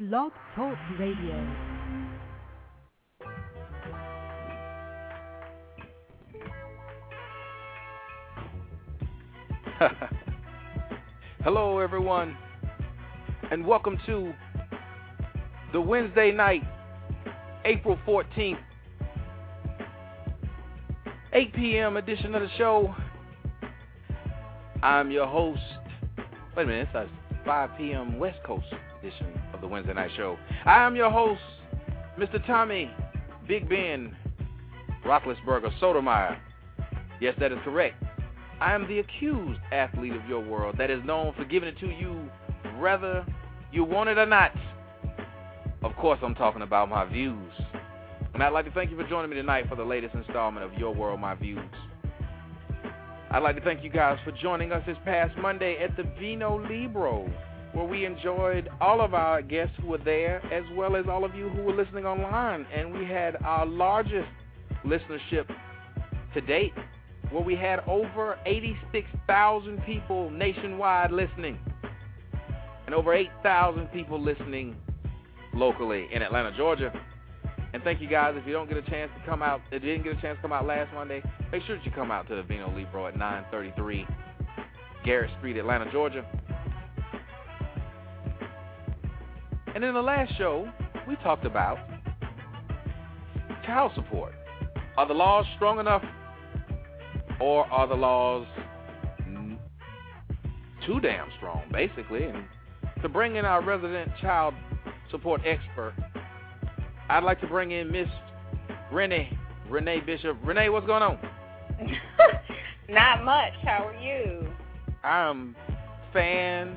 Blog Talk Radio. Hello, everyone, and welcome to the Wednesday night, April 14th, 8 p.m. edition of the show. I'm your host. Wait a minute, it's a 5 p.m. West Coast edition of the Wednesday night show. I am your host, Mr. Tommy Big Ben Roethlisberger Sotomayor. Yes, that is correct. I am the accused athlete of your world that is known for giving it to you whether you want it or not. Of course, I'm talking about my views. And I'd like to thank you for joining me tonight for the latest installment of Your World, My Views. I'd like to thank you guys for joining us this past Monday at the Vino Libro, where we enjoyed all of our guests who were there, as well as all of you who were listening online. And we had our largest listenership to date, where we had over 86,000 people nationwide listening, and over 8,000 people listening locally in Atlanta, Georgia. And thank you guys. If you don't get a chance to come out, if you didn't get a chance to come out last Monday, make sure that you come out to the Vino Libro at 933 Garrett Street, Atlanta, Georgia. And in the last show, we talked about child support. Are the laws strong enough, or are the laws too damn strong, basically? And to bring in our resident child support expert, I'd like to bring in Miss Renee Bishop. Renee, what's going on? Not much. How are you? I'm fantabulous.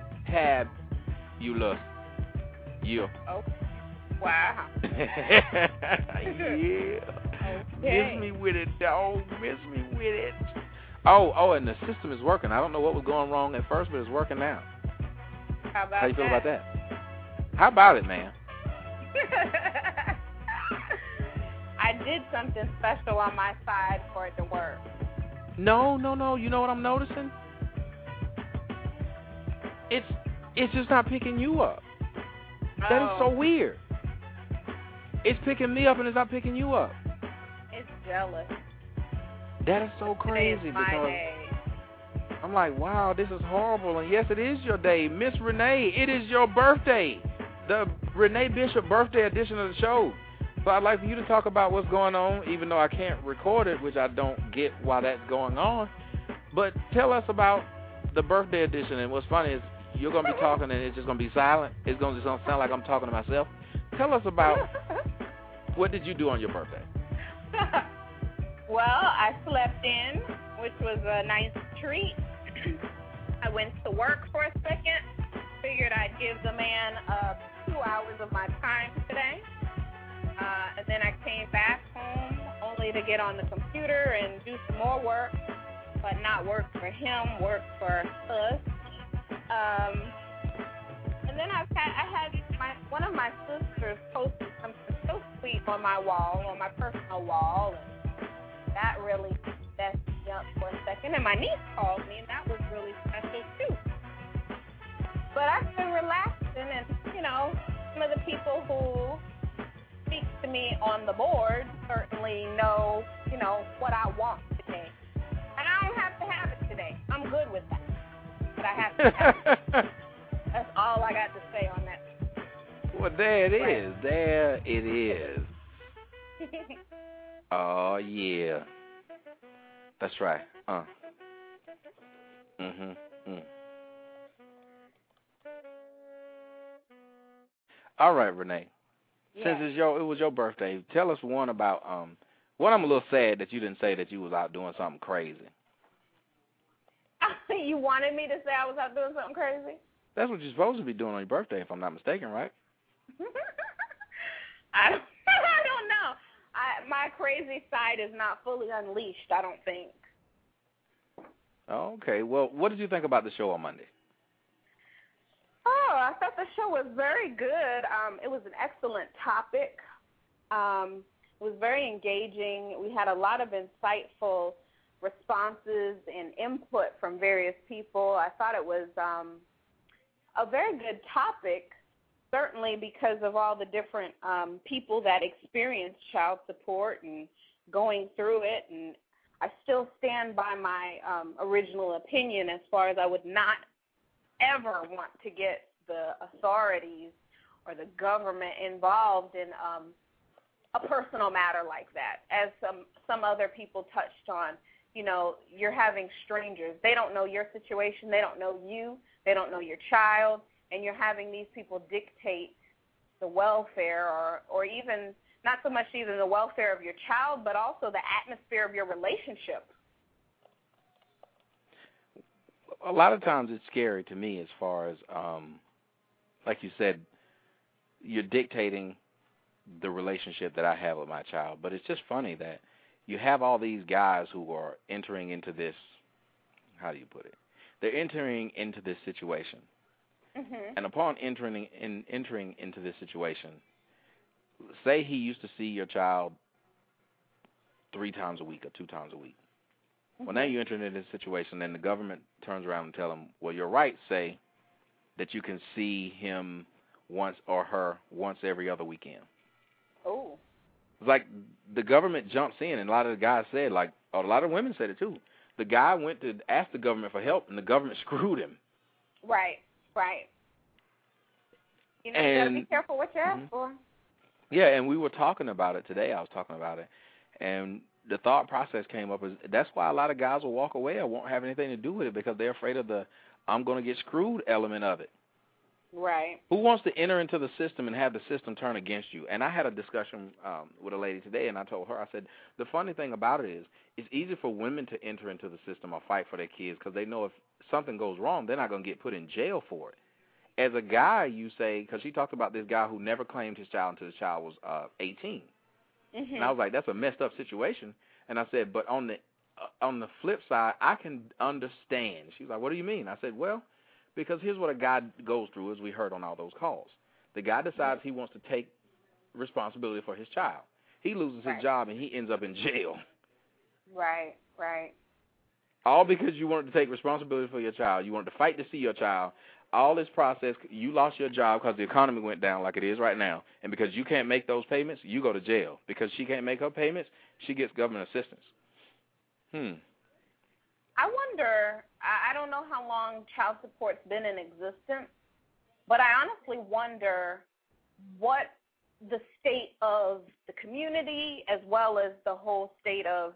Yeah. Oh, wow. Yeah. Okay. Miss me with it, dog. Miss me with it. Oh, and the system is working. I don't know what was going wrong at first, but it's working now. How about How you feel about that? How about it, man? I did something special on my side for it to work. No. You know what I'm noticing? It's just not picking you up. That is so weird. It's picking me up and it's not picking you up. It's jealous. That is so crazy. Today is my because day. I'm like, wow, this is horrible. And yes, it is your day. Miss Renee, it is your birthday. The Renee Bishop birthday edition of the show. So I'd like for you to talk about what's going on, even though I can't record it, which I don't get why that's going on. But tell us about the birthday edition. And what's funny is you're going to be talking and it's just going to be silent. It's going to just sound like I'm talking to myself. Tell us about what did you do on your birthday? Well, I slept in, which was a nice treat. I went to work for a second. Figured I'd give the man 2 hours of my time today. And then I came back home only to get on the computer and do some more work, but not work for him, work for us. And then I had one of my sisters posted something so sweet on my wall, on my personal wall, and that really messed me up for a second. And my niece called me, and that was really special too. But I've been relaxing, and, some of the people who speak to me on the board certainly know, what I want today. And I don't have to have it today. I'm good with that. But I have to have it. That's all I got to say on that. Well, there it is. There it is. Oh, yeah. That's right. All right, Renee. Yeah. Since it was your birthday, tell us one about one. I'm a little sad that you didn't say that you was out doing something crazy. You wanted me to say I was out doing something crazy? That's what you're supposed to be doing on your birthday, if I'm not mistaken, right? I don't know. My crazy side is not fully unleashed, I don't think. Okay. Well, what did you think about the show on Monday? Oh, I thought the show was very good. It was an excellent topic. It was very engaging. We had a lot of insightful responses and input from various people. I thought it was a very good topic, certainly because of all the different people that experience child support and going through it, and I still stand by my original opinion as far as I would not ever want to get the authorities or the government involved in a personal matter like that. As some other people touched on, you're having strangers. They don't know your situation. They don't know you. They don't know your child. And you're having these people dictate the welfare or even not so much even the welfare of your child, but also the atmosphere of your relationship. A lot of times it's scary to me as far as, like you said, you're dictating the relationship that I have with my child. But it's just funny that you have all these guys who are entering into this, how do you put it? They're entering into this situation. Mm-hmm. And upon entering into this situation, say he used to see your child 3 times a week or 2 times a week. Mm-hmm. Well, now you enter into this situation, and the government turns around and tell him, well, your rights say that you can see him once or her once every other weekend. Oh. It's like the government jumps in, and a lot of the guys said, a lot of women said it too. The guy went to ask the government for help, and the government screwed him. Right. You got to be careful what you ask for. Yeah, and we were talking about it today. I was talking about it, and the thought process came up. That's why a lot of guys will walk away or won't have anything to do with it because they're afraid of the I'm going to get screwed element of it. Right. Who wants to enter into the system and have the system turn against you? And I had a discussion with a lady today, and I told her, I said, the funny thing about it is it's easy for women to enter into the system or fight for their kids because they know if something goes wrong, they're not going to get put in jail for it. As a guy, you say, because she talked about this guy who never claimed his child until his child was 18. Mm-hmm. And I was like, that's a messed up situation. And I said, but on the flip side, I can understand. She was like, what do you mean? I said, well, because here's what a guy goes through, as we heard on all those calls. The guy decides he wants to take responsibility for his child. He loses his job, and he ends up in jail. Right. All because you wanted to take responsibility for your child. You wanted to fight to see your child. All this process, you lost your job because the economy went down like it is right now. And because you can't make those payments, you go to jail. Because she can't make her payments, she gets government assistance. I wonder, I don't know how long child support's been in existence, but I honestly wonder what the state of the community as well as the whole state of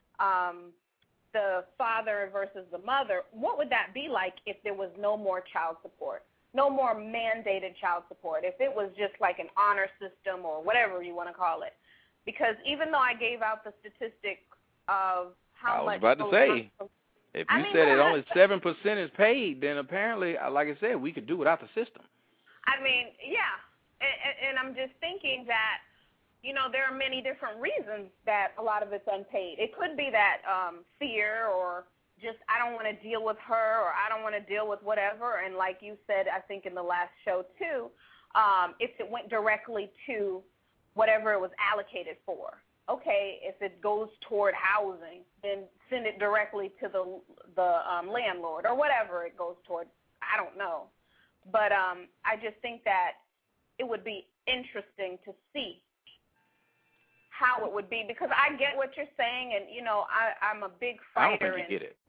the father versus the mother, what would that be like if there was no more child support, no more mandated child support, if it was just like an honor system or whatever you want to call it? Because even though I gave out the statistic of how much... I was about to say, if you said it only 7% is paid, then apparently, like I said, we could do without the system. I mean, yeah, and I'm just thinking that, there are many different reasons that a lot of it's unpaid. It could be that fear or just I don't want to deal with her or I don't want to deal with whatever. And like you said, I think in the last show too, if it went directly to whatever it was allocated for. Okay, if it goes toward housing, then send it directly to the landlord or whatever it goes toward. I don't know. But I just think that it would be interesting to see how it would be, because I get what you're saying, and, I'm a big fighter. I don't think you get it.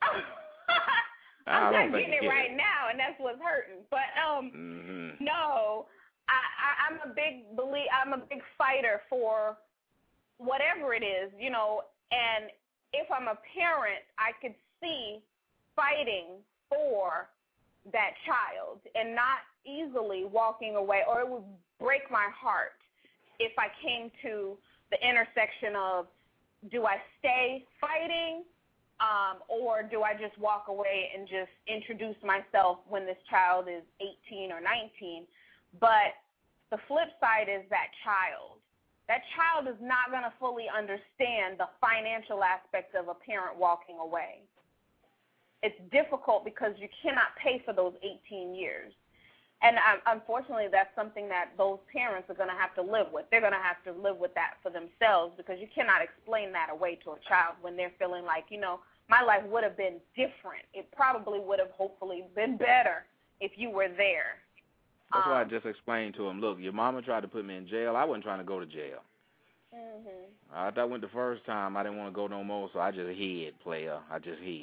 I'm not getting it right now, and that's what's hurting. But, no, I'm a big fighter for whatever it is, and if I'm a parent, I could see fighting for that child and not easily walking away, or it would break my heart if I came to the intersection of, do I stay fighting or do I just walk away and just introduce myself when this child is 18 or 19? But the flip side is that child. That child is not going to fully understand the financial aspects of a parent walking away. It's difficult because you cannot pay for those 18 years. And unfortunately, that's something that those parents are going to have to live with. They're going to have to live with that for themselves, because you cannot explain that away to a child when they're feeling like, my life would have been different. It probably would have hopefully been better if you were there. That's why I just explained to him, look, your mama tried to put me in jail. I wasn't trying to go to jail. After I went the first time, I didn't want to go no more, so I just hid, player. I just hid.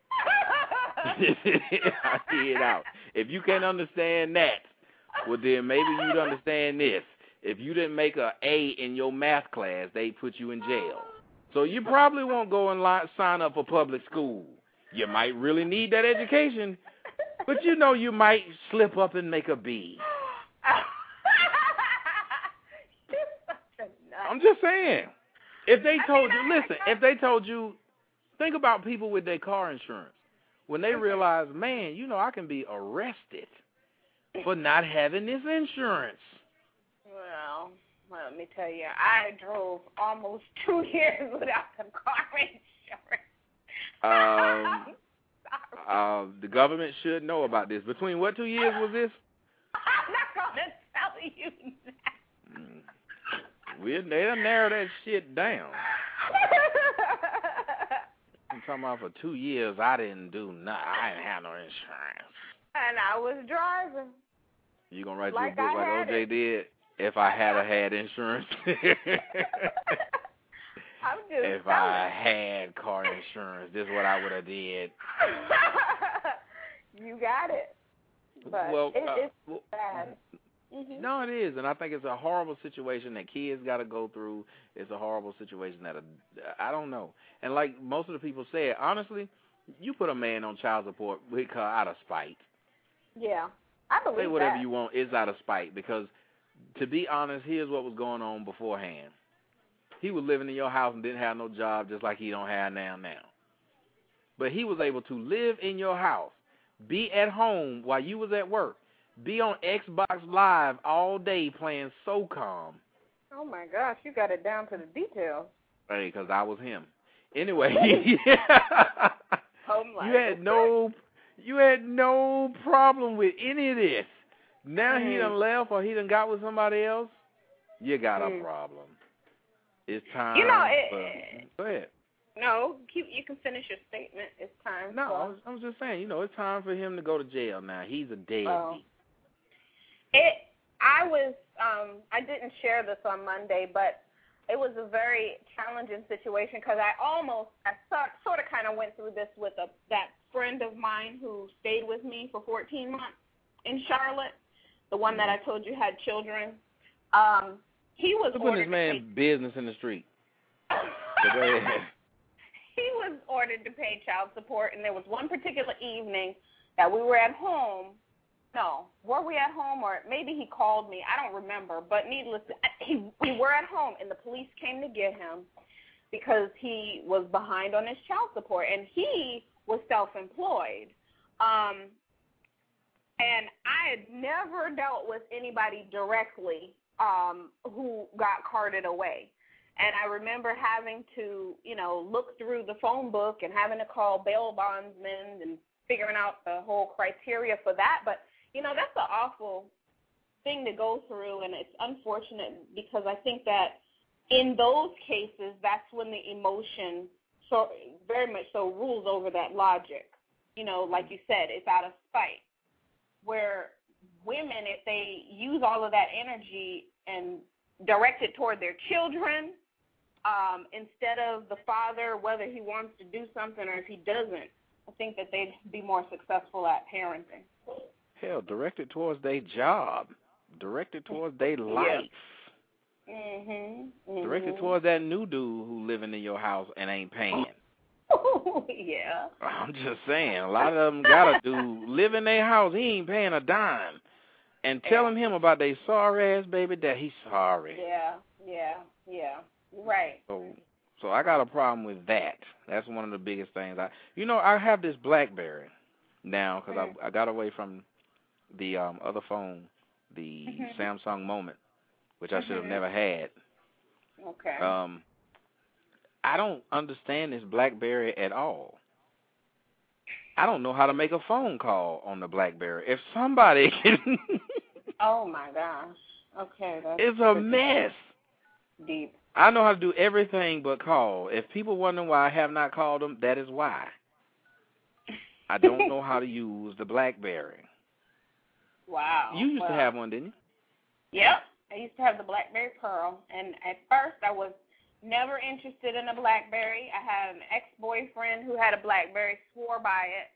I hid out. If you can't understand that, well, then maybe you'd understand this. If you didn't make an A in your math class, they put you in jail. So you probably won't go and sign up for public school. You might really need that education, but you know you might slip up and make a B. I'm just saying. If they told you, listen, if they told you, think about people with their car insurance. When they realize, man, you know, I can be arrested for not having this insurance. Well, let me tell you, I drove almost 2 years without the car insurance. The government should know about this. Between what 2 years was this? I'm not going to tell you that. They'll narrow that shit down. I'm talking about for 2 years, I didn't do nothing. I didn't have no insurance. And I was driving. You going to write your book like O.J. did? If I had insurance. If I had car insurance, this is what I would have did. You got it. But it's bad. No, it is, and I think it's a horrible situation that kids got to go through. It's a horrible situation that I don't know. And like most of the people said, honestly, you put a man on child support out of spite. Yeah, I believe that. Say whatever you want. It's out of spite because, to be honest, here's what was going on beforehand. He was living in your house and didn't have no job, just like he don't have now. But he was able to live in your house, be at home while you was at work. Be on Xbox Live all day playing SOCOM. Oh, my gosh. You got it down to the details. Hey, because I was him. Anyway, you had no problem with any of this. Now he done left or he done got with somebody else, you got a problem. It's time go ahead. No, you can finish your statement. It's time. No, I was just saying, it's time for him to go to jail now. He's a deadbeat. I didn't share this on Monday, but it was a very challenging situation because I sort of kind of went through this with that friend of mine who stayed with me for 14 months in Charlotte, the one that I told you had children. He was putting this man's business in the street. He was ordered to pay child support, and there was one particular evening that we were at home. No, were we at home or maybe he called me? I don't remember, but we were at home, and the police came to get him because he was behind on his child support, and he was self-employed. And I had never dealt with anybody directly who got carted away. And I remember having to, look through the phone book and having to call bail bondsmen and figuring out the whole criteria for that. But, that's an awful thing to go through, and it's unfortunate because I think that in those cases, that's when the emotion very much so rules over that logic. Like you said, it's out of spite. Where women, if they use all of that energy and direct it toward their children, instead of the father, whether he wants to do something or if he doesn't, I think that they'd be more successful at parenting. Hell, direct it towards their job. Direct it towards their life. Direct it towards that new dude who living in your house and ain't paying. Yeah. I'm just saying, a lot of them got a dude live in their house, he ain't paying a dime. And telling him about their sorry-ass baby that he's sorry. Yeah. Right. So I got a problem with that. That's one of the biggest things. I have this BlackBerry now because I got away from the other phone, the Samsung Moment, which I should have never had. Okay. I don't understand this BlackBerry at all. I don't know how to make a phone call on the BlackBerry. If somebody can... Oh, my gosh. Okay. It's a mess. Deep. I know how to do everything but call. If people wonder why I have not called them, that is why. I don't know how to use the BlackBerry. Wow. You used to have one, didn't you? Yep. I used to have the BlackBerry Pearl, and at first I was never interested in a BlackBerry. I had an ex-boyfriend who had a BlackBerry, swore by it.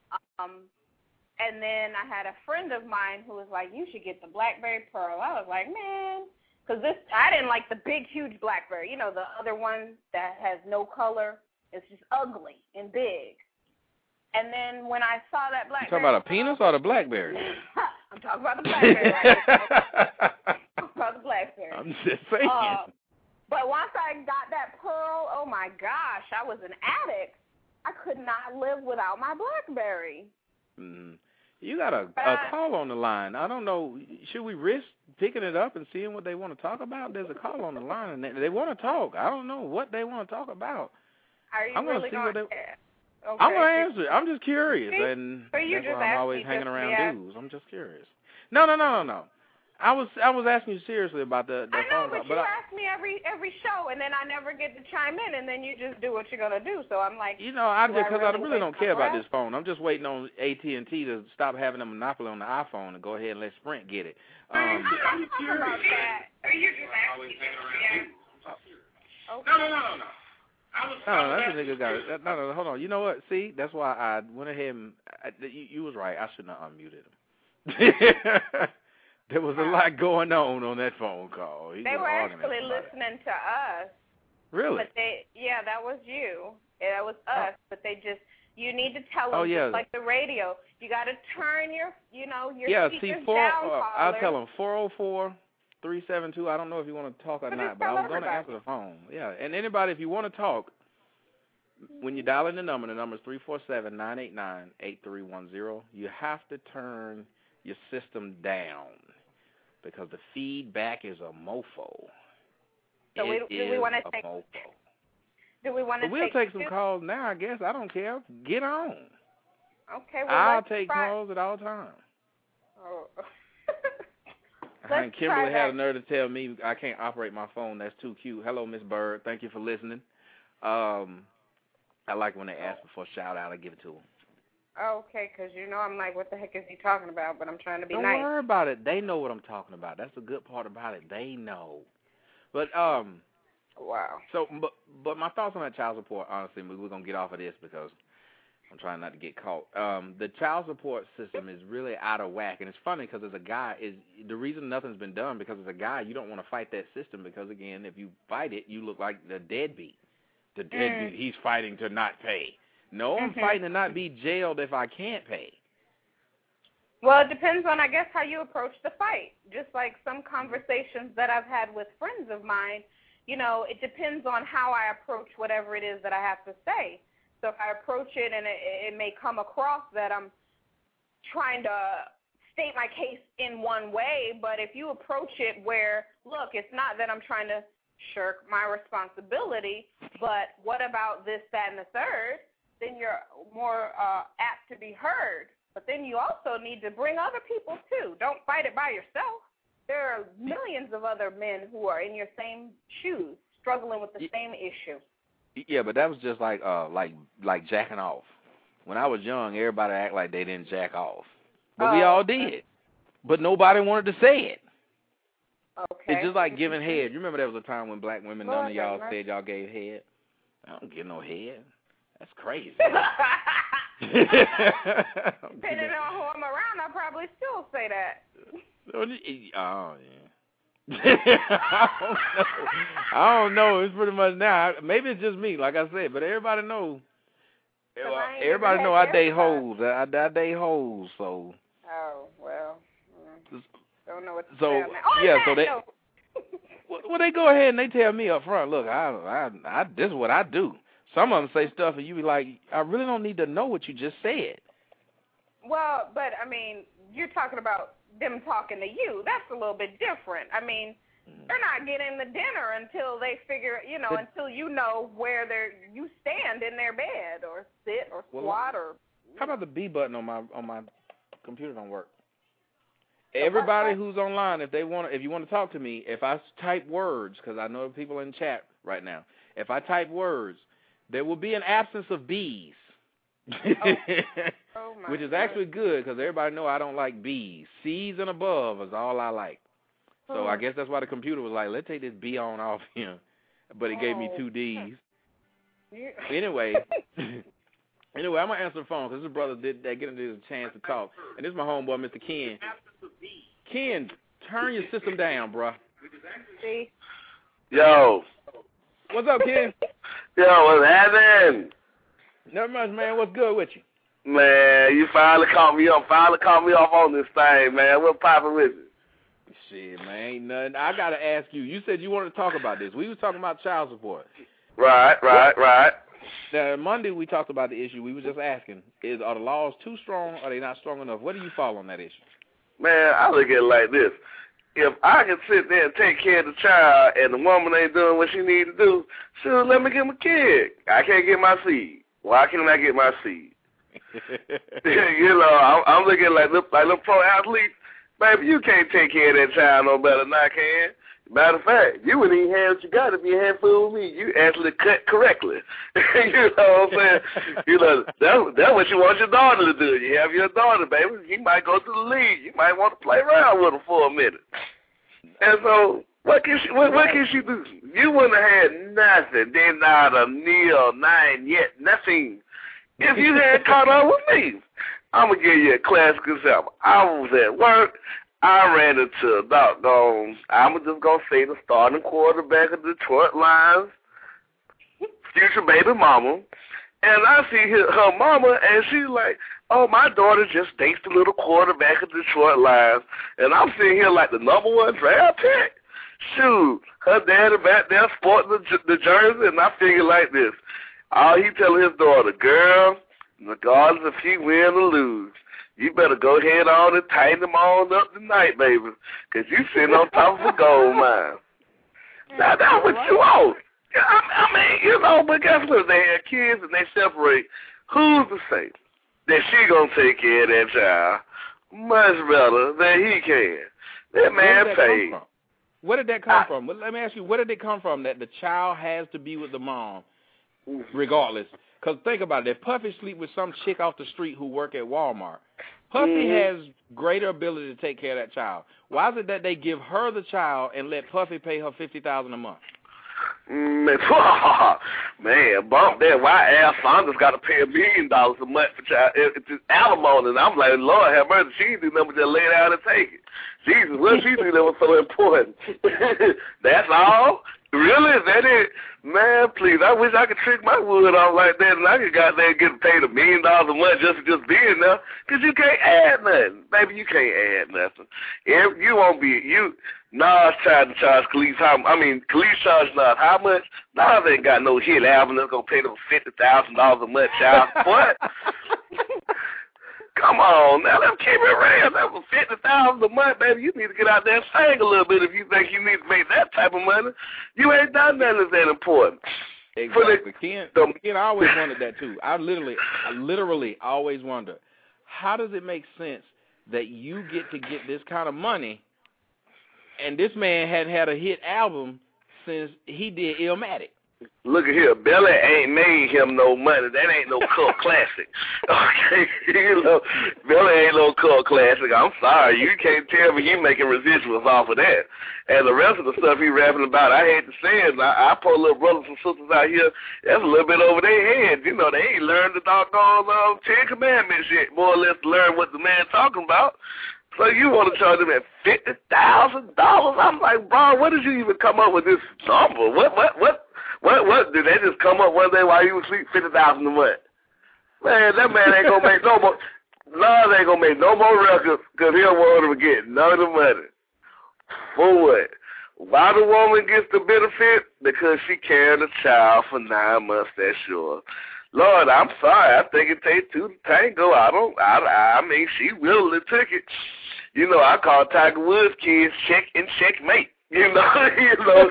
And then I had a friend of mine who was like, you should get the BlackBerry Pearl. I was like, man, because I didn't like the big, huge BlackBerry. You know, the other one that has no color. It's just ugly and big. And then when I saw that BlackBerry, you talking about a penis or the BlackBerry? I'm talking about the BlackBerry. I'm talking about the BlackBerry. I'm just saying. But once I got that Pearl, oh my gosh, I was an addict. I could not live without my BlackBerry. You got a call on the line. I don't know. Should we risk picking it up and seeing what they want to talk about? There's a call on the line, and they want to talk. I don't know what they want to talk about. Are you I'm really going to see okay. I'm going to answer it. I'm just curious, and so you that's just why I'm always hanging around dudes. I'm just curious. No. I was asking you seriously about the I know, phone call. but you ask me every show, and then I never get to chime in, and then you just do what you're gonna do. So I'm like, I really don't care about this phone. I'm just waiting on AT&T to stop having a monopoly on the iPhone and go ahead and let Sprint get it. I'm curious about that. Are you just asking me? No. That nigga got it. No, hold on. You know what? See, that's why I went ahead and you was right. I shouldn't have unmuted him. There was a lot going on that phone call. They were actually listening to us. Really? But that was you. That was us. But you need to tell them, just like the radio. You got to turn your speakers down. I'll tell them 404-372. I don't know if you want to talk or not, but I was going to answer the phone. Yeah, and anybody, if you want to talk, when you dial in the number is 347-989-8310. You have to turn your system down because the feedback is a mofo. So do we want to take? Mofo. Do we want to? We'll take some calls now. I guess I don't care. Get on. Okay. Well, I'll take calls at all times. Oh. And Kimberly had a nerve to tell me I can't operate my phone. That's too cute. Hello, Miss Bird. Thank you for listening. I like when they ask me for a shout out. I give it to them. Okay, because I'm like, what the heck is he talking about? But I'm trying to be nice. Don't worry about it. They know what I'm talking about. That's the good part about it. They know. But wow. So, but my thoughts on that child support. Honestly, we're gonna get off of this because I'm trying not to get caught. The child support system is really out of whack, and it's funny because as a guy, the reason nothing's been done because as a guy you don't want to fight that system because again, if you fight it, you look like the deadbeat. The deadbeat. He's fighting to not pay. No, I'm fighting to not be jailed if I can't pay. Well, it depends on, I guess, how you approach the fight. Just like some conversations that I've had with friends of mine, it depends on how I approach whatever it is that I have to say. So if I approach it and it may come across that I'm trying to state my case in one way, but if you approach it where, look, it's not that I'm trying to shirk my responsibility, but what about this, that, and the third, then you're more apt to be heard. But then you also need to bring other people, too. Don't fight it by yourself. There are millions of other men who are in your same shoes, struggling with the same issue. Yeah, but that was just like jacking off. When I was young, everybody act like they didn't jack off. But we all did. But nobody wanted to say it. Okay. It's just like giving head. You remember there was a time when black women, none of y'all said y'all gave head? I don't give no head. That's crazy. Depending on who I'm around, I'll probably still say that. Oh, yeah. I don't know. It's pretty much now. Maybe it's just me, like I said, but everybody knows. Everybody know I date hoes. I date hoes, so. Oh, well. Don't know what to say on that. Well, they go ahead and they tell me up front, look, I this is what I do. Some of them say stuff and you be like, I really don't need to know what you just said. Well, but, I mean, you're talking about them talking to you. That's a little bit different. I mean, they're not getting the dinner until they figure, until you know where you stand in their bed or sit or squat or. How about the B button on my computer don't work? Everybody who's online, if you want to talk to me, if I type words, because I know people in chat right now, if I type words, there will be an absence of B's. which is actually good because everybody know I don't like B's. C's and above is all I like. So I guess that's why the computer was like, let's take this B on off him. But it gave me 2 D's. Anyway, I'm going to answer the phone because this brother did get a chance to talk. And this is my homeboy, Mr. Ken. Ken, turn your system down, bruh. Yo. What's up, Ken? Yo, what's happening? Not much, man. What's good with you? Man, you finally caught me up. Finally caught me off on this thing, man. What's poppin' with you? Shit, man, ain't nothing. I got to ask you. You said you wanted to talk about this. We was talking about child support. Right. Now, Monday we talked about the issue. We were just asking, are the laws too strong or are they not strong enough? Where do you fall on that issue? Man, I look at it like this. If I can sit there and take care of the child and the woman ain't doing what she need to do, sure, let me get my kid. I can't get my seed. Why can't I get my seed? You know, I'm looking like little pro athletes. Baby, you can't take care of that child no better than I can. Matter of fact, you wouldn't even have what you got if you had food with me. You actually cut correctly. You know what I'm saying? You know, that's what you want your daughter to do. You have your daughter, baby. You might go to the league. You might want to play around with her for a minute. And so, what can she do? You wouldn't have had nothing. Then not a meal, nine yet, nothing. If you had caught up with me, I'm going to give you a classic example. I was at work. I ran into a doggone, I'm just going to say the starting quarterback of the Detroit Lions, future baby mama. And I see her mama, and she's like, oh, my daughter just dates the little quarterback of the Detroit Lions. And I'm sitting here like the #1 draft pick. Shoot, her daddy back there sporting the jersey, and I figure like this. All he telling his daughter, girl, regardless if he win or lose, you better go ahead on and tighten them on up tonight, baby, because you sitting on top of a gold mine. Now, that's what you want. I mean, you know, but guess what? They have kids and they separate. Who's to say that she going to take care of that child much better than he can? That man paid. Where did that come from? Let me ask you, where did it come from that the child has to be with the mom regardless? Because think about it. If Puffy sleep with some chick off the street who work at Walmart, Puffy has greater ability to take care of that child. Why is it that they give her the child and let Puffy pay her $50,000 a month? Man, bump that. Why Al Saunders got to pay $1 million a month for child? It's alimony. And I'm like, Lord have mercy. She didn't know just lay down and take it. Jesus, what she do that was so important? That's all? Really? Is that it? Man, please, I wish I could trick my wood off like that and I could get paid $1 million a month just being there, because you can't add nothing. Baby, you can't add nothing. If you won't be, Nas tried to charge Khalees Khalees charged Nas how much? Nas ain't got no hit album that's going to pay them $50,000 a month, child. What? Come on, now let's keep it real. That was $50,000 a month, baby. You need to get out there and sing a little bit if you think you need to make that type of money. You ain't done nothing that's that important. Exactly. Ken, I always wondered that too. I literally always wonder, how does it make sense that you get this kind of money, and this man hadn't had a hit album since he did Illmatic? Look at here, Belly ain't made him no money. That ain't no cult classic. Okay, you know, Belly ain't no cult classic. I'm sorry, you can't tell me he making residuals off of that. And the rest of the stuff he rapping about, I hate to say it, I pull little brothers and sisters out here, that's a little bit over their heads. You know, they ain't learned the doggone 10 Commandments yet, more or less to learn what the man talking about. So you want to charge them at $50,000? I'm like, bro, where did you even come up with this number? What did they just come up one day while you was asleep? $50,000 a month. Man, that man ain't gonna make no more. Nas ain't gonna make no more records because he don't want him to get none of the money. For what? Why the woman gets the benefit? Because she carried a child for 9 months. That's sure. Lord, I'm sorry. I think it takes two to tango. I mean, she willingly took it. You know, I call Tiger Woods kids check and checkmate. You know,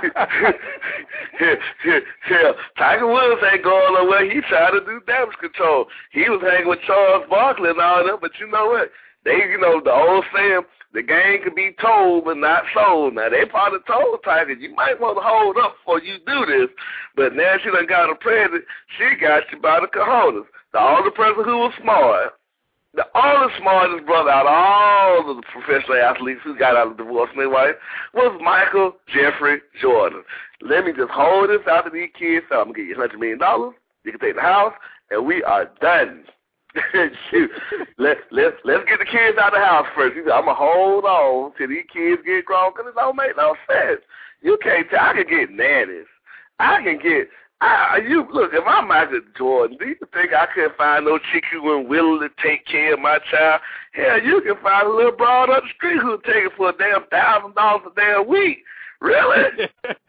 Tiger Woods ain't going nowhere. He tried to do damage control. He was hanging with Charles Barkley and all that, but you know what? The old saying, the game can be told but not sold. Now, they probably told Tiger, you might want to hold up before you do this, but now she done got her pregnant. She got you by the cojones. the only person who was smart, the only smartest brother out of all of the professional athletes who got out of divorce from their wife was Michael Jeffrey Jordan. Let me just hold this out to these kids. So I'm going to give you $100 million. You can take the house, and we are done. Shoot. Let's get the kids out of the house first. He said, I'm going to hold on till these kids get grown because it don't make no sense. You can't tell. I can get nannies. I can get... look, if I'm Michael Jordan, do you think I couldn't find no chick who wasn't willing to take care of my child? Hell, you can find a little broad up the street who'll take it for a damn $1,000 a damn week. Really?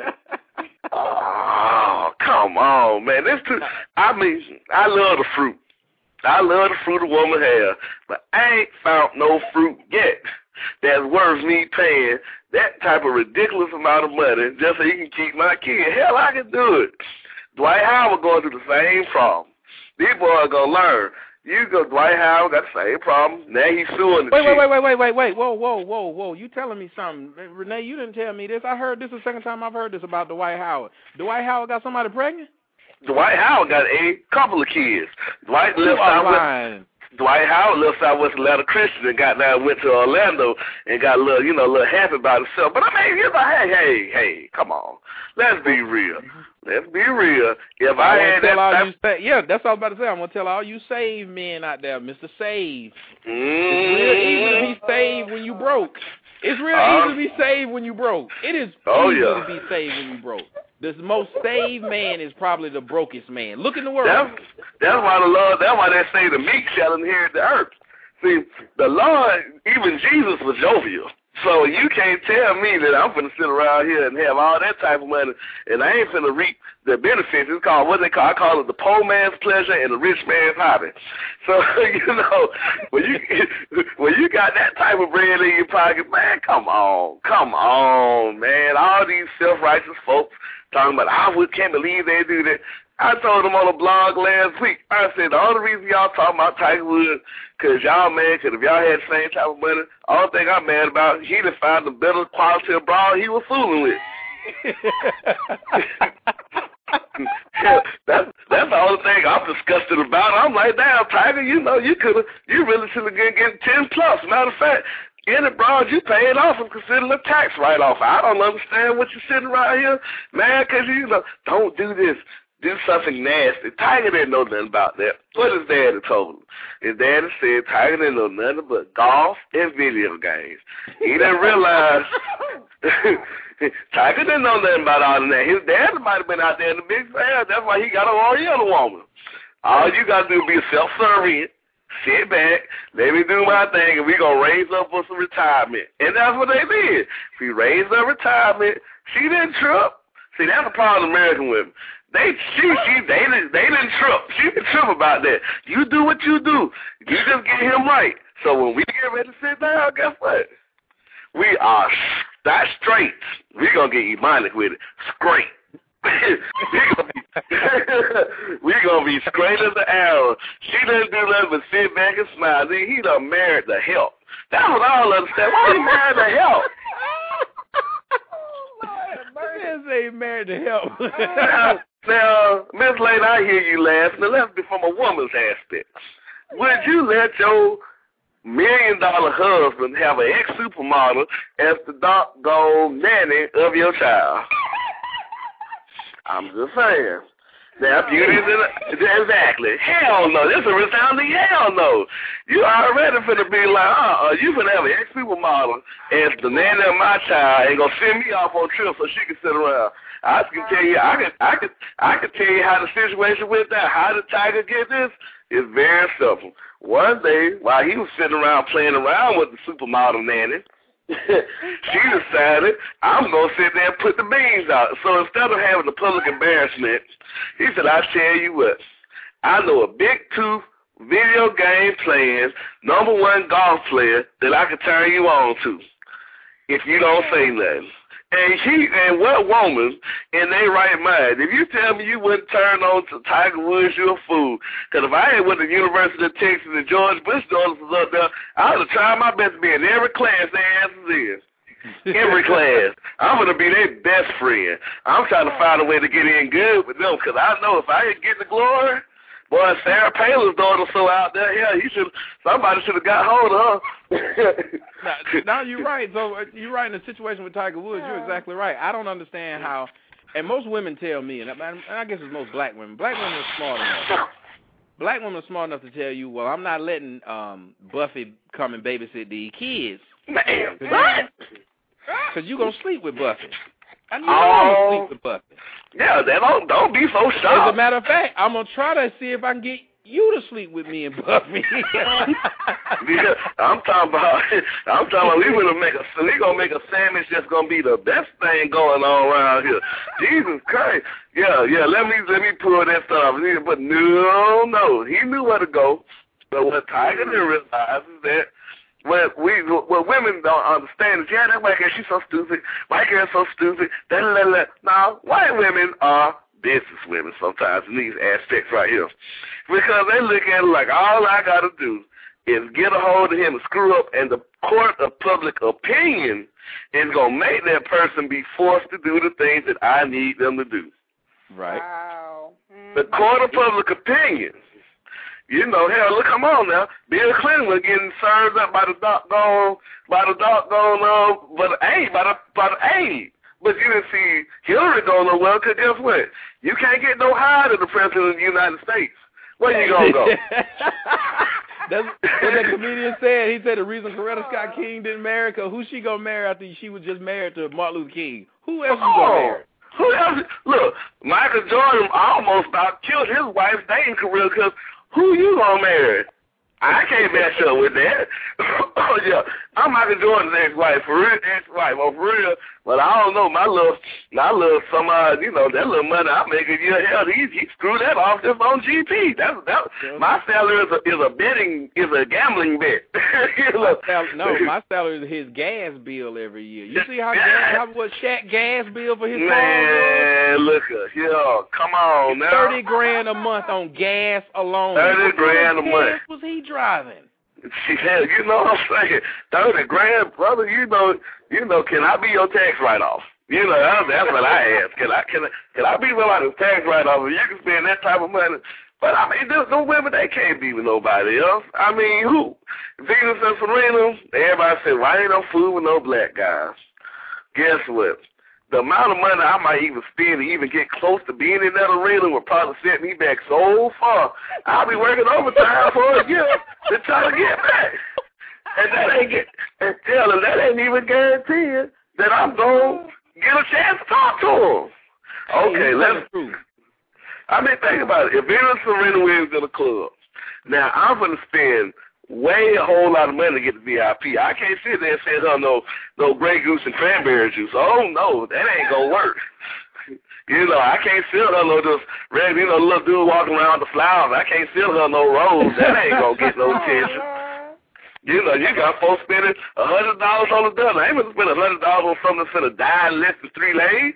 Oh, come on, man. I mean, I love the fruit. I love the fruit a woman has, but I ain't found no fruit yet that's worth me paying that type of ridiculous amount of money just so you can keep my kid. Hell, I can do it. Dwight Howard going through the same problem. These boys are going to learn. Dwight Howard got the same problem. Now he's suing the chick. Wait. Whoa. You telling me something. Renee, you didn't tell me this. I heard this the second time I've heard this about Dwight Howard. Dwight Howard got somebody pregnant? Dwight Howard got a couple of kids. Dwight Howard left Southwest Atlanta Christian and went to Orlando and got a little happy about himself. But I mean, hey, come on. Let's be real. If I had that that's what I was about to say. I'm going to tell all you saved men out there, Mr. Save. It's real easy to be saved when you broke. It's real easy to be saved when you broke. It is easy to be saved when you broke. The most saved man is probably the brokest man. Look in the world. That's why they say the meek shall inherit the earth. See, the Lord, even Jesus was jovial. So you can't tell me that I'm going to sit around here and have all that type of money and I ain't going to reap the benefits. It's called, I call it the poor man's pleasure and the rich man's hobby. So, when you got that type of bread in your pocket, man, come on, man. All these self-righteous folks talking about, I can't believe they do that. I told them on a blog last week, I said, the only reason y'all talking about Tiger Woods, because y'all mad, because if y'all had the same type of money, all the thing I'm mad about, he'd have found a better quality of broad he was fooling with. That's the only thing I'm disgusted about. I'm like, damn, Tiger, you really should have been getting 10 plus. Matter of fact, any broad you paid off and considered a tax write-off. I don't understand what you're sitting around here, man, because don't do this. Do something nasty. Tiger didn't know nothing about that. What his daddy told him? His daddy said Tiger didn't know nothing but golf and video games. He didn't realize Tiger didn't know nothing about all of that. His daddy might have been out there in the big fan. That's why he got an Oriental woman. All you got to do is be self-serving, sit back, let me do my thing, and we're going to raise up for some retirement. And that's what they did. We raised up retirement. She didn't trip. See, that's the problem with American women. They didn't trip. She didn't trip about that. You do what you do. You just get him right. So when we get ready to sit down, guess what? We are not straight. We're going to get demonic with it. Straight. We're going to be straight as an arrow. She doesn't do nothing but sit back and smile. He done married the help. That's what I don't understand. Why you married the help? They married to help. Now, Miss Lane, I hear you laughing. Now, let's be from a woman's aspect. Would you let your $1 million husband have an ex-supermodel as the doggone nanny of your child? I'm just saying. Now, beauty is exactly. Hell no. This is a resounding hell no. You already finna be like, you finna have an ex-supermodel as the nanny of my child and gonna send me off on trips so she can sit around. I can tell you, I can tell you how the situation went down. How did Tiger get this? It's very simple. One day, while he was sitting around playing around with the supermodel nanny, she decided, I'm going to sit there and put the beans out. So instead of having the public embarrassment, he said, I tell you what, I know a big tooth, video game playing, #1 golf player that I can turn you on to if you don't say nothing. And what woman in their right mind, if you tell me you wouldn't turn on to Tiger Woods, you're a fool. Because if I had went to the University of Texas and George Bush daughters was up there, I would have tried my best to be in every class their asses is. Every class. I'm going to be their best friend. I'm trying to find a way to get in good with them because I know if I ain't getting the glory, Boy, Sarah Palin's daughter so out there. Yeah, somebody should have got hold of her. Now you're right. So you're right in the situation with Tiger Woods. You're exactly right. I don't understand how, and most women tell me, and I guess it's most black women. Black women are smart enough. Black women are smart enough to tell you, well, I'm not letting Buffy come and babysit these kids. Man, what? Because you're going to sleep with Buffy. I know I'm going to sleep with Buffy. Yeah, don't be so shocked. As a matter of fact, I'm going to try to see if I can get you to sleep with me and Buffy. Yeah, I'm talking about we gonna make a sandwich that's gonna be the best thing going on around here. Jesus Christ. Yeah, let me pull that stuff. But no, he knew where to go. But what Tiger didn't realize is that what women don't understand is, yeah, that white girl, she's so stupid. White girl's so stupid. Now, white women are business women sometimes in these aspects right here. Because they look at it like all I got to do is get a hold of him and screw up, and the court of public opinion is going to make that person be forced to do the things that I need them to do. Right. Wow. Mm-hmm. The court of public opinion. You know, hell, look, come on now. Bill Clinton was getting served up by the aid. But you didn't see Hillary go nowhere, because guess what? You can't get no higher than the president of the United States. Where you going to go? That's what that comedian said. He said the reason Coretta Scott King didn't marry her, who she going to marry after she was just married to Martin Luther King? Who else you going to marry? Who else? Look, Michael Jordan almost about killed his wife's dating career, because who you going to marry? I can't mess up with that. Oh, yeah. I'm Michael Jordan's ex-wife, for real, for real. But I don't know, my little that little money I make a year, hell, he screwed that off just on GP. My salary is a gambling bet. My salary is his gas bill every year. You see how much Shaq gas bill for his car was? Man, look, come on now. $30,000 a month on gas alone. $30,000 a month. What was he driving? Hell, you know what I'm saying? $30,000, brother. You know. Can I be your tax write-off? You know, that's what I ask. Can I be somebody's tax write-off? You can spend that type of money. But I mean, there's no women, they can't be with nobody else. I mean, who? Venus and Serena. Everybody said, why ain't no fool with no black guys? Guess what? The amount of money I might even spend to even get close to being in that arena would probably set me back so far. I'll be working overtime for a year to try to get back. And that ain't even guaranteeing that I'm going to get a chance to talk to him. Okay, think about it. If Venus Serena wins in a club, now I'm going to spend a whole lot of money to get the VIP. I can't sit there and send her no Grey Goose and cranberry juice. Oh, no, that ain't going to work. I can't sell her no just regular, little dude walking around with the flowers. I can't sell her no rose. That ain't going to get no attention. You got folks spending $100 on a dinner. I ain't going to spend $100 on something that's going to die in less than 3 days.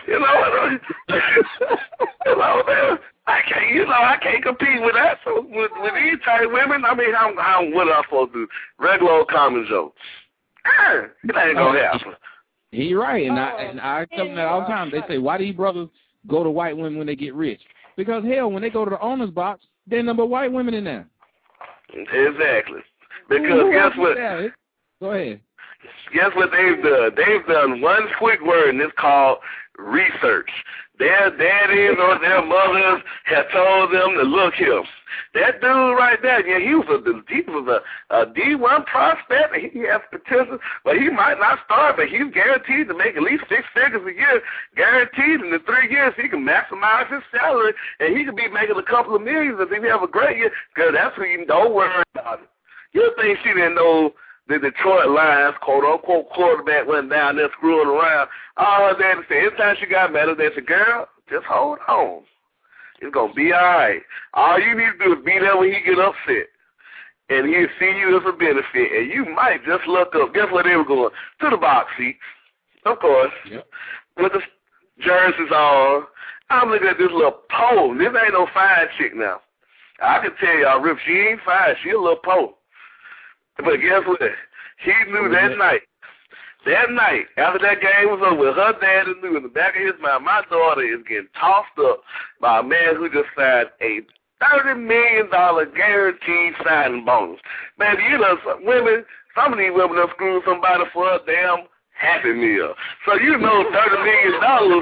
I can't compete with that. So with these type women, I mean, what am I supposed to do? Regular old common Joe. It ain't going to happen. He's right, and I tell them that all the time. They say, why do you brothers go to white women when they get rich? Because, hell, when they go to the owner's box, there are number of white women in there. Exactly. Because guess what? Go ahead. Guess what they've done? They've done one quick word, and it's called research. Their daddies or their mothers have told them to look here. That dude right there, yeah, he was a D1 prospect, and he has potential, but he might not start, but he's guaranteed to make at least 6 figures a year, guaranteed in the 3 years he can maximize his salary, and he could be making a couple of millions if he have a great year, because that's who you don't worry about it. You think she didn't know the Detroit Lions, quote-unquote, quarterback went down there screwing around. All her daddy said, anytime she got mad at that, said, girl, just hold on. It's going to be all right. All you need to do is be there when he get upset. And he'll see you as a benefit. And you might just look up. Guess where they were going? To the box seats, of course, with the jerseys on. I'm looking at this little pole. This ain't no fine chick now. I can tell y'all, Rip, she ain't fine. She a little pole. But guess what? He knew that night, after that game was over, her daddy knew in the back of his mind, my daughter is getting tossed up by a man who just signed a $30 million guaranteed signing bonus. Man, you know, some of these women have screwed somebody for a damn Happy Meal. So you know $30 million.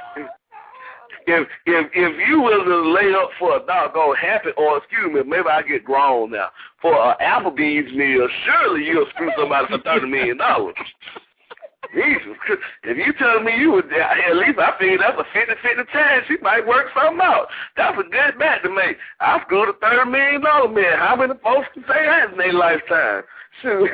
If you was to lay up for a doggone Happy, or excuse me, maybe I get grown now, for an Applebee's meal, surely you'll screw somebody for $30 million. Jesus, if you tell me you would, at least I figure that's a 50-50 chance you might work something out. That's a good bet to make. I screwed a $30 million man. How many folks can say that in their lifetime? Shoot,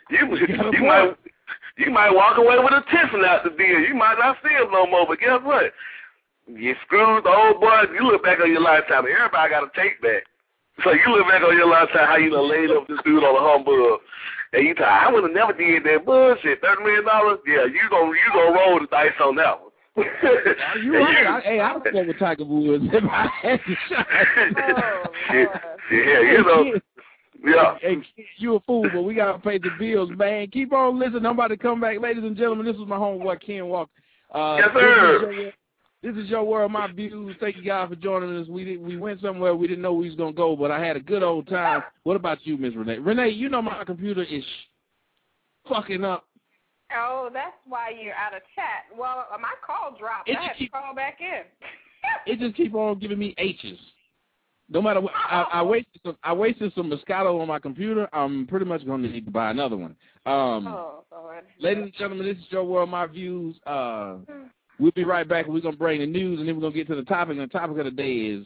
you might walk away with a tiffin out the deal. You might not see him no more, but guess what? You screwed the old boy. You look back on your lifetime, and everybody got a take back. So you look back on your lifetime, how you done laid up this dude on a humbug. And you thought, I would have never did that bullshit. $30 million? Yeah, you gonna roll the dice on that one. You right. I would go with Tiger Woods if I had the shot. Yeah, you know. Yeah. Hey, you a fool, but we got to pay the bills, man. Keep on listening. I'm about to come back. Ladies and gentlemen, this is my homeboy, Ken Walker. Yes, sir. This is Your World, My Views. Thank you, guys, for joining us. We went somewhere we didn't know we was going to go, but I had a good old time. What about you, Miss Renee? Renee, you know my computer is fucking up. Oh, that's why you're out of chat. Well, my call dropped. I had to call back in. It just keep on giving me H's. No matter what, I wasted some Moscato on my computer. I'm pretty much going to need to buy another one. Ladies and gentlemen, this is Your World, My Views. We'll be right back, and we're going to bring the news, and then we're going to get to the topic. And the topic of the day is,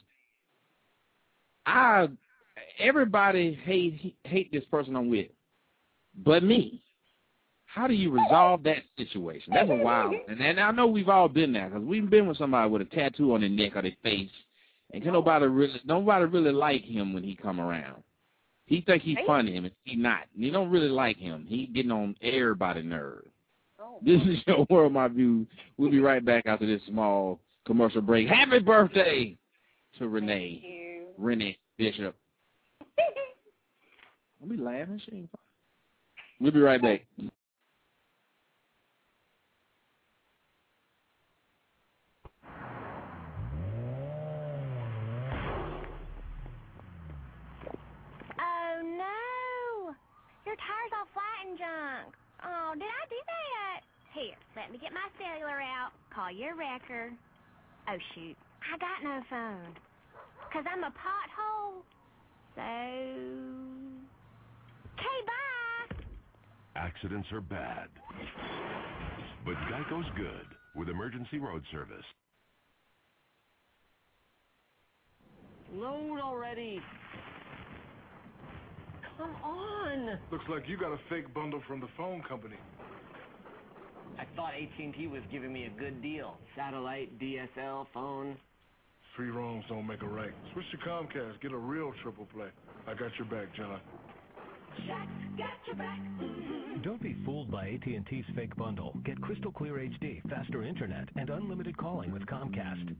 everybody hate this person I'm with, but me. How do you resolve that situation? That's a wild. And I know we've all been there, because we've been with somebody with a tattoo on their neck or their face, and nobody really like him when he come around. He think he's funny, and he not. And he don't really like him. He getting on everybody's nerves. This is Your World, My Views. We'll be right back after this small commercial break. Happy birthday to Renee. Renee Bishop. I'll be laughing. She ain't fine. We'll be right back. Oh, no. Your tire's all flat and junk. Oh, did I do that? Here, let me get my cellular out. Call your wrecker. Oh, shoot. I got no phone. 'Cause I'm a pothole. So... Okay, bye. Accidents are bad. But Geico's good with emergency road service. Load already. Come on. Looks like you got a fake bundle from the phone company. I thought AT&T was giving me a good deal. Satellite, DSL, phone. 3 wrongs don't make a right. Switch to Comcast. Get a real triple play. I got your back, John. Shaq's got your back. Don't be fooled by AT&T's fake bundle. Get crystal clear HD, faster internet, and unlimited calling with Comcast.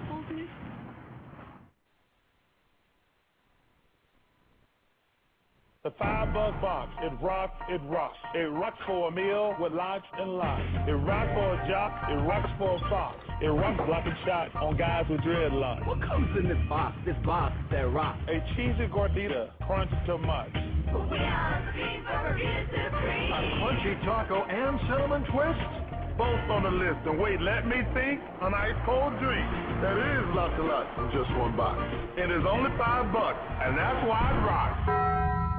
The $5 box. It rocks, it rocks. It rocks for a meal with lots and lots. It rocks for a jock, it rocks for a fox. It rocks blocking shots on guys with dreadlocks. What comes in this box that rocks? A cheesy gordita, crunch too much. We are Supreme for Burgers Supreme. A crunchy taco and cinnamon twist? Both on the list. And wait, let me think. An ice cold drink. That is lots and lots in just one box. It is only $5, and that's why it rocks.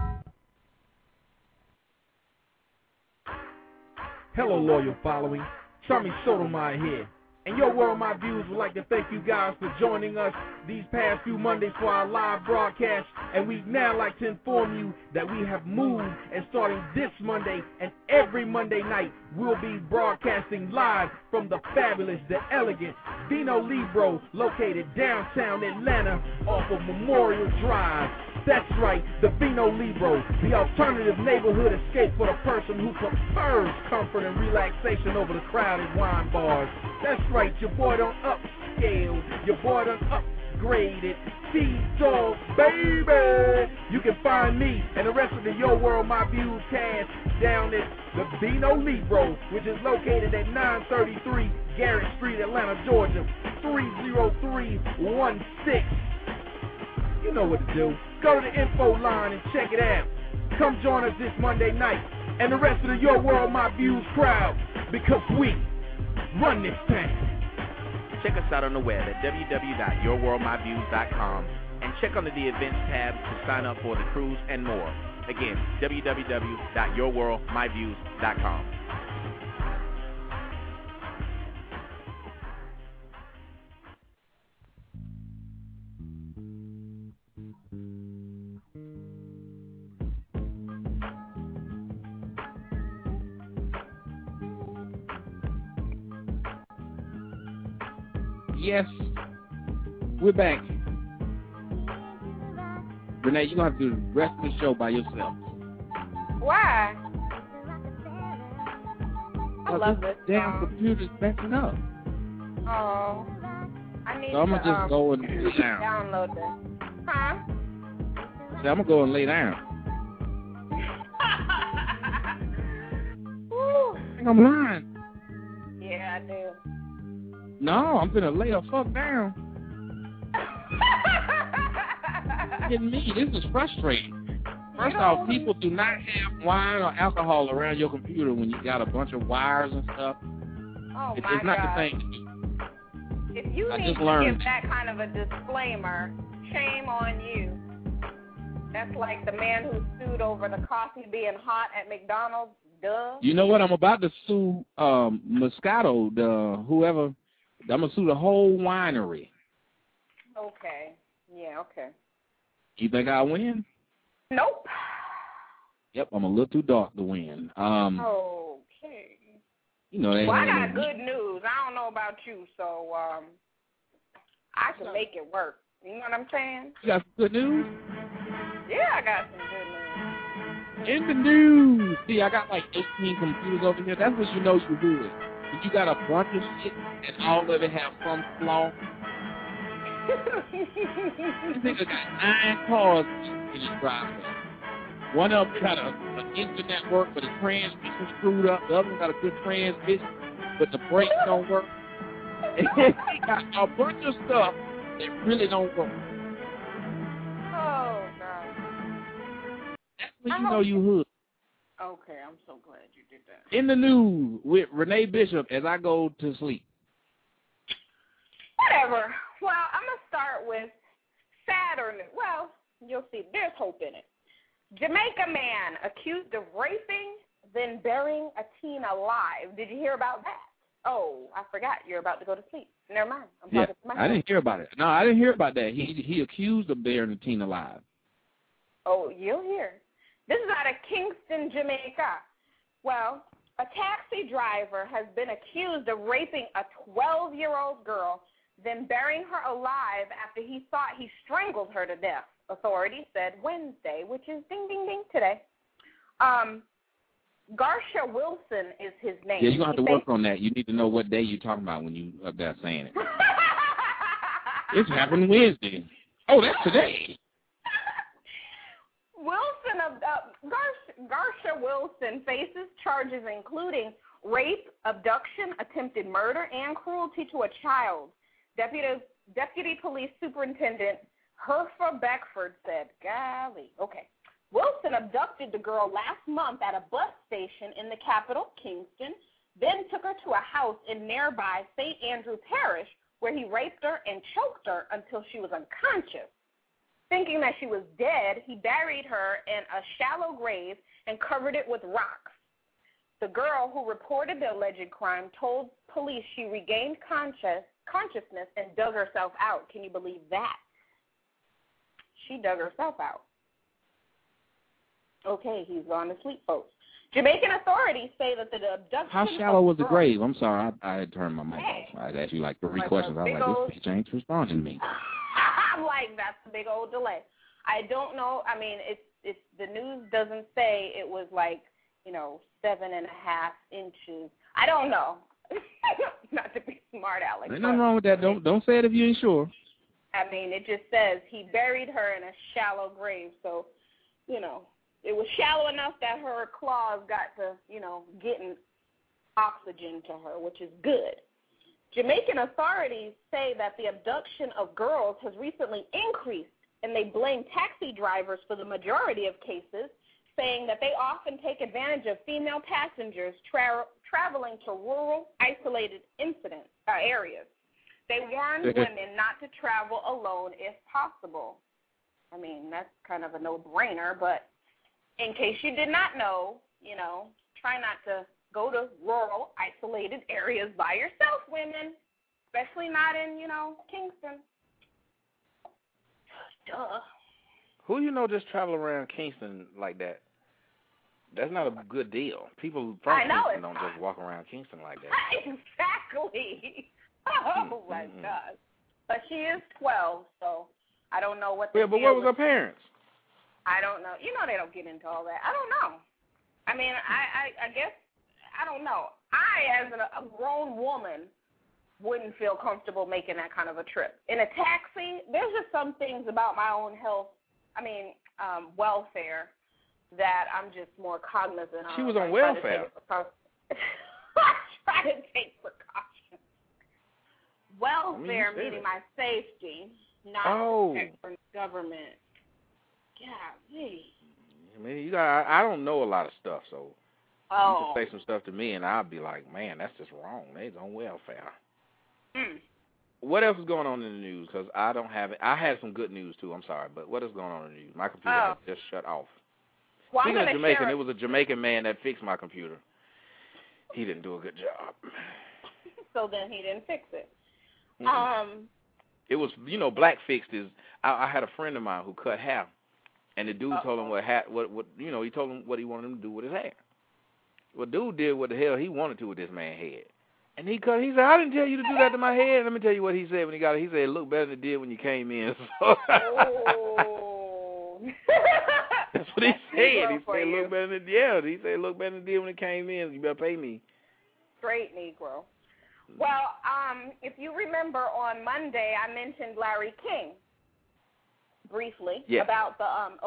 Hello, loyal following. Tommy Sotomayor here. And Your World, My Views would like to thank you guys for joining us these past few Mondays for our live broadcast. And we'd now like to inform you that we have moved, and starting this Monday and every Monday night, we'll be broadcasting live from the fabulous, the elegant Vino Libro, located downtown Atlanta off of Memorial Drive. That's right, the Vino Libro, the alternative neighborhood escape for the person who prefers comfort and relaxation over the crowded wine bars. That's right, your boy done upscaled, your boy done upgraded. T-Dog, baby! You can find me and the rest of the Your World, My Views cast down at the Vino Libro, which is located at 933 Garrett Street, Atlanta, Georgia, 30316. You know what to do. Go to the info line and check it out. Come join us this Monday night and the rest of the Your World, My Views crowd, because we run this thing. Check us out on the web at www.yourworldmyviews.com and check under the events tab to sign up for the cruise and more. Again, www.yourworldmyviews.com. Yes, we're back. Renee, you're going to have to do the rest of the show by yourself. Why? I love this damn song. computer's messing up. Oh, I need So I'm to going to just go and lay down. download this. Huh? So I'm going to go and lay down. Woo. I think I'm lying. Yeah, I do. No, I'm going to lay the fuck down. Kidding me, this is frustrating. First off, people do not have wine or alcohol around your computer when you got a bunch of wires and stuff. Oh, It's my not God. the thing. If you I need just to learned. give that kind of a disclaimer, shame on you. That's like the man who sued over the coffee being hot at McDonald's. Duh. You know what? I'm about to sue Moscato, whoever. I'm going to sue the whole winery. Okay. Yeah, okay. You think I'll win? Nope. Yep, I'm a little too dark to win. Okay. You know, they Well, I ain't got no- good news. I don't know about you, so I can make it work. You know what I'm saying? You got some good news? Yeah, I got some good news. In the news. See, I got like 18 computers over here. That's what you know you do it. If you got a bunch of shit and all of it have some flaw. This nigga got 9 cars in his driveway. One of them got an engine that work, but the transmission screwed up. The other one got a good transmission, but the brakes don't work. And he got a bunch of stuff that really don't work. Oh, God. That's when you know you hood. Okay, I'm so glad you did that. In the news with Renee Bishop as I go to sleep. Whatever. Well, I'm going to start with sadder news. Well, you'll see. There's hope in it. Jamaica man accused of raping, then burying a teen alive. Did you hear about that? Oh, I forgot. You're about to go to sleep. Never mind. I'm Yeah, talking to myself. I didn't hear about it. No, I didn't hear about that. He accused of burying the teen alive. Oh, you'll hear. This is out of Kingston, Jamaica. Well, a taxi driver has been accused of raping a 12-year-old girl, then burying her alive after he thought he strangled her to death, authorities said Wednesday, which is ding, ding, ding today. Garsha Wilson is his name. Yeah, you're going to have to work on that. You need to know what day you're talking about when you up there saying it. It's happened Wednesday. Oh, that's today. Garsha Wilson faces charges including rape, abduction, attempted murder, and cruelty to a child. Deputy Police Superintendent Herfa Beckford said, golly, okay. Wilson abducted the girl last month at a bus station in the capital, Kingston, then took her to a house in nearby St. Andrew Parish where he raped her and choked her until she was unconscious. Thinking that she was dead, he buried her in a shallow grave and covered it with rocks. The girl who reported the alleged crime told police she regained consciousness and dug herself out. Can you believe that? She dug herself out. Okay, he's gone to sleep, folks. Jamaican authorities say that the abduction. How shallow was the grave? I'm sorry, I had turned my mic off. I had asked you like 3 questions. I was like, this bitch ain't responding to me. I'm like, that's a big old delay. I don't know. I mean, it's the news doesn't say it was like, 7.5 inches. I don't know. Not to be smart, Alex. Ain't nothing wrong with that. Don't say it if you ain't sure. I mean, it just says he buried her in a shallow grave. So, it was shallow enough that her claws got to, getting oxygen to her, which is good. Jamaican authorities say that the abduction of girls has recently increased and they blame taxi drivers for the majority of cases, saying that they often take advantage of female passengers traveling to rural, isolated areas. They warn women not to travel alone if possible. I mean, that's kind of a no-brainer, but in case you did not know, try not to go to rural, isolated areas by yourself, women, especially not in, Kingston. Duh. Who just travel around Kingston like that? That's not a good deal. People from Kingston don't just walk around Kingston like that. Exactly. Oh, my God. But she is 12, so I don't know what the but where was her parents? I don't know. They don't get into all that. I don't know. I mean, I guess, I don't know. I, as a grown woman, wouldn't feel comfortable making that kind of a trip. In a taxi, there's just some things about my own welfare that I'm just more cognizant of. She was on welfare. I try to take precautions. Welfare meaning my safety, not protect from the government. Golly. I mean, I don't know a lot of stuff, so you can say some stuff to me, and I'll be like, man, that's just wrong. They's on welfare. What else is going on in the news? Because I don't have it. I had some good news, too. I'm sorry, but what is going on in the news? My computer has just shut off. Well, Speaking of Jamaican, it was a Jamaican man that fixed my computer. He didn't do a good job. So then he didn't fix it. It was, black fixed is. I had a friend of mine who cut hair, and the dude told him he told him what he wanted him to do with his hair. Well, dude did what the hell he wanted to with this man's head. And he said, I didn't tell you to do that to my head. Let me tell you what he said when he got it. He said, it looked better than it did when you came in. So that's what he said. He said, look better than he said, look better than it did when it came in. You better pay me. Straight Negro. Well, if you remember on Monday, I mentioned Larry King briefly about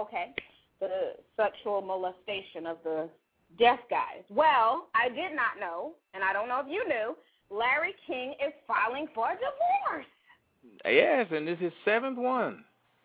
the sexual molestation of the deaf guys. Well, I did not know, and I don't know if you knew, Larry King is filing for divorce. Yes, and this is his 7th one.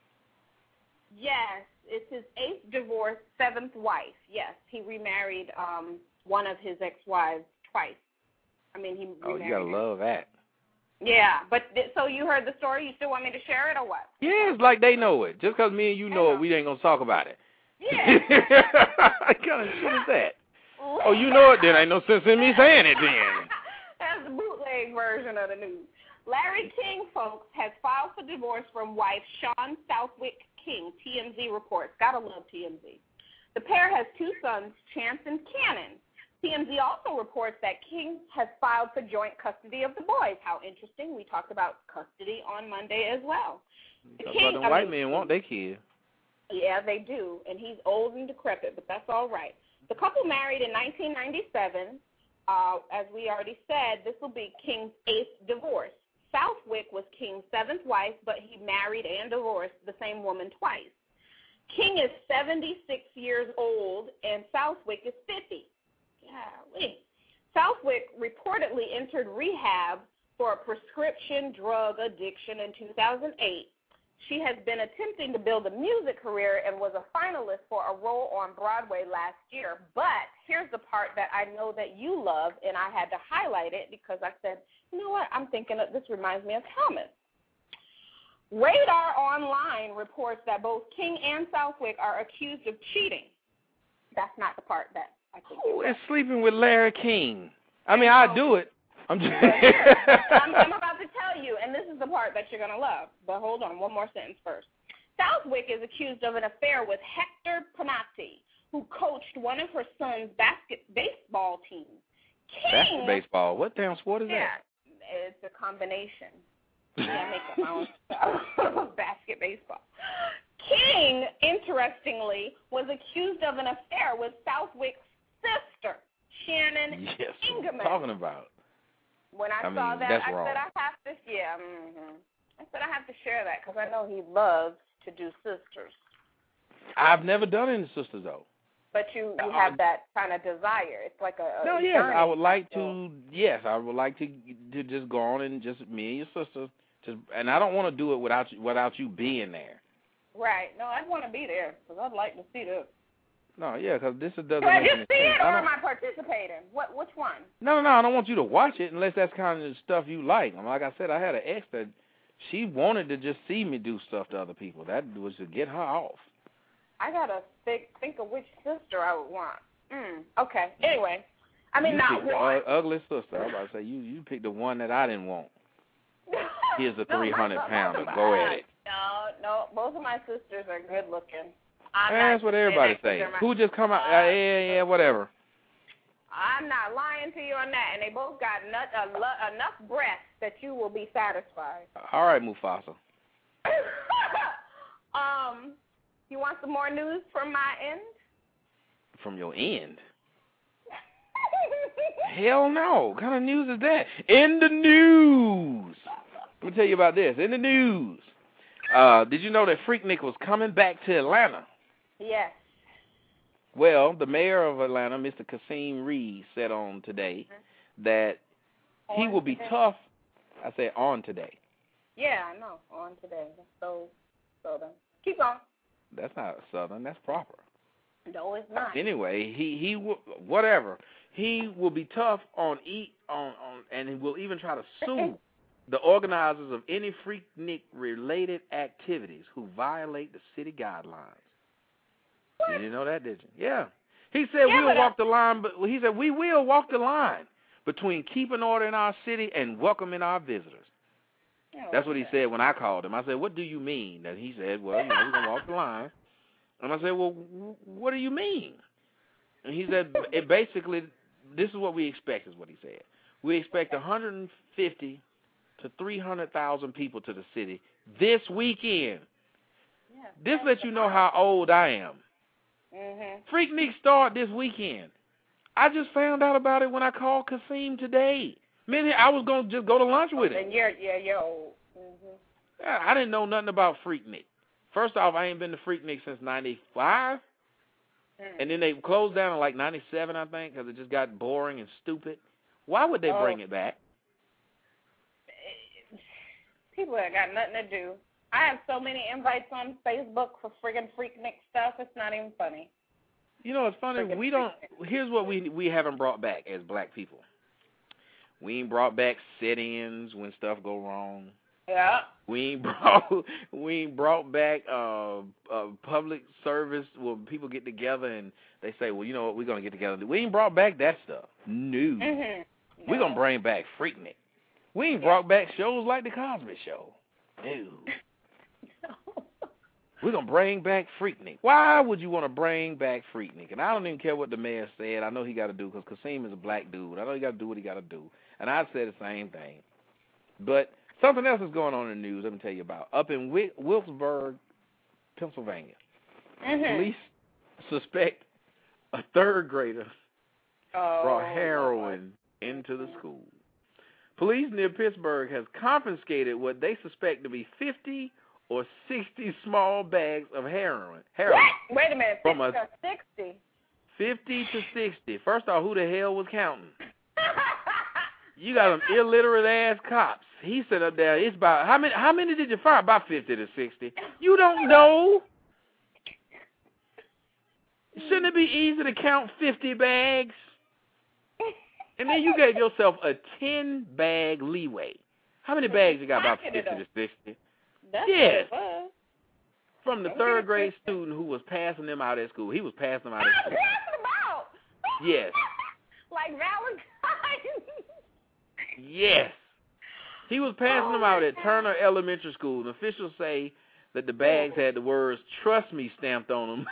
Yes, it's his 8th divorce, 7th wife. Yes, he remarried one of his ex-wives twice. I mean, he remarried you gotta love that. Yeah, but so you heard the story. You still want me to share it or what? Yeah, it's like they know it. Just because me and you know it, we ain't gonna talk about it. Yeah. What kind of shit is that? Oh, you know it then. Ain't no sense in me saying it then. That's the bootleg version of the news. Larry King, folks, has filed for divorce from wife Sean Southwick King, TMZ reports. Gotta love TMZ. The pair has 2 sons, Chance and Cannon. TMZ also reports that King has filed for joint custody of the boys. How interesting. We talked about custody on Monday as well. White men want their kids. Yeah, they do, and he's old and decrepit, but that's all right. The couple married in 1997. As we already said, this will be King's 8th divorce. Southwick was King's 7th wife, but he married and divorced the same woman twice. King is 76 years old, and Southwick is 50. Golly. Southwick reportedly entered rehab for a prescription drug addiction in 2008. She has been attempting to build a music career and was a finalist for a role on Broadway last year. But here's the part that I know that you love, and I had to highlight it because I said, you know what, I'm thinking this reminds me of Thomas. Radar Online reports that both King and Southwick are accused of cheating. That's not the part that I think. Who is sleeping with Larry King? I mean, I'd do it. I'm about to tell you, and this is the part that you're going to love. But hold on, one more sentence first. Southwick is accused of an affair with Hector Panatti, who coached one of her son's baseball teams. Basket baseball? What damn sport is that? It's a combination. I make up my own stuff. Basket baseball. King, interestingly, was accused of an affair with Southwick's sister, Shannon Ingeman. What are you talking about? When I saw that, I said I have to, I said I have to share that because I know he loves to do sisters. I've never done any sisters, though. But you have that kind of desire. It's like a no, yes, I would like to. Yes, I would like to just go on and just me and your sister. And I don't want to do it without you being there. Right. No, I'd want to be there because I'd like to see this. No, yeah, because this doesn't Do I make just any see sense. it or am I participating? Which one? No, I don't want you to watch it unless that's kind of the stuff you like. Like I said, I had an ex that she wanted to just see me do stuff to other people. That was to get her off. I got to think of which sister I would want. Okay. Anyway, I mean, you not picked one. The ugly sister. I was about to say, you picked the one that I didn't want. Here's the No, 300-pounder. Go at it. No, both of my sisters are good looking. That's what everybody say. Who just come out? Yeah, whatever. I'm not lying to you on that, and they both got enough breasts that you will be satisfied. All right, Mufasa. You want some more news from my end? From your end? Hell no. What kind of news is that? In the news. Let me tell you about this. In the news. Did you know that Freaknik was coming back to Atlanta? Yes. Well, the mayor of Atlanta, Mr. Kasim Reed, said on today that he will be tough. I said on today. Yeah, I know. On today. So then. Keep going. That's not Southern. That's proper. No, it's not. Anyway, he will, whatever. He will be tough on and he will even try to sue the organizers of any Freaknik-related activities who violate the city guidelines. What? You didn't know that, did you? Yeah. He said we'll walk the line, but he said we will walk the line between keeping order in our city and welcoming our visitors. That's what he said when I called him. I said, what do you mean? And he said, well, we're going to walk the line. And I said, well, what do you mean? And he said, it basically, this is what we expect, is what he said. We expect 150 to 300,000 people to the city this weekend. Yeah, this lets you know how old I am. Freaknik start this weekend. I just found out about it when I called Kasim today. Maybe I was going to just go to lunch with him. You're old. Yeah, I didn't know nothing about Freaknik. First off, I ain't been to Freaknik since 95. And then they closed down in like 97, I think, because it just got boring and stupid. Why would they bring it back? People have got nothing to do. I have so many invites on Facebook for friggin' Freaknik stuff, it's not even funny. You know, it's funny. Here's what we haven't brought back as black people. We ain't brought back sit-ins when stuff go wrong. Yeah. We ain't brought back public service where people get together and they say, well, you know what, we're gonna get together. We ain't brought back that stuff. No. We're gonna bring back Freaknik. We ain't brought back shows like the Cosby Show. No. We're gonna bring back Freaknik. Why would you want to bring back Freaknik? And I don't even care what the mayor said. I know he got to do, because Kasim is a black dude. I know he got to do what he got to do. And I said the same thing. But something else is going on in the news, let me tell you about. Up in Wilkesburg, Pennsylvania, police suspect a third grader brought heroin into the school. Police near Pittsburgh has confiscated what they suspect to be 50 or 60 small bags of heroin. Wait a minute, 50 or 60? 50 to 60. First off, who the hell was counting? You got some illiterate-ass cops. He said up there, it's about, how many did you find? About 50 to 60. You don't know. Shouldn't it be easy to count 50 bags? And then you gave yourself a 10-bag leeway. How many bags you got? About 50 to 60. Yes. From the third grade student who was passing them out at school. He was passing them out at school. Passing them out? Yes. Like Valentine's? Yes. He was passing them out at Turner Elementary School. And officials say that the bags had the words, "Trust me," stamped on them.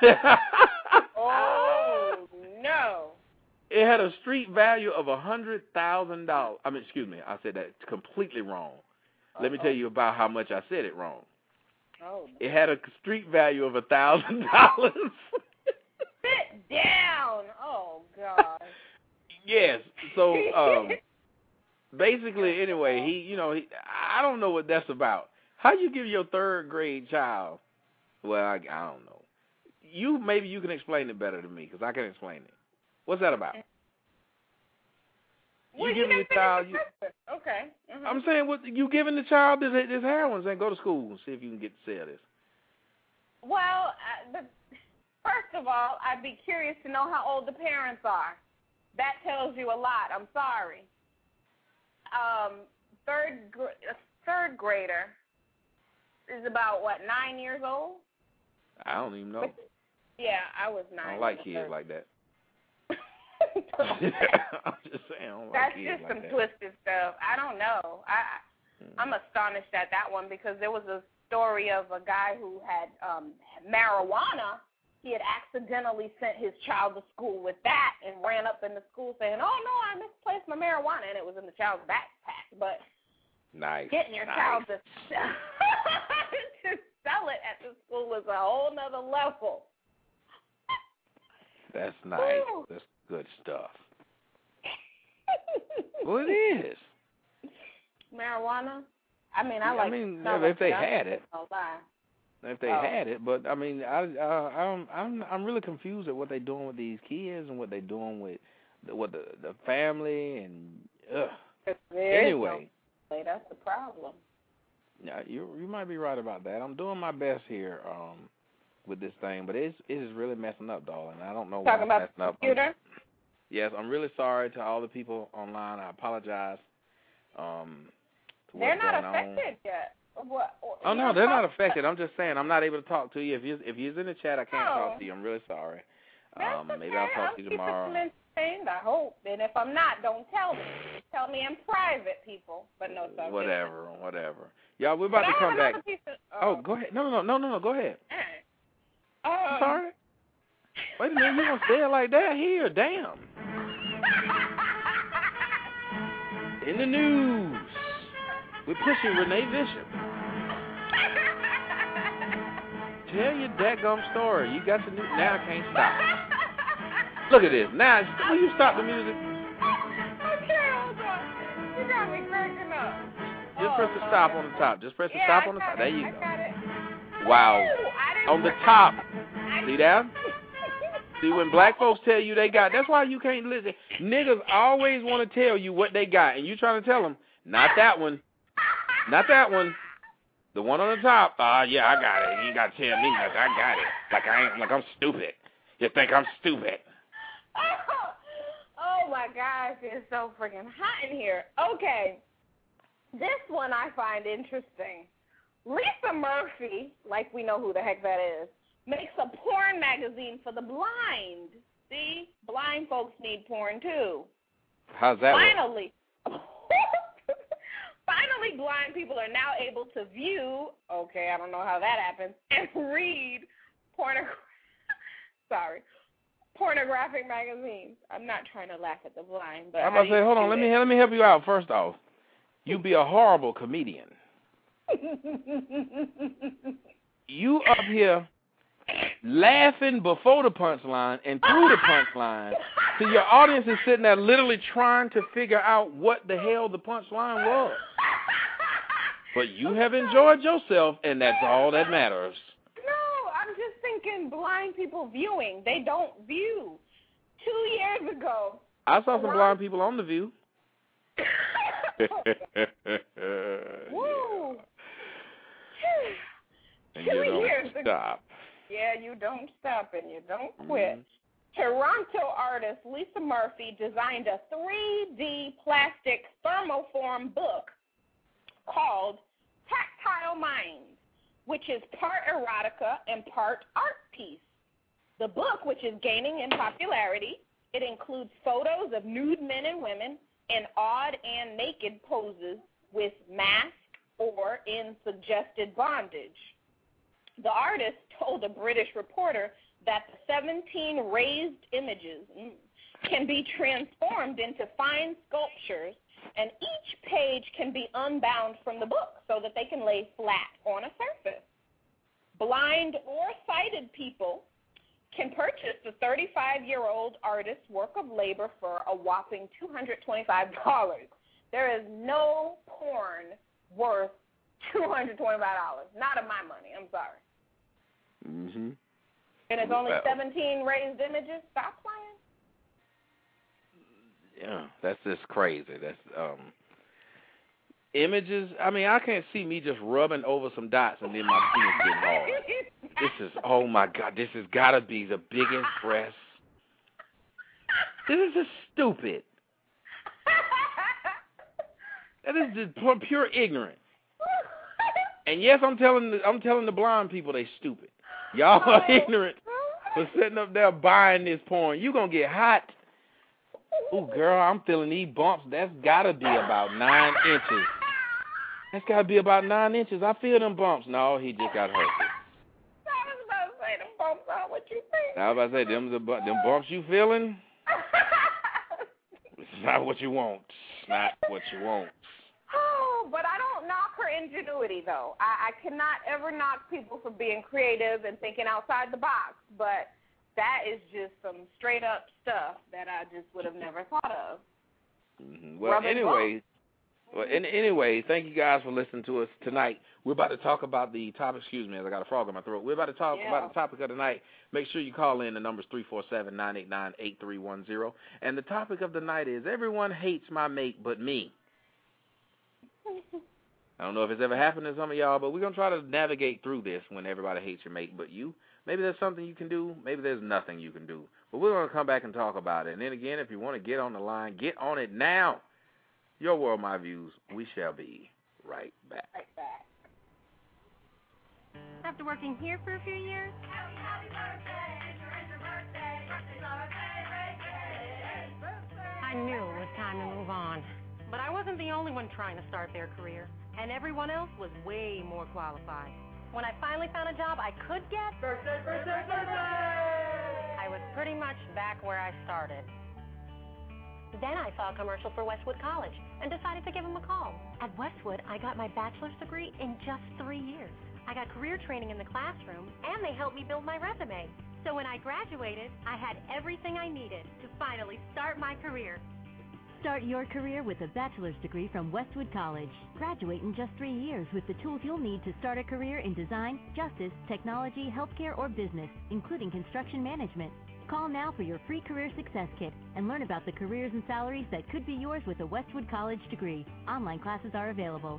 Oh, no. It had a street value of $100,000. I mean, excuse me, I said that completely wrong. Let me tell you about how much I said it wrong. Oh. It had a street value of $1,000. Sit down. Oh, God. Yes. So, basically, anyway, I don't know what that's about. How you give your third grade child? Well, I don't know. Maybe you can explain it better than me, because I can explain it. What's that about? Well, you giving the child? Okay. I'm saying, what you giving the child this heroin? Saying, go to school and see if you can get to sell this. First of all, I'd be curious to know how old the parents are. That tells you a lot. I'm sorry. Third grader is about, 9 years old? I don't even know. Yeah, I was 9. I don't like kids like that. I'm just saying, I don't That's like kids just like some that. twisted stuff. I don't know. I'm astonished at that one because there was a story of a guy who had marijuana. He had accidentally sent his child to school with that and ran up in the school saying, "Oh no, I misplaced my marijuana," and it was in the child's backpack. But getting your child to sell it at the school is a whole nother level. That's nice. Ooh. That's good stuff. Well, it is. Marijuana? I mean, if they had it. No lie. If they had it, but I mean, I'm really confused at what they're doing with these kids and what they're doing with the family and anyway. That's the problem. Yeah, you might be right about that. I'm doing my best here with this thing, but it is really messing up, darling. I don't know why it's messing up. Computer? Yes, I'm really sorry to all the people online. I apologize. They're not affected yet. Oh no, they're not affected. I'm just saying I'm not able to talk to you. If you're in the chat, I can't talk to you. I'm really sorry. Maybe I'll talk to you tomorrow. I'm entertained, I hope. And if I'm not, don't tell me. Tell me in private, people. But no, so whatever. Y'all, we're about to come back. Oh, go ahead. No, go ahead. I'm sorry. Wait a minute, you don't say it like that here. Damn. In the news, we're pushing Renee Bishop. Tell your dadgum story. You got the new. Now I can't stop. Look at this. Now, will you stop the music? Okay, hold on. You got me cracking up. Just press the stop on the top. Just press the stop on the top. There you go. Got it. Wow. On the top. See that? See, when black folks tell you they got, that's why you can't listen. Niggas always want to tell you what they got, and you trying to tell them, not that one. Not that one. The one on the top. Yeah, I got it. You ain't got to tell me like I got it. Like I'm stupid. You think I'm stupid. Oh my gosh, it's so freaking hot in here. Okay. This one I find interesting. Lisa Murphy, like we know who the heck that is, makes a porn magazine for the blind. See? Blind folks need porn too. How's that Finally. Finally, blind people are now able to view, okay, I don't know how that happens, and read pornographic magazines. I'm not trying to laugh at the blind, but I'm about to say, hold on, let me help you out first off. You be a horrible comedian. You up here laughing before the punchline and through the punchline, so your audience is sitting there literally trying to figure out what the hell the punchline was. But you have enjoyed yourself, and that's all that matters. No, I'm just thinking blind people viewing. They don't view. 2 years ago. I saw some blind people on The View. Woo. And you don't stop. Yeah, you don't stop and you don't quit. Toronto artist Lisa Murphy designed a 3D plastic thermoform book called Tactile Minds, which is part erotica and part art piece. The book, which is gaining in popularity, it includes photos of nude men and women in odd and naked poses with mask or in suggested bondage. The artist told a British reporter that the 17 raised images can be transformed into fine sculptures, and each page can be unbound from the book so that they can lay flat on a surface. Blind or sighted people can purchase the 35-year-old artist's work of labor for a whopping $225. There is no porn worth $225. Not of my money. I'm sorry. Mm-hmm. And it's only 17 raised images? Stop playing. Yeah, that's just crazy. That's images. I mean, I can't see me just rubbing over some dots and then my penis getting hard. This is, oh my God, this has got to be the biggest press. This is just stupid. That is just pure ignorance. And yes, I'm telling the blind people they stupid. Y'all are ignorant for sitting up there buying this porn. You gonna get hot. Ooh, girl, I'm feeling these bumps. That's gotta be about 9 inches. That's gotta be about 9 inches. I feel them bumps. No, he just got hurt. I was about to say them bumps aren't what you think. I was about to say them bumps you feeling. It's not what you want. It's not what you want. Oh, but I don't knock her ingenuity, though. I cannot ever knock people for being creative and thinking outside the box, but that is just some straight-up stuff that I just would have never thought of. Mm-hmm. Well, anyway, thank you guys for listening to us tonight. We're about to talk about the topic. Excuse me, I got a frog in my throat. We're about to talk about the topic of the night. Make sure you call in. The number's 347-989-8310. And the topic of the night is everyone hates my mate but me. I don't know if it's ever happened to some of y'all, but we're going to try to navigate through this when everybody hates your mate but you. Maybe there's something you can do. Maybe there's nothing you can do. But we're going to come back and talk about it. And then again, if you want to get on the line, get on it now. Your World, My Views. We shall be right back. After working here for a few years, I knew it was time to move on. But I wasn't the only one trying to start their career, and everyone else was way more qualified. When I finally found a job I could get, I was pretty much back where I started. Then I saw a commercial for Westwood College and decided to give them a call. At Westwood, I got my bachelor's degree in just 3 years. I got career training in the classroom, and they helped me build my resume. So when I graduated, I had everything I needed to finally start my career. Start your career with a bachelor's degree from Westwood College. Graduate in just 3 years with the tools you'll need to start a career in design, justice, technology, healthcare, or business, including construction management. Call now for your free Career Success Kit and learn about the careers and salaries that could be yours with a Westwood College degree. Online classes are available.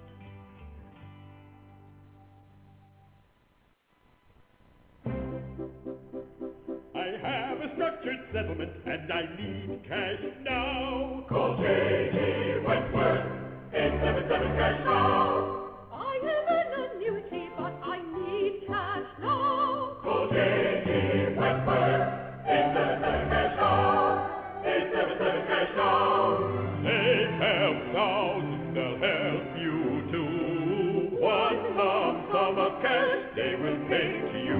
I have a structured settlement and I need cash now. Call J.D. Wentworth, 877 cash now. I have an annuity, but I need cash now. Call J.D. Wentworth, 877 cash now. 877 cash now. They have thousands, they'll help you too. One lump sum of cash they will pay to you.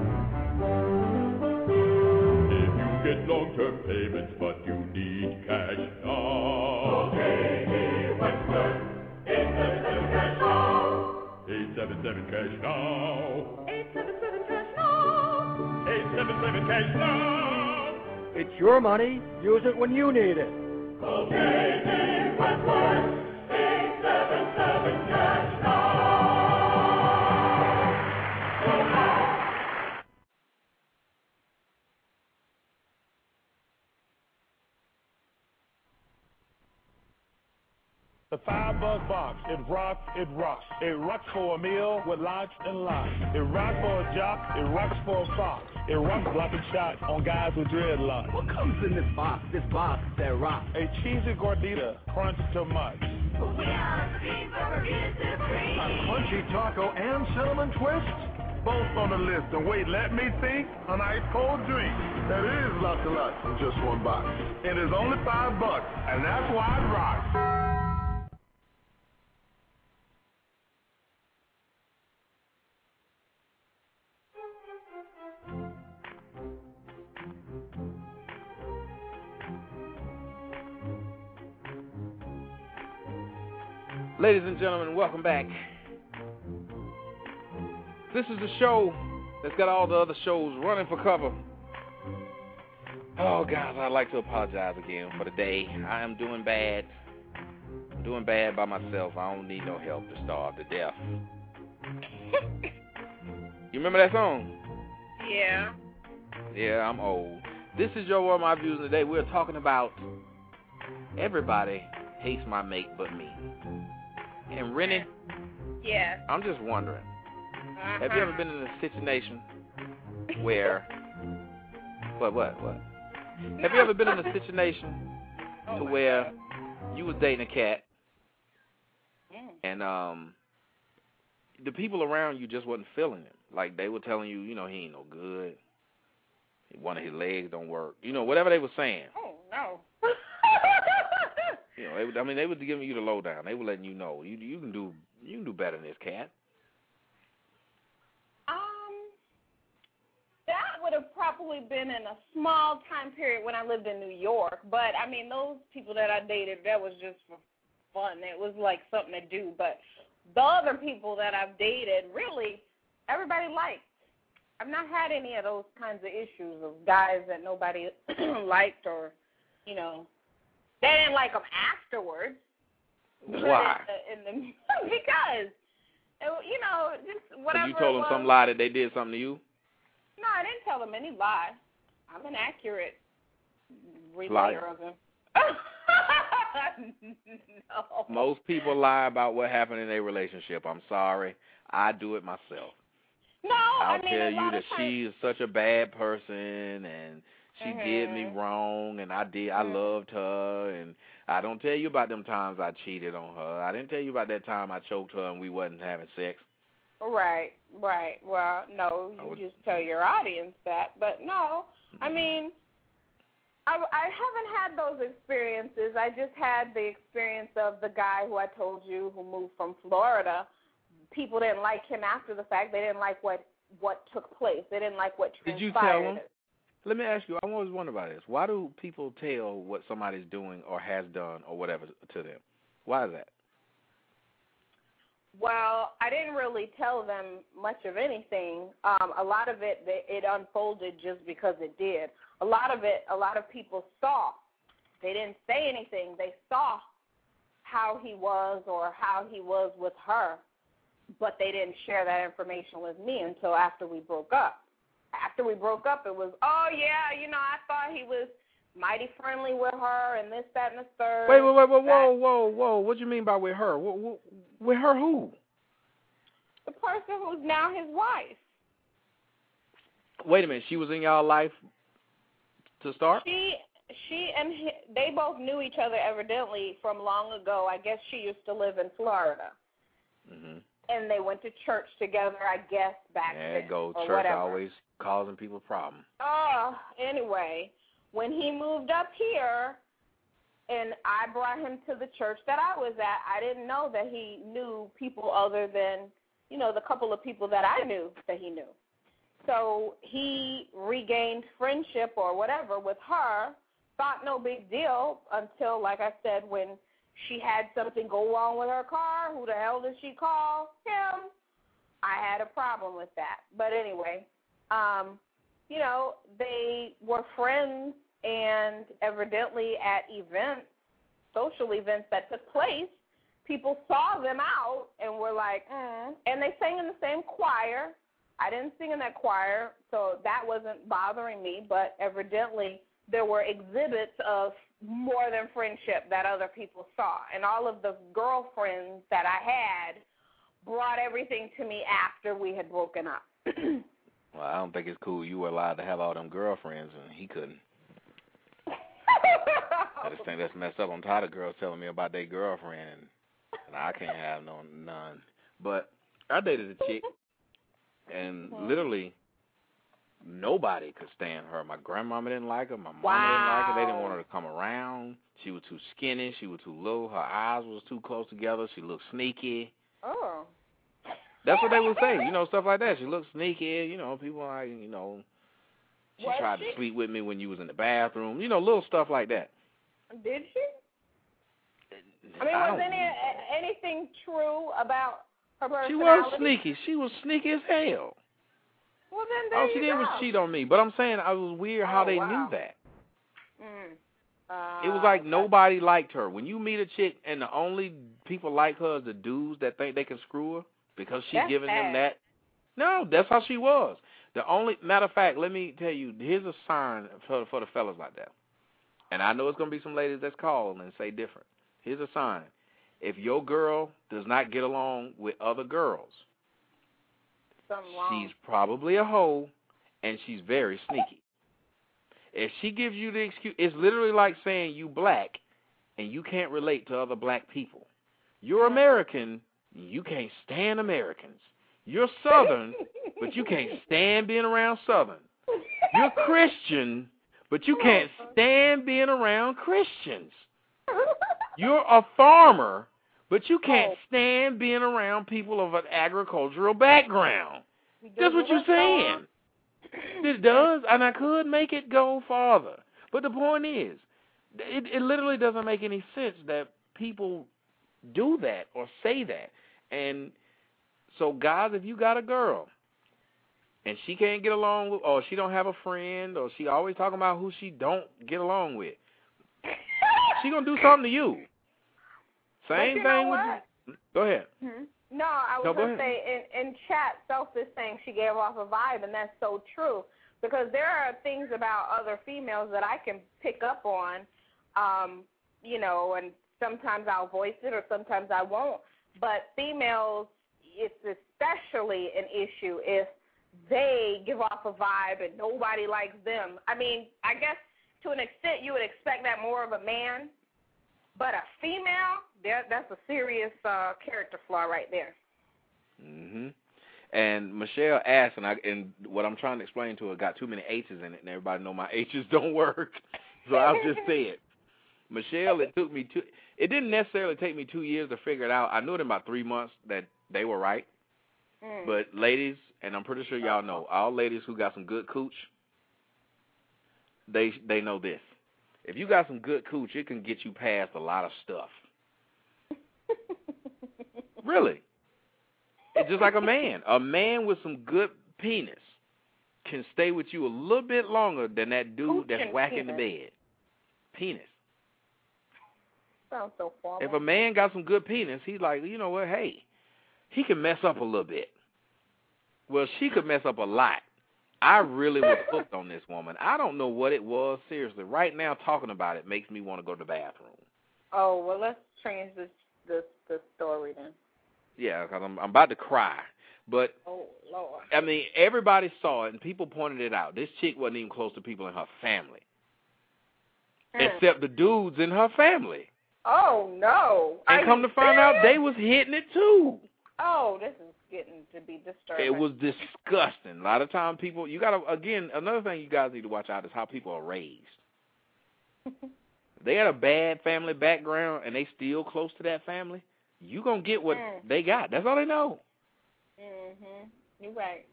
Get long-term payments, but you need cash now. J.D. Wentworth, 877 cash now. 877 cash now. 877 cash now. 877 cash now. It's your money. Use it when you need it. Call J.D. Wentworth, 877 cash now. The $5 box, it rocks, it rocks. It rocks for a meal with lots and lots. It rocks for a jock, it rocks for a fox. It rocks blocking shots on guys with dreadlocks. What comes in this box that rocks? A cheesy gordita, crunch too much. We are Supreme for Burgers Supreme. A crunchy taco and cinnamon twist? Both on the list. And wait, let me think. An ice cold drink. That is lots and lots in just one box. It is only $5, and that's why it rocks. Ladies and gentlemen, welcome back. This is the show that's got all the other shows running for cover. Oh, guys, I'd like to apologize again for the day. I am doing bad. I'm doing bad by myself. I don't need no help to starve to death. You remember that song? Yeah. Yeah, I'm old. This is Your World, My Views, and today we're talking about everybody hates my mate but me. And Rennie, Yes. I'm just wondering, have you ever been in a situation where, what? Have you ever been in a situation to where you was dating a cat and the people around you just wasn't feeling it? Like they were telling you, you know, he ain't no good. One of his legs don't work. You know, whatever they were saying. Oh, no. You know, they were giving you the lowdown. They were letting you know you can do better than this cat. That would have probably been in a small time period when I lived in New York. But, I mean, those people that I dated, that was just for fun. It was like something to do. But the other people that I've dated, really, everybody liked. I've not had any of those kinds of issues of guys that nobody liked or, you know, they didn't like them afterwards. Why? Because, you know, just whatever. So you told them some lie that they did something to you? No, I didn't tell them any lie. I'm an accurate relayer of them. No. Most people lie about what happened in their relationship. I'm sorry. I do it myself. No, I'll tell you that she is such a bad person and she did me wrong and I loved her, and I don't tell you about them times I cheated on her. I didn't tell you about that time I choked her and we wasn't having sex. Right. Well, no, you just tell your audience that. But no, I mean, I haven't had those experiences. I just had the experience of the guy who I told you who moved from Florida. People didn't like him after the fact. They didn't like what took place. They didn't like what transpired. Did you tell him? Let me ask you, I always wonder about this. Why do people tell what somebody's doing or has done or whatever to them? Why is that? Well, I didn't really tell them much of anything. A lot of it unfolded just because it did. A lot of people saw. They didn't say anything. They saw how he was or how he was with her, but they didn't share that information with me until after we broke up. After we broke up, it was, oh, yeah, you know, I thought he was mighty friendly with her and this, that, and the third. Wait, whoa. What do you mean by with her? With her who? The person who's now his wife. Wait a minute. She was in y'all life to start? She and they both knew each other evidently from long ago. I guess she used to live in Florida. Mm-hmm. And they went to church together, I guess, back then. There you go. Or Church whatever. always causing people problems. Anyway, when he moved up here and I brought him to the church that I was at, I didn't know that he knew people other than, you know, the couple of people that I knew that he knew. So he regained friendship or whatever with her, thought no big deal until, like I said, when she had something go wrong with her car. Who the hell did she call? Him. I had a problem with that. But anyway, you know, they were friends, and evidently at events, social events that took place, people saw them out and were like, and they sang in the same choir. I didn't sing in that choir, so that wasn't bothering me, but evidently there were exhibits of more than friendship that other people saw. And all of the girlfriends that I had brought everything to me after we had broken up. Well, I don't think it's cool you were allowed to have all them girlfriends and he couldn't. I just think that's messed up. I'm tired of girls telling me about their girlfriend, and I can't have none. But I dated a chick, and literally nobody could stand her. My grandmama didn't like her. My mama didn't like her. They didn't want her to come around. She was too skinny. She was too little. Her eyes was too close together. She looked sneaky. Oh. That's what they would say, you know, stuff like that. She looked sneaky, you know, people like, you know, she tried to sleep with me when you was in the bathroom, you know, little stuff like that. Did she? I mean, was anything true about her personality? She was sneaky. She was sneaky as hell. Well, then there all she you did go. was cheat on me. But I'm saying it was weird how they knew that. It was like nobody liked her. When you meet a chick and the only people like her is the dudes that think they can screw her because she's giving them that. No, that's how she was. The only matter of fact, let me tell you, here's a sign for the fellas like that. And I know it's going to be some ladies that's called and say different. Here's a sign. If your girl does not get along with other girls, she's probably a hoe, and she's very sneaky. If she gives you the excuse, it's literally like saying you black and you can't relate to other black people. You're American, you can't stand Americans. You're Southern, but you can't stand being around Southern. You're Christian, but you can't stand being around Christians. You're a farmer, but you can't stand being around people of an agricultural background. That's what you're saying. It does, and I could make it go farther. But the point is, it literally doesn't make any sense that people do that or say that. And so, guys, if you got a girl and she can't get along with, or she don't have a friend, or she always talking about who she don't get along with, she going to do something to you. Same thing with you. Go ahead. No, I was going to say, in chat, Self is saying she gave off a vibe, and that's so true. Because there are things about other females that I can pick up on, you know, and sometimes I'll voice it or sometimes I won't. But females, it's especially an issue if they give off a vibe and nobody likes them. I mean, I guess to an extent you would expect that more of a man. But a female, that's a serious character flaw right there. And Michelle asked, and what I'm trying to explain to her got too many H's in it, and everybody know my H's don't work. So I'll just say it. Michelle, it didn't necessarily take me 2 years to figure it out. I knew it in about 3 months that they were right. But ladies, and I'm pretty sure y'all know, all ladies who got some good cooch, they know this. If you got some good cooch, it can get you past a lot of stuff. Really. It's just like a man. A man with some good penis can stay with you a little bit longer than that dude that's whacking the bed. Penis. Sounds so formal. If a man got some good penis, he's like, you know what, hey, he can mess up a little bit. Well, she could mess up a lot. I really was hooked on this woman. I don't know what it was. Seriously, right now talking about it makes me want to go to the bathroom. Oh, well, let's change the story then. Yeah, because I'm about to cry. But, oh, Lord. I mean, everybody saw it, and people pointed it out. This chick wasn't even close to people in her family, except the dudes in her family. Oh, no. And come to find out, they was hitting it, too. Oh, this is getting to be disturbing. It was disgusting. A lot of times people, you got to, again, another thing you guys need to watch out is how people are raised. They had a bad family background, and they still close to that family, you going to get what they got. That's all they know. You're right.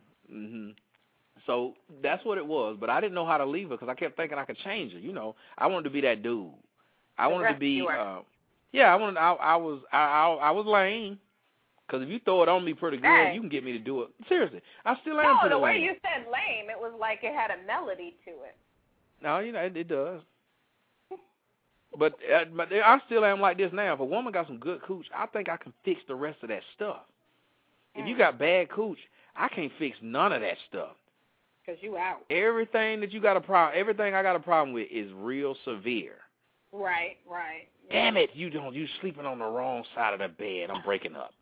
So that's what it was, but I didn't know how to leave her because I kept thinking I could change her. You know, I wanted to be that dude. I wanted to be, I was lame. Because if you throw it on me pretty good, you can get me to do it. Seriously, I still am pretty lame. No, the way you said lame, it was like it had a melody to it. No, you know, it does. But I still am like this now. If a woman got some good cooch, I think I can fix the rest of that stuff. If you got bad cooch, I can't fix none of that stuff. Because you out. Everything that you got a problem, everything I got a problem with is real severe. Right. Damn it, you sleeping on the wrong side of the bed. I'm breaking up.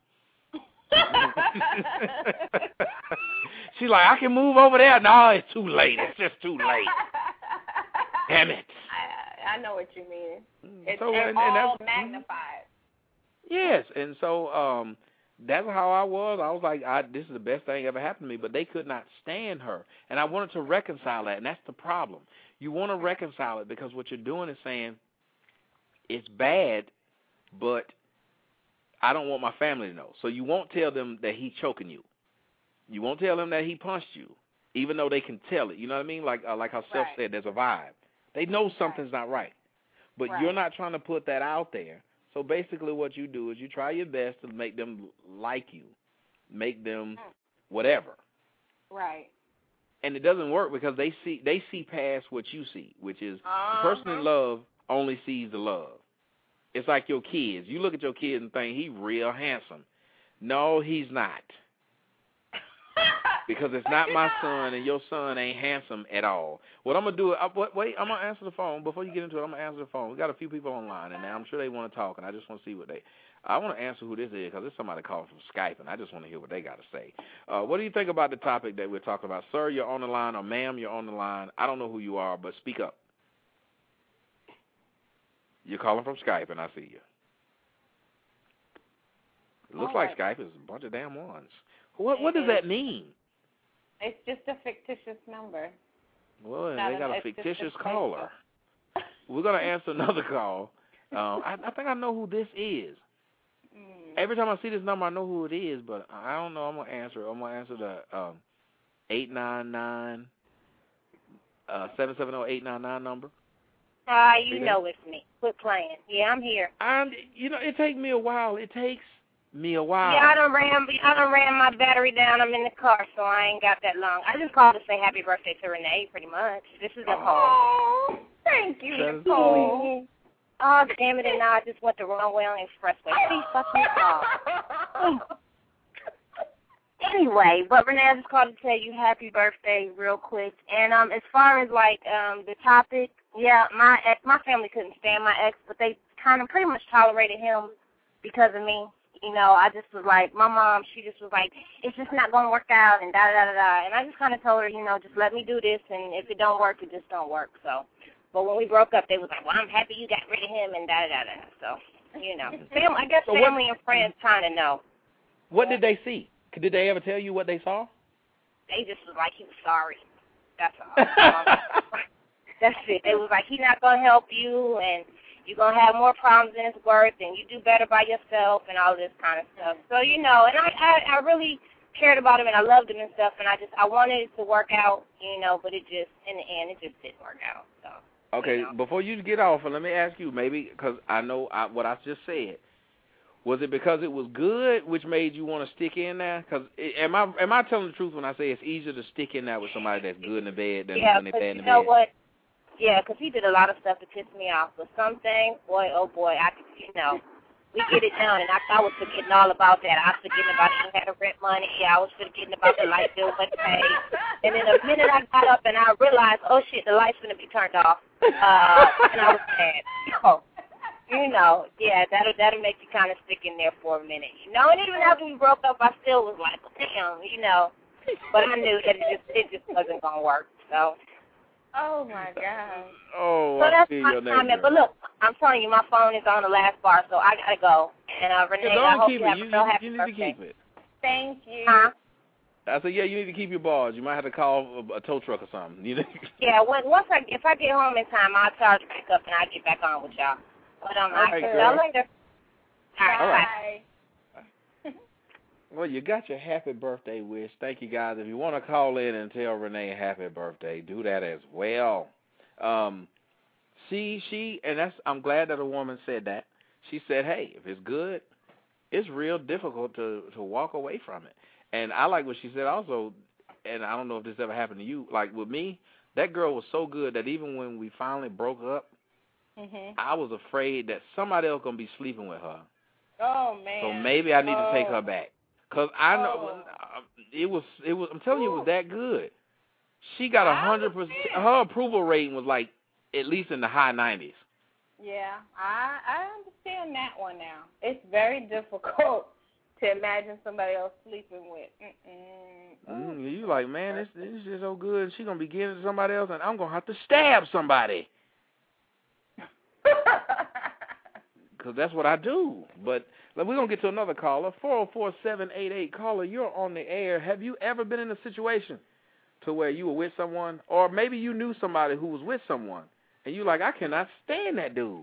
She's like, I can move over there. No, it's too late. It's just too late. Damn it. I know what you mean. It's so, all magnified. Yes, and so that's how I was. I was like, this is the best thing ever happened to me, but they could not stand her. And I wanted to reconcile that, and that's the problem. You want to reconcile it because what you're doing is saying, it's bad, but I don't want my family to know. So you won't tell them that he's choking you. You won't tell them that he punched you, even though they can tell it. You know what I mean? Like how Self said, there's a vibe. They know something's not right. But you're not trying to put that out there. So basically what you do is you try your best to make them like you, make them whatever. Right. And it doesn't work because they see past what you see, which is the person in love only sees the love. It's like your kids. You look at your kids and think, he's real handsome. No, he's not. because it's not my son, and your son ain't handsome at all. What I'm going to do, wait, I'm going to answer the phone. Before you get into it, I'm going to answer the phone. We got a few people online, and now I'm sure they want to talk, and I just want to see what I want to answer who this is, because it's somebody calling from Skype, and I just want to hear what they got to say. What do you think about the topic that we're talking about? Sir, you're on the line, or ma'am, you're on the line. I don't know who you are, but speak up. You're calling from Skype, and I see you. It looks like Skype is a bunch of damn ones. What does that mean? It's just a fictitious number. Well, they got a fictitious caller. We're going to answer another call. I think I know who this is. Every time I see this number, I know who it is, but I don't know. I'm going to answer it. I'm going to answer the 770-899 number. You know it's me. Quit playing. Yeah, I'm here. It takes me a while. Yeah, I done ran my battery down. I'm in the car, so I ain't got that long. I just called to say happy birthday to Renee, pretty much. This is Nicole. Oh, thank you, Nicole. Oh, damn it, and now I just went the wrong way on the expressway. Please fuck me off. Anyway, but Renee, I just called to tell you happy birthday real quick. And as far as, the topic, yeah, my family couldn't stand my ex, but they kind of pretty much tolerated him because of me. I just was like, my mom, she just was like, it's just not going to work out, and da-da-da-da-da. And I just kind of told her, just let me do this, and if it don't work, it just don't work. So, but when we broke up, they was like, well, I'm happy you got rid of him, and da-da-da-da. So, I guess family and friends kind of know. What did they see? Did they ever tell you what they saw? They just was like, he was sorry. That's all. That's it. They was like, he's not going to help you, and you're going to have more problems than it's worth, and you do better by yourself, and all this kind of stuff. So, and I really cared about him, and I loved him and stuff, and I wanted it to work out, but it just, in the end, it just didn't work out. So. Okay, before you get off, let me ask you, maybe, because I know what I just said. Was it because it was good, which made you want to stick in there? Because am I telling the truth when I say it's easier to stick in there with somebody that's good in the bed than when they're bad in the bed? You know what? Yeah, because he did a lot of stuff to piss me off. But some things, boy, oh boy, we get it done, and I was forgetting all about that. I was forgetting about he had a rent money. I was forgetting about the light bill wasn't paid. And then the minute I got up and I realized, oh shit, the light's gonna be turned off, and I was mad. Yeah, that'll make you kind of stick in there for a minute, And even after we broke up, I still was like, damn, But I knew that it just wasn't gonna work. So. Oh my God. Oh, so that's my comment. But look, I'm telling you, my phone is on the last bar, so I gotta go. And Renee, I hope you have a real happy birthday. You need to keep it. Thank you. Huh? I said, yeah, you need to keep your bars. You might have to call a tow truck or something. Yeah, if I get home in time, I'll charge back up and I'll get back on with y'all. But I'll see y'all later. All right. Well, you got your happy birthday wish. Thank you, guys. If you want to call in and tell Renee happy birthday, do that as well. I'm glad that a woman said that. She said, hey, if it's good, it's real difficult to walk away from it. And I like what she said also, and I don't know if this ever happened to you. Like with me, that girl was so good that even when we finally broke up, I was afraid that somebody else going to be sleeping with her. Oh, man. So maybe I need to take her back. Because I know it was. I'm telling you, it was that good. She got 100%. Her approval rating was like at least in the high 90s. Yeah, I understand that one now. It's very difficult to imagine somebody else sleeping with. You like, man, this is so good. She's gonna be getting to somebody else, and I'm gonna have to stab somebody. Because that's what I do. But we're going to get to another caller, 404-788. Caller, you're on the air. Have you ever been in a situation to where you were with someone, or maybe you knew somebody who was with someone, and you're like, I cannot stand that dude?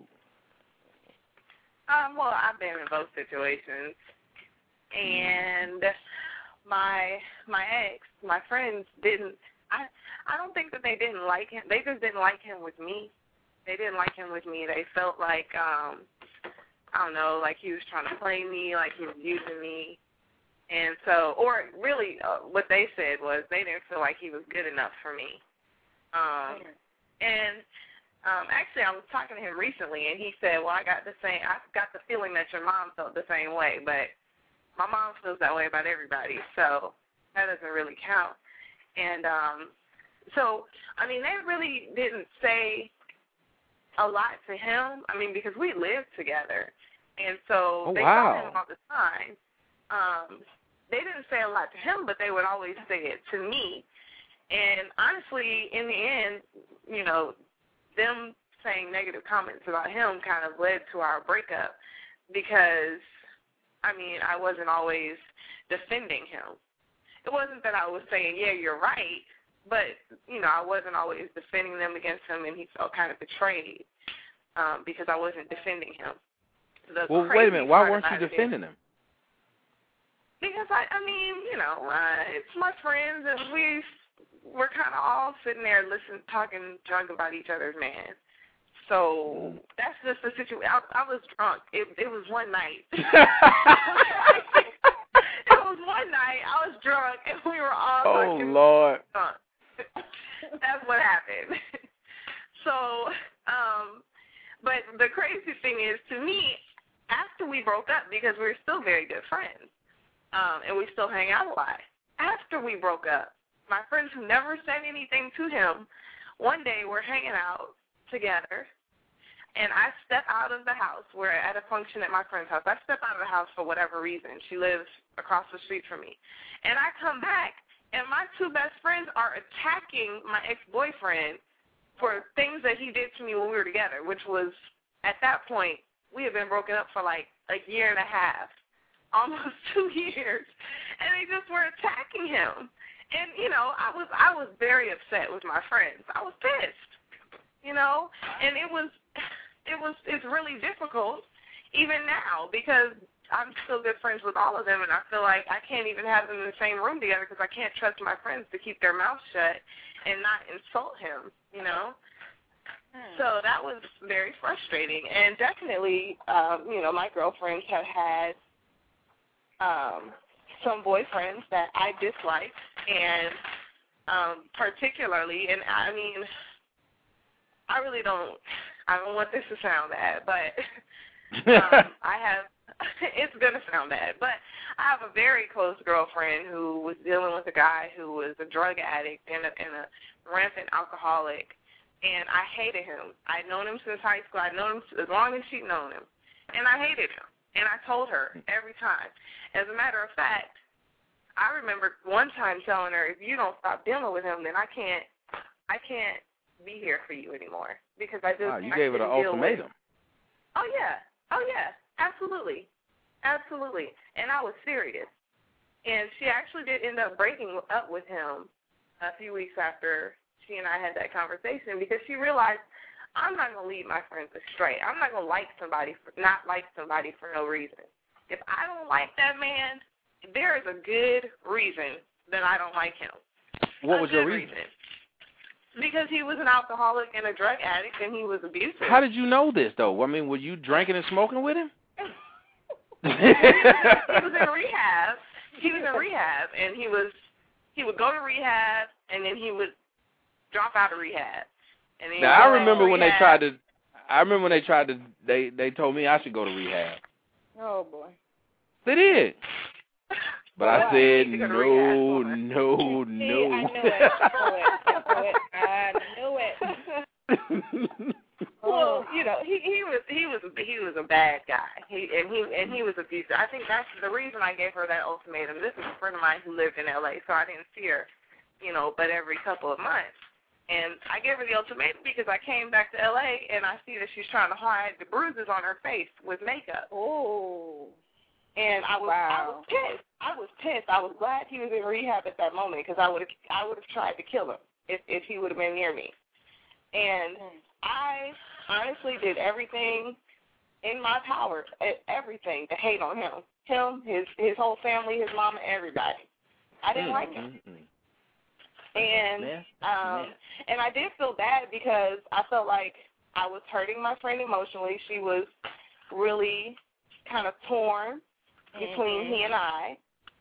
Well, I've been in both situations. And my ex, my friends didn't, I don't think that they didn't like him. They just didn't like him with me. They didn't like him with me. They felt like, I don't know, like he was trying to play me, like he was using me. And so, or really what they said was they didn't feel like he was good enough for me. Actually, I was talking to him recently, and he said, well, I got the feeling that your mom felt the same way, but my mom feels that way about everybody. So that doesn't really count. And so, I mean, they really didn't say a lot to him. I mean, because we lived together. And so they saw him all the time. They didn't say a lot to him, but they would always say it to me. And honestly, in the end, you know, them saying negative comments about him kind of led to our breakup because, I mean, I wasn't always defending him. It wasn't that I was saying, yeah, you're right, but, you know, I wasn't always defending them against him, and he felt kind of betrayed because I wasn't defending him. Well, wait a minute. Why weren't you defending him? Because, I mean, you know, it's my friends, and we're kind of all sitting there talking drunk about each other's man. So that's just the situation. I was drunk. It was one night. It was one night. I was drunk, and we were all drunk. Lord. That's what happened. So, but the crazy thing is, to me, after we broke up, because we were still very good friends, and we still hang out a lot, after we broke up, my friends who never said anything to him, one day we're hanging out together, and I step out of the house. We're at a function at my friend's house. I step out of the house for whatever reason. She lives across the street from me. And I come back, and my two best friends are attacking my ex-boyfriend for things that he did to me when we were together, which was, at that point, we had been broken up for like a year and a half, almost 2 years, and they just were attacking him. And, you know, I was very upset with my friends. I was pissed, you know, and it's really difficult even now because I'm still good friends with all of them, and I feel like I can't even have them in the same room together because I can't trust my friends to keep their mouths shut and not insult him, you know. So that was very frustrating, and definitely, you know, my girlfriends have had some boyfriends that I disliked, and particularly, and I mean, I don't want this to sound bad, but it's going to sound bad, but I have a very close girlfriend who was dealing with a guy who was a drug addict and a rampant alcoholic, and I hated him. I'd known him since high school. I'd known him as long as she'd known him, and I hated him, and I told her every time. As a matter of fact, I remember one time telling her, if you don't stop dealing with him, then I can't be here for you anymore because I just you gave it an ultimatum. Oh yeah, absolutely, and I was serious. And she actually did end up breaking up with him a few weeks after she and I had that conversation because she realized I'm not gonna lead my friends astray. I'm not gonna not like somebody for no reason. If I don't like that man, there is a good reason that I don't like him. What was your reason? Because he was an alcoholic and a drug addict, and he was abusive. How did you know this, though? I mean, were you drinking and smoking with him? He was in rehab. And he would go to rehab, and then he would drop out of rehab. And then now, I remember when they tried to, they told me I should go to rehab. Oh, boy. They did. But I said, no. See, I knew it. Well, you know, he was a bad guy. He was abusive. I think that's the reason I gave her that ultimatum. This is a friend of mine who lived in LA, so I didn't see her, you know, but every couple of months. And I gave her the ultimatum because I came back to LA and I see that she's trying to hide the bruises on her face with makeup. Oh. And I was pissed. I was glad he was in rehab at that moment because I would have tried to kill him if he would have been near me. And I honestly did everything in my power, everything to hate on him. His whole family, his mama, everybody. I didn't like him. And I did feel bad because I felt like I was hurting my friend emotionally. She was really kind of torn between he and I.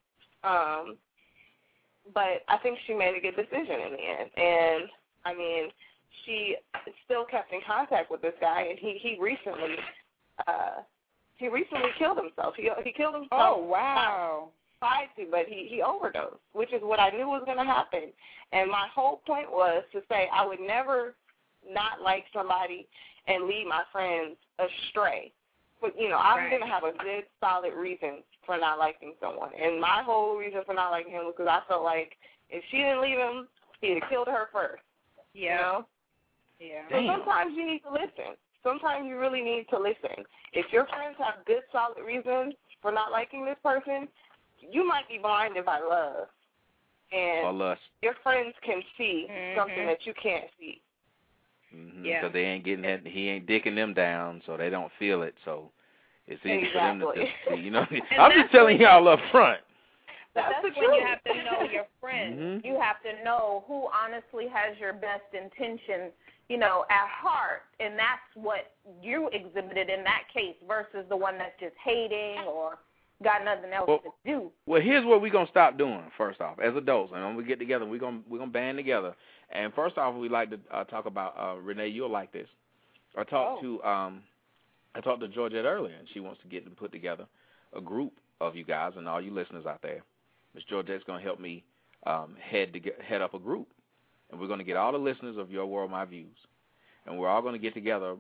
But I think she made a good decision in the end. And, I mean, she still kept in contact with this guy, and he recently killed himself. He killed himself. Oh, wow. tried to, but he overdosed, which is what I knew was going to happen. And my whole point was to say I would never not like somebody and lead my friends astray. But, you know, I'm going to have a good, solid reason for not liking someone. And my whole reason for not liking him was because I felt like if she didn't leave him, he'd have killed her first. Yeah. You know? Yeah. So sometimes you need to listen. Sometimes you really need to listen. If your friends have good, solid reasons for not liking this person, you might be blinded by love. And or lust. Your friends can see something that you can't see. Yeah. So they ain't getting that. He ain't dicking them down, so they don't feel it. So it's easy for them to just see. You know, I'm just telling y'all up front. But that's when you have to know your friends. You have to know who honestly has your best intention, you know, at heart, and that's what you exhibited in that case versus the one that's just hating or got nothing else to do. Well, here's what we're gonna stop doing. First off, as adults, and when we get together, we're gonna band together. And first off, we like to talk about Renee. You'll like this. I talked to Georgette earlier, and she wants to get and put together a group of you guys and all you listeners out there. Miss Georgette's going to help me head up a group, and we're going to get all the listeners of Your World, My Views, and we're all going to get together.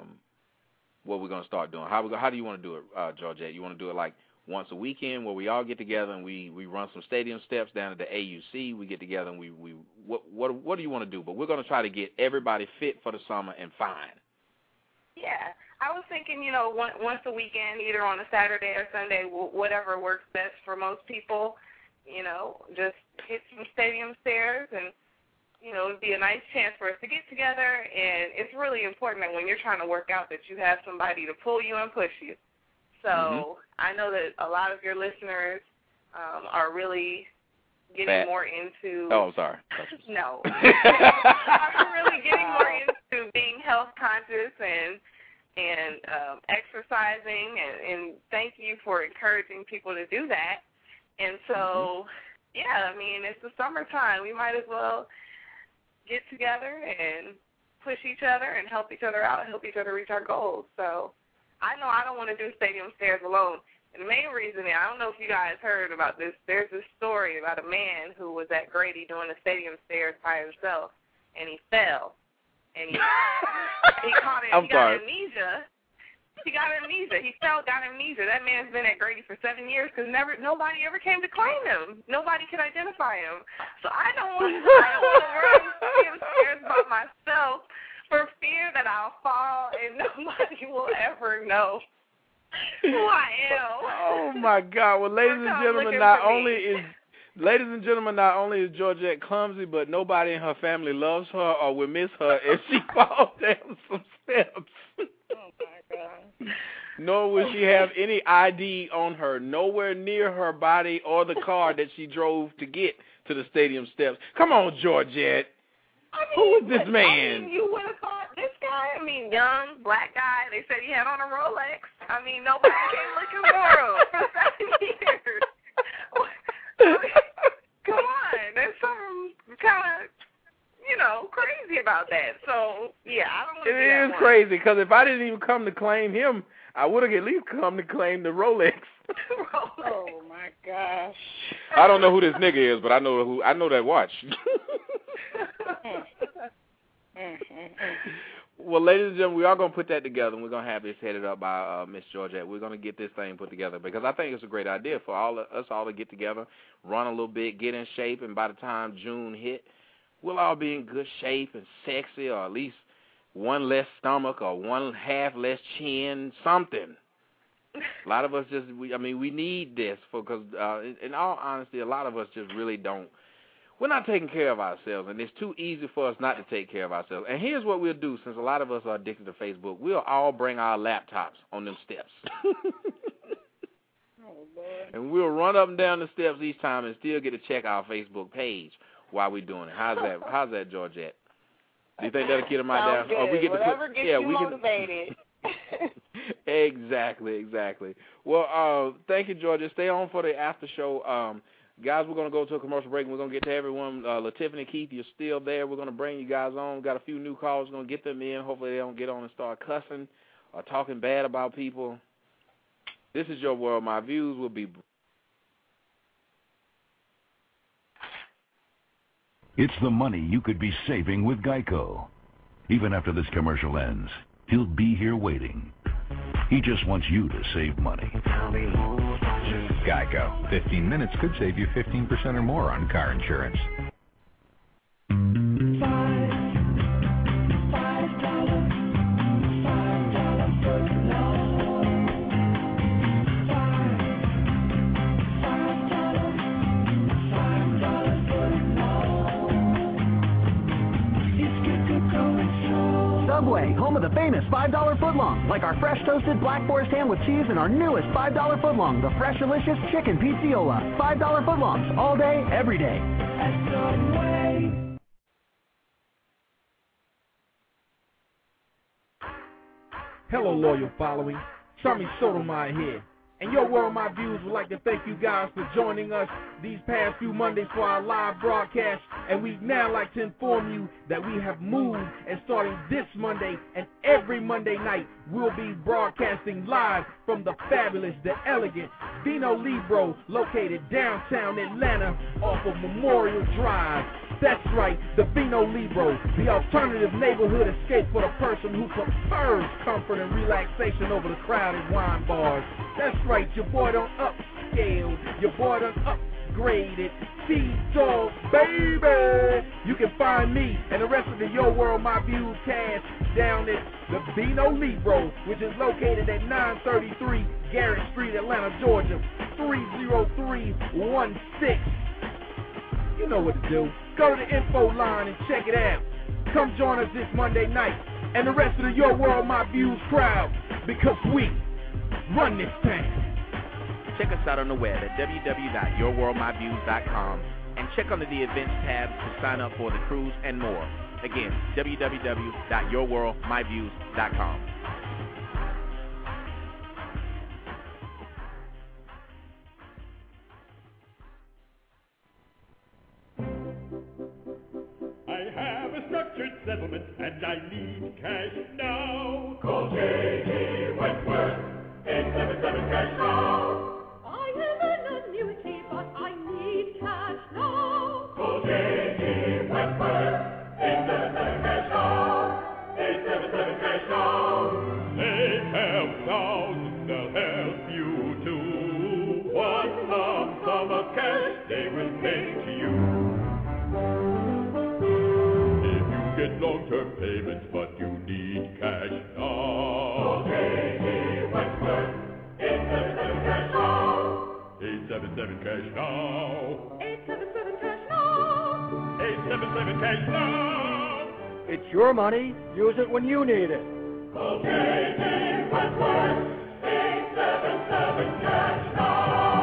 What we're going to start doing? How do you want to do it, Georgette? You want to do it like once a weekend, where we all get together and we run some stadium steps down at the AUC. We get together and what do you want to do? But we're going to try to get everybody fit for the summer and fine. Yeah, I was thinking, you know, once a weekend, either on a Saturday or Sunday, whatever works best for most people. You know, just hit some stadium stairs, and, you know, it'd be a nice chance for us to get together. And it's really important that when you're trying to work out that you have somebody to pull you and push you. So I know that a lot of your listeners are really getting more into... Oh, sorry. No. I'm really getting more into being health conscious and exercising, and thank you for encouraging people to do that. And so, yeah, I mean, it's the summertime. We might as well get together and push each other and help each other out, help each other reach our goals. So I know I don't want to do stadium stairs alone. And the main reason, I don't know if you guys heard about this, there's this story about a man who was at Grady doing the stadium stairs by himself, and he fell. And he got amnesia. He got amnesia. He got amnesia. That man's been at Grady for 7 years because nobody ever came to claim him. Nobody could identify him. So I don't want to run stadium stairs by myself for fear that I'll fall and nobody will ever know who I am. Oh my God! Well, ladies and gentlemen, not only is Georgette clumsy, but nobody in her family loves her or will miss her if she falls down some steps. Oh my God! Nor will she have any ID on her, nowhere near her body or the car that she drove to get to the stadium steps. Come on, Georgette. Who is this man? I mean, you would have thought this guy, young, black guy, they said he had on a Rolex. Nobody came looking for him for 7 years. Come on. There's something kind of, crazy about that. So, yeah, I don't want to do that. It is crazy, because if I didn't even come to claim him, I would have at least come to claim the Rolex. Oh, my gosh. I don't know who this nigga is, but I know that watch. Well, ladies and gentlemen, we are going to put that together, and we're going to have this headed up by Miss Georgette. We're going to get this thing put together because I think it's a great idea for us all to get together, run a little bit, get in shape, and by the time June hit, we'll all be in good shape and sexy, or at least one less stomach or one half less chin, something. A lot of us we need this because, in all honesty, a lot of us just really don't. We're not taking care of ourselves, and it's too easy for us not to take care of ourselves. And here's what we'll do, since a lot of us are addicted to Facebook. We'll all bring our laptops on them steps. Oh, Lord. And we'll run up and down the steps each time and still get to check our Facebook page while we're doing it. How's that, Georgette? Do you think that'll get them out there? Or we get Whatever gets you motivated. Exactly. Well, thank you, Georgette. Stay on for the after show. Guys, we're going to go to a commercial break, and we're going to get to everyone. LaTiffany, Keith, you're still there. We're going to bring you guys on. We've got a few new calls. We're going to get them in. Hopefully they don't get on and start cussing or talking bad about people. This is Your World, My Views. We'll be It's the money you could be saving with Geico. Even after this commercial ends, he'll be here waiting. He just wants you to save money. Geico. 15 minutes could save you 15% or more on car insurance. Subway, home of the famous $5 footlong, like our fresh toasted Black Forest ham with cheese and our newest $5 footlong, the Fresh Delicious Chicken Pizziola. $5 footlongs, all day, every day. At Subway. Hello, loyal following. Tommy Sotomayor here. And Your World, My Views would like to thank you guys for joining us these past few Mondays for our live broadcast. And we'd now like to inform you that we have moved, and starting this Monday and every Monday night, we'll be broadcasting live from the fabulous, the elegant Vino Libro, located downtown Atlanta off of Memorial Drive. That's right, the Vino Libro, the alternative neighborhood escape for the person who prefers comfort and relaxation over the crowded wine bars. That's right, your boy done upscaled, your boy done upgraded. T-Dog, baby! You can find me and the rest of the Your World, My Views cast down at the Vino Libro, which is located at 933 Garrett Street, Atlanta, Georgia, 30316. You know what to do. Go to the info line and check it out. Come join us this Monday night and the rest of the Your World, My Views crowd, because we run this town. Check us out on the web at www.yourworldmyviews.com and check under the events tab to sign up for the cruise and more. Again, www.yourworldmyviews.com. I have a structured settlement and I need cash now. Call J.D. Wentworth, 877 cash now. I have an annuity, but I need cash now. Call J.D. Wentworth, 877 cash now. 877 cash now. They have thousands, they'll help you too. One lump sum of cash they will pay to you. Get long-term payments, but you need cash now. J.D. Wentworth, 877 cash now. 877 cash now. 877 cash now. 877 cash now. It's your money. Use it when you need it. Call J.D. Wentworth, 877 cash now.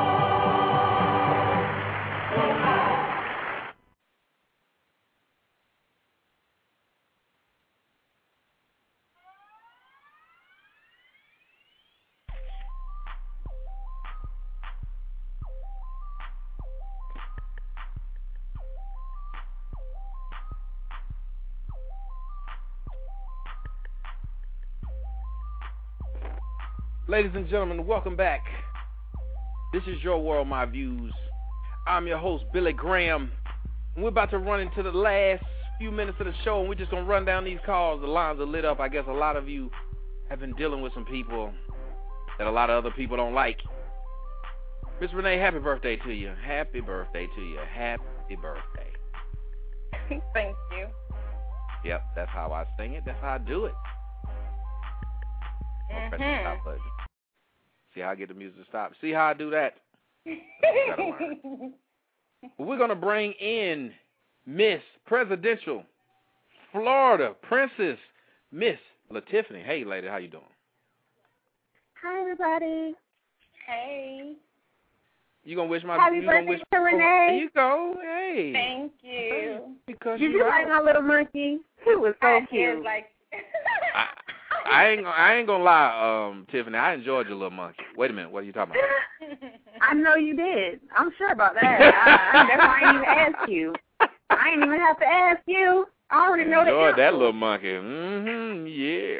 Ladies and gentlemen, welcome back. This is Your World, My Views. I'm your host, Billy Graham. And we're about to run into the last few minutes of the show, and we're just going to run down these calls. The lines are lit up. I guess a lot of you have been dealing with some people that a lot of other people don't like. Miss Renee, happy birthday to you. Happy birthday to you. Happy birthday. Thank you. Yep, that's how I sing it. That's how I do it. I'll press the stop button. See how I get the music to stop. See how I do that? We're going to bring in Miss Presidential Florida Princess, Miss LaTiffany. Hey, lady, how you doing? Hi, everybody. Hey. You going to wish my... Happy birthday to Renee. There you go. Hey. Thank you. Because Did you like my little monkey? He was so cute. I ain't gonna lie, Tiffany. I enjoyed your little monkey. Wait a minute, what are you talking about? I know you did. I'm sure about that. That's why I didn't even ask you. I didn't even have to ask you. I already know enjoyed that little monkey. Yeah.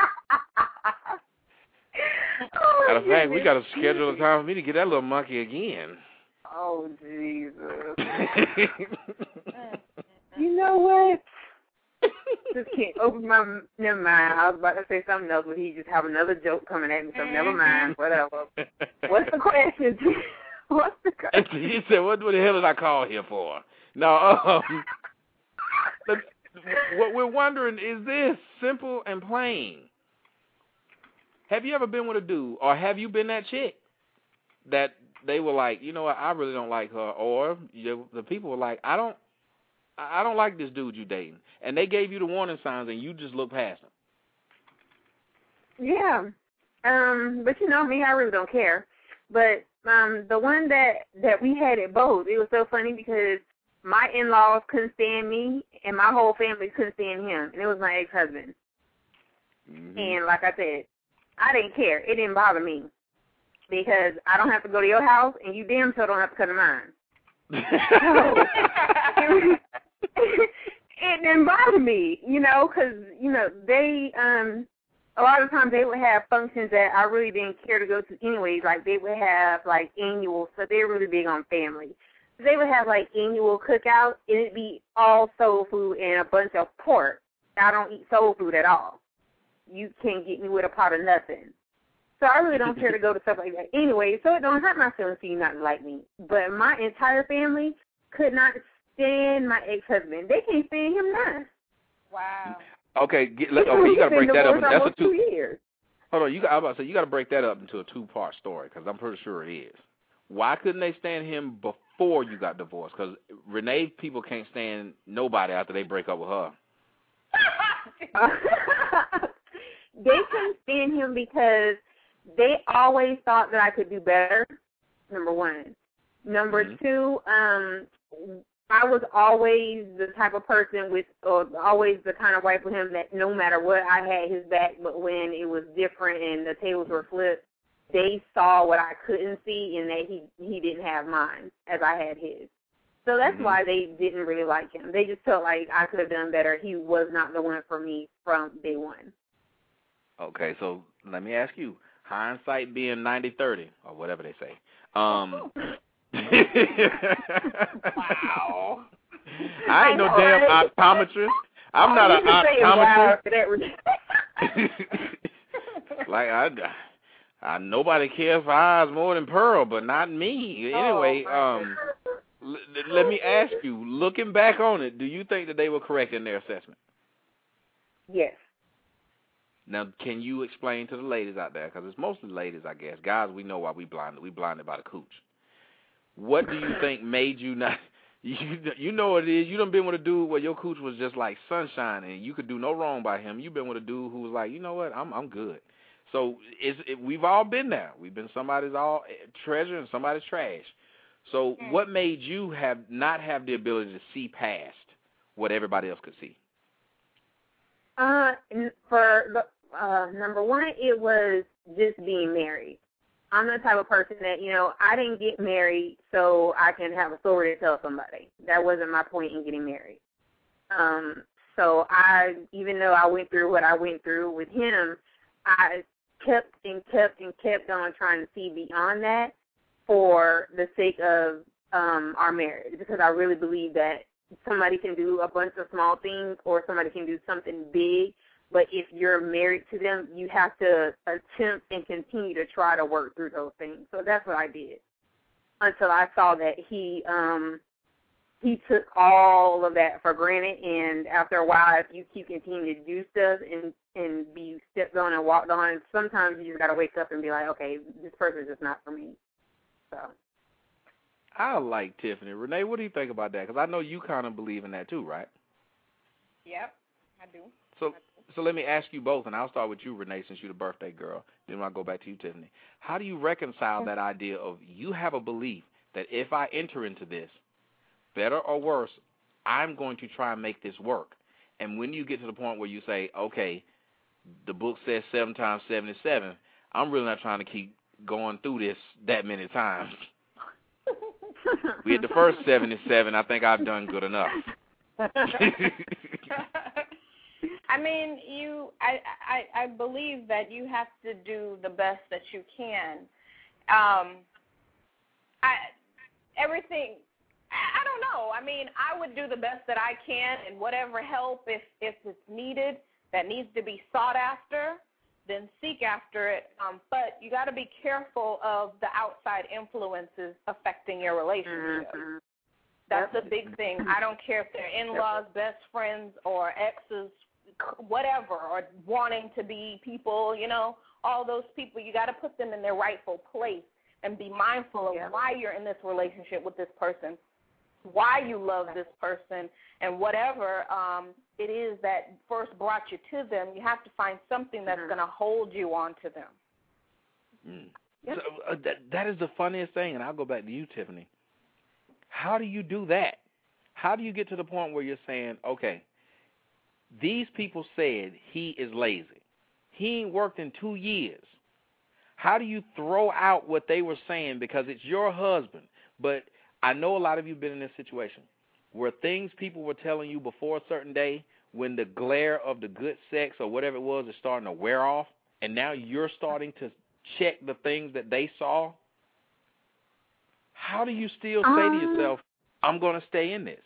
Matter of fact, we got to schedule a time for me to get that little monkey again. Oh, Jesus. You know what? Just can't open my. Never mind. I was about to say something else, but he just have another joke coming at me. So never mind. Whatever. What's the question? What's the question? He said, "What the hell did I call here for?" No. What we're wondering is this simple and plain. Have you ever been with a dude, or have you been that chick that they were like, you know what, I really don't like her, or the people were like, I don't like this dude you dating, and they gave you the warning signs, and you just look past them? Yeah. But you know me, I really don't care. But the one that we had it both, it was so funny because my in-laws couldn't stand me, and my whole family couldn't stand him, and it was my ex-husband. Mm-hmm. And like I said, I didn't care. It didn't bother me because I don't have to go to your house, and you damn sure don't have to come to mine. It didn't bother me, you know, because, you know, they, a lot of times they would have functions that I really didn't care to go to anyways. Like, they would have, like, annual, so they're really big on family. They would have, like, annual cookouts, and it'd be all soul food and a bunch of pork. I don't eat soul food at all. You can't get me with a pot of nothing. So I really don't care to go to stuff like that anyway, so it don't hurt my feelings to see nothing like me. But my entire family could not stand my ex-husband. They can't stand him now. Wow. Okay, you got to break that up. That's a 2 years. Hold on, I was about to say, you got to break that up into a two-part story, because I'm pretty sure it is. Why couldn't they stand him before you got divorced? Because Renee people can't stand nobody after they break up with her. They couldn't stand him because they always thought that I could do better, number one. Number two, I was always the type of person always the kind of wife with him that no matter what, I had his back, but when it was different and the tables were flipped, they saw what I couldn't see and that he didn't have mine as I had his. So that's why they didn't really like him. They just felt like I could have done better. He was not the one for me from day one. Okay, so let me ask you, hindsight being 90-30, or whatever they say. Wow. I ain't no damn optometrist. I'm not an optometrist. Like, nobody cares for eyes more than Pearl, but not me. Anyway, let me ask you, looking back on it, do you think that they were correct in their assessment? Yes. Now, can you explain to the ladies out there, because it's mostly ladies, I guess. Guys, we know why we blinded. We blinded by the cooch. What do you think made you not, you know what it is, you done been with a dude where your cooch was just like sunshine and you could do no wrong by him. You've been with a dude who was like, you know what, I'm good. So we've all been there. We've been somebody's all treasure and somebody's trash. So what made you not have the ability to see past what everybody else could see? Number one, it was just being married. I'm the type of person that, you know, I didn't get married so I can have a story to tell somebody. That wasn't my point in getting married. So even though I went through what I went through with him, I kept on trying to see beyond that for the sake of our marriage, because I really believe that somebody can do a bunch of small things or somebody can do something big, but if you're married to them, you have to attempt and continue to try to work through those things. So that's what I did until I saw that he took all of that for granted, and after a while, if you keep continuing to do stuff and be stepped on and walked on, sometimes you just got to wake up and be like, okay, this person's just not for me. So I like Tiffany. Renee, what do you think about that? Because I know you kind of believe in that too, right? Yep, I do. So let me ask you both, and I'll start with you, Renee, since you're the birthday girl. Then I'll go back to you, Tiffany. How do you reconcile that idea of you have a belief that if I enter into this, better or worse, I'm going to try and make this work? And when you get to the point where you say, okay, the book says 7 times 77, I'm really not trying to keep going through this that many times. We had the first 77. I think I've done good enough. I mean, I believe that you have to do the best that you can. I don't know. I mean, I would do the best that I can, and whatever help, if it's needed, that needs to be sought after, then seek after it. But you got to be careful of the outside influences affecting your relationship. Mm-hmm. That's a big thing. I don't care if they're in-laws, best friends, or exes, whatever, or wanting to be people, you know, all those people. You got to put them in their rightful place and be mindful of why you're in this relationship with this person, why you love this person, and whatever it is that first brought you to them. You have to find something that's going to hold you on to them. So, that is the funniest thing, and I'll go back to you, Tiffany. How do you do that? How do you get to the point where you're saying, okay, these people said he is lazy. He ain't worked in 2 years. How do you throw out what they were saying because it's your husband? But I know a lot of you have been in this situation where things people were telling you before a certain day, when the glare of the good sex or whatever it was is starting to wear off, and now you're starting to check the things that they saw. How do you still say to yourself, I'm going to stay in this?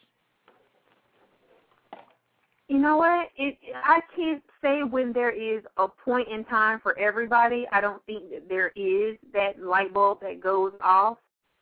You know what? I can't say when there is a point in time for everybody. I don't think that there is that light bulb that goes off.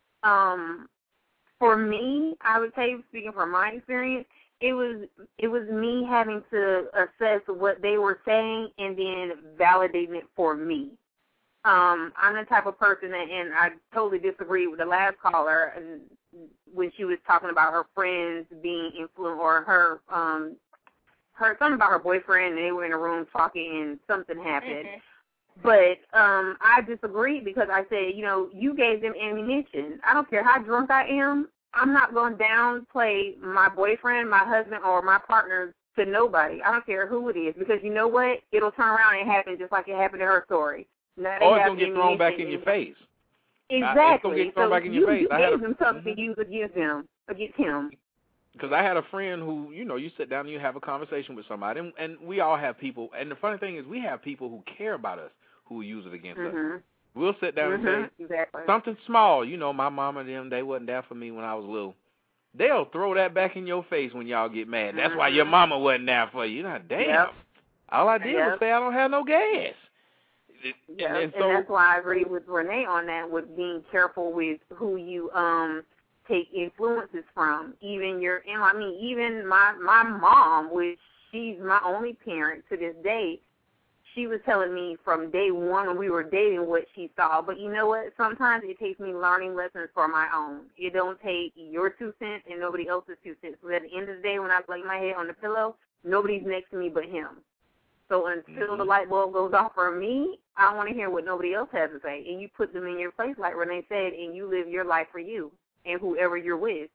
For me, I would say, speaking from my experience, it was me having to assess what they were saying and then validating it for me. I'm the type of person, and I totally disagree with the last caller when she was talking about her friends being influenced, or her something about her boyfriend, and they were in a room talking and something happened. But I disagreed because I said, you know, you gave them ammunition. I don't care how drunk I am. I'm not going to downplay my boyfriend, my husband, or my partner to nobody. I don't care who it is, because you know what? It'll turn around and happen just like it happened in her story. Now, or it's going to get thrown back in your face. Exactly. It's going to get thrown back in your face. You gave them something to use against him. Because I had a friend who, you know, you sit down and you have a conversation with somebody, and we all have people, and the funny thing is we have people who care about us who will use it against us. We'll sit down and say something small. You know, my mama and them, they wasn't there for me when I was little. They'll throw that back in your face when y'all get mad. That's why your mama wasn't there for you. You're not, damn. All I did was say I don't have no gas. And that's why I agree with Renee on that, with being careful with who you take influences from. Even even my mom, which she's my only parent to this day, she was telling me from day one when we were dating what she saw. But you know what? Sometimes it takes me learning lessons for my own. It don't take your 2 cents and nobody else's 2 cents. So at the end of the day, when I lay my head on the pillow, nobody's next to me but him. So until the light bulb goes off for me, I don't want to hear what nobody else has to say. And you put them in your place, like Renee said, and you live your life for you and whoever you're with.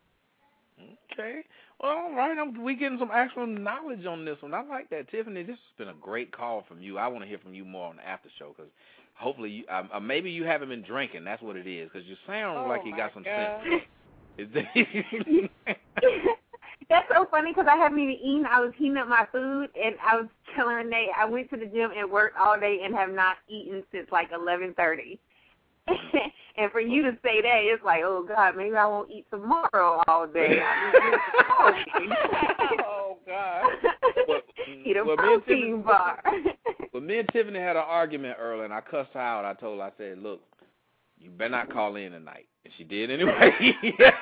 Okay. Well, all right. We getting some actual knowledge on this one. I like that. Tiffany, this has been a great call from you. I want to hear from you more on the after show, because hopefully maybe you haven't been drinking. That's what it is, because you sound like you got some sense. That's so funny, because I haven't even eaten. I was heating up my food, and I was telling Renee I went to the gym and worked all day and have not eaten since like 11:30. And for you to say that, it's like, oh, God, maybe I won't eat tomorrow all day. Oh, God. Eat a protein bar. Well, me and Tiffany had an argument earlier, and I cussed her out. I told her, I said, look, you better not call in tonight. And she did anyway.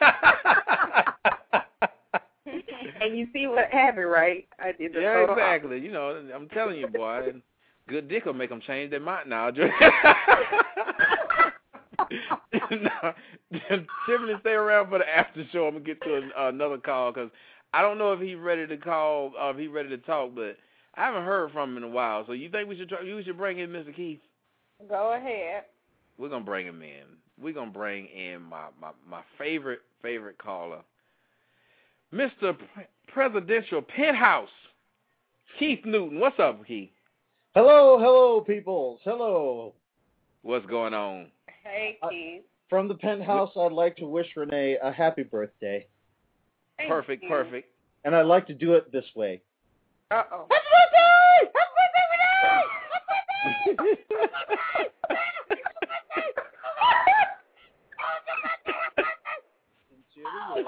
And you see what happened, right? I did the exactly. You know, I'm telling you, boy, good dick will make them change their mind now. No, Tiffany, stay around for the after show. I'm going to get to another call, because I don't know if he's ready to call, if he's ready to talk, but I haven't heard from him in a while. So you think we should bring in Mr. Keith? Go ahead. We're going to bring him in. We're going to bring in my favorite caller, Mr. Presidential Penthouse, Keith Newton. What's up, Keith? Hello, peoples. Hello. What's going on? Hey, Keith. From the Penthouse, I'd like to wish Renee a happy birthday. Perfect. And I'd like to do it this way. Uh-oh. Happy birthday! Happy birthday, Renee!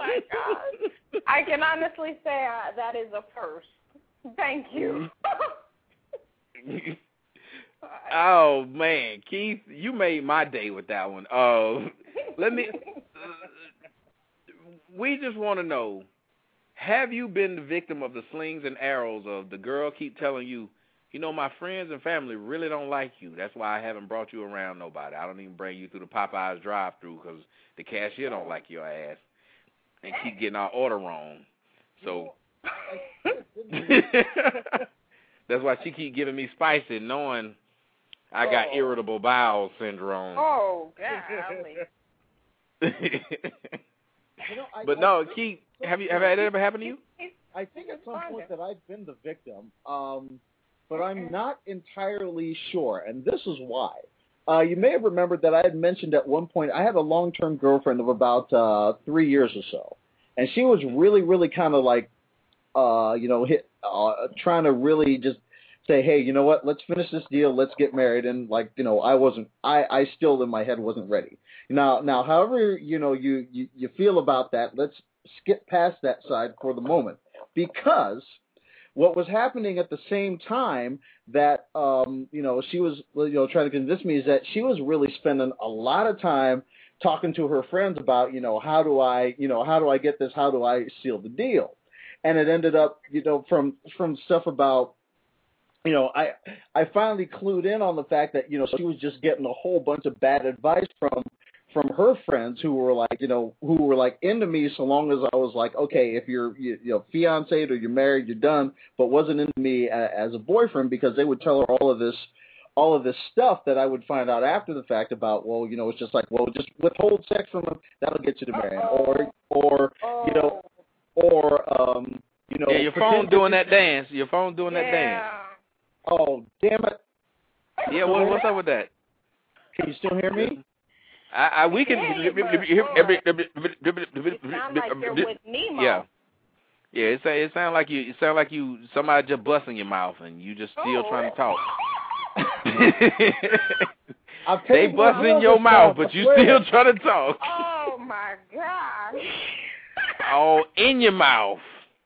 my gosh. I can honestly say that is a first. Thank you. Oh, man. Keith, you made my day with that one. We just want to know, have you been the victim of the slings and arrows of the girl keep telling you, you know, my friends and family really don't like you. That's why I haven't brought you around nobody. I don't even bring you through the Popeyes drive-thru because the cashier don't like your ass and keep getting our order wrong. So that's why she keep giving me spicy, knowing I got irritable bowel syndrome. Oh, golly. But no, Keith, have that ever happened to you? I think at some point that I've been the victim, but I'm not entirely sure, and this is why. You may have remembered that I had mentioned at one point I had a long-term girlfriend of about 3 years or so, and she was really, really kind of like, trying to really just say, hey, you know what, let's finish this deal, let's get married, and I still in my head wasn't ready. Now, however, you feel about that, let's skip past that side for the moment, because what was happening at the same time that, she was, trying to convince me is that she was really spending a lot of time talking to her friends about, how do I get this? How do I seal the deal? And it ended up, from stuff about, I finally clued in on the fact that, she was just getting a whole bunch of bad advice from her friends who were like, into me so long as I was like, okay, if you're, fiancé or you're married, you're done, but wasn't into me as a boyfriend, because they would tell her all of this stuff that I would find out after the fact about, well, it's just like, well, just withhold sex from them, that'll get you to marry him. Yeah, your phone doing that dance. Your phone doing that dance. Oh, damn it. Yeah, what's up with that? Can you still hear me? We can. You sound like you're with Nemo. Yeah. It sounds like you somebody just busting your mouth and you just still trying to talk. They busting your mouth, but you still trying to talk. Oh my gosh. Oh, in your mouth.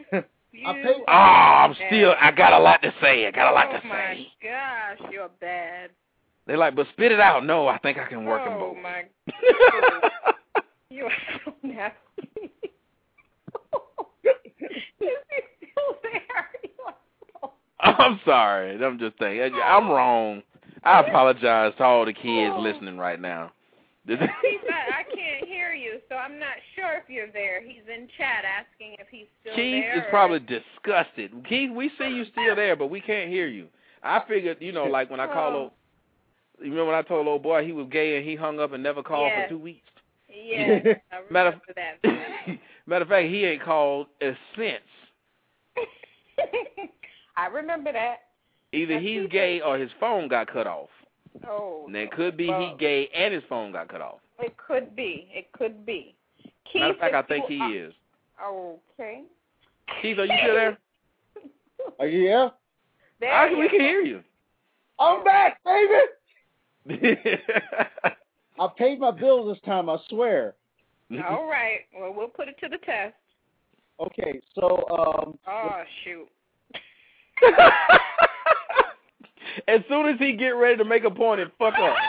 I got a lot to say. Oh my gosh, you're bad. They're like, but spit it out. No, I think I can work them both. Oh my God. You're so nasty. Is he still there? I'm sorry. I'm just saying. I'm wrong. I apologize to all the kids listening right now. Keith, I can't hear you, so I'm not sure if you're there. He's in chat asking if he's still Keith there. Keith is probably disgusted. Keith, we see you still there, but we can't hear you. I figured, like when I called you remember when I told old boy he was gay and he hung up and never called for 2 weeks? Yeah, I remember that. Matter of fact, he ain't called since. I remember that. Either he's gay or his phone got cut off. Oh. And it could be he gay and his phone got cut off. It could be. Keith, matter of fact, I think he is. Okay. Keith, are you still there? Are you here? We can hear you. I'm back, baby! I paid my bill this time, I swear. All right. Well, we'll put it to the test. Okay, so oh shoot. As soon as he get ready to make a point and fuck up,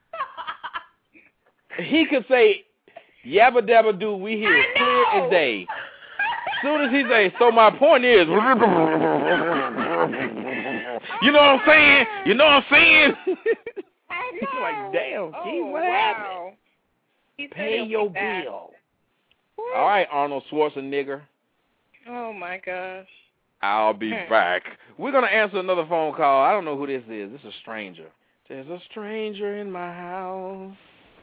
he could say, "Yabba dabba do, we hear clear as day." As soon as he say, "So my point is," you know what I'm saying? He's like, damn, Keith, what happened? Pay your bill. All right, Arnold Schwarzenegger. Oh, my gosh. I'll be back. We're going to answer another phone call. I don't know who this is. This is a stranger. There's a stranger in my house.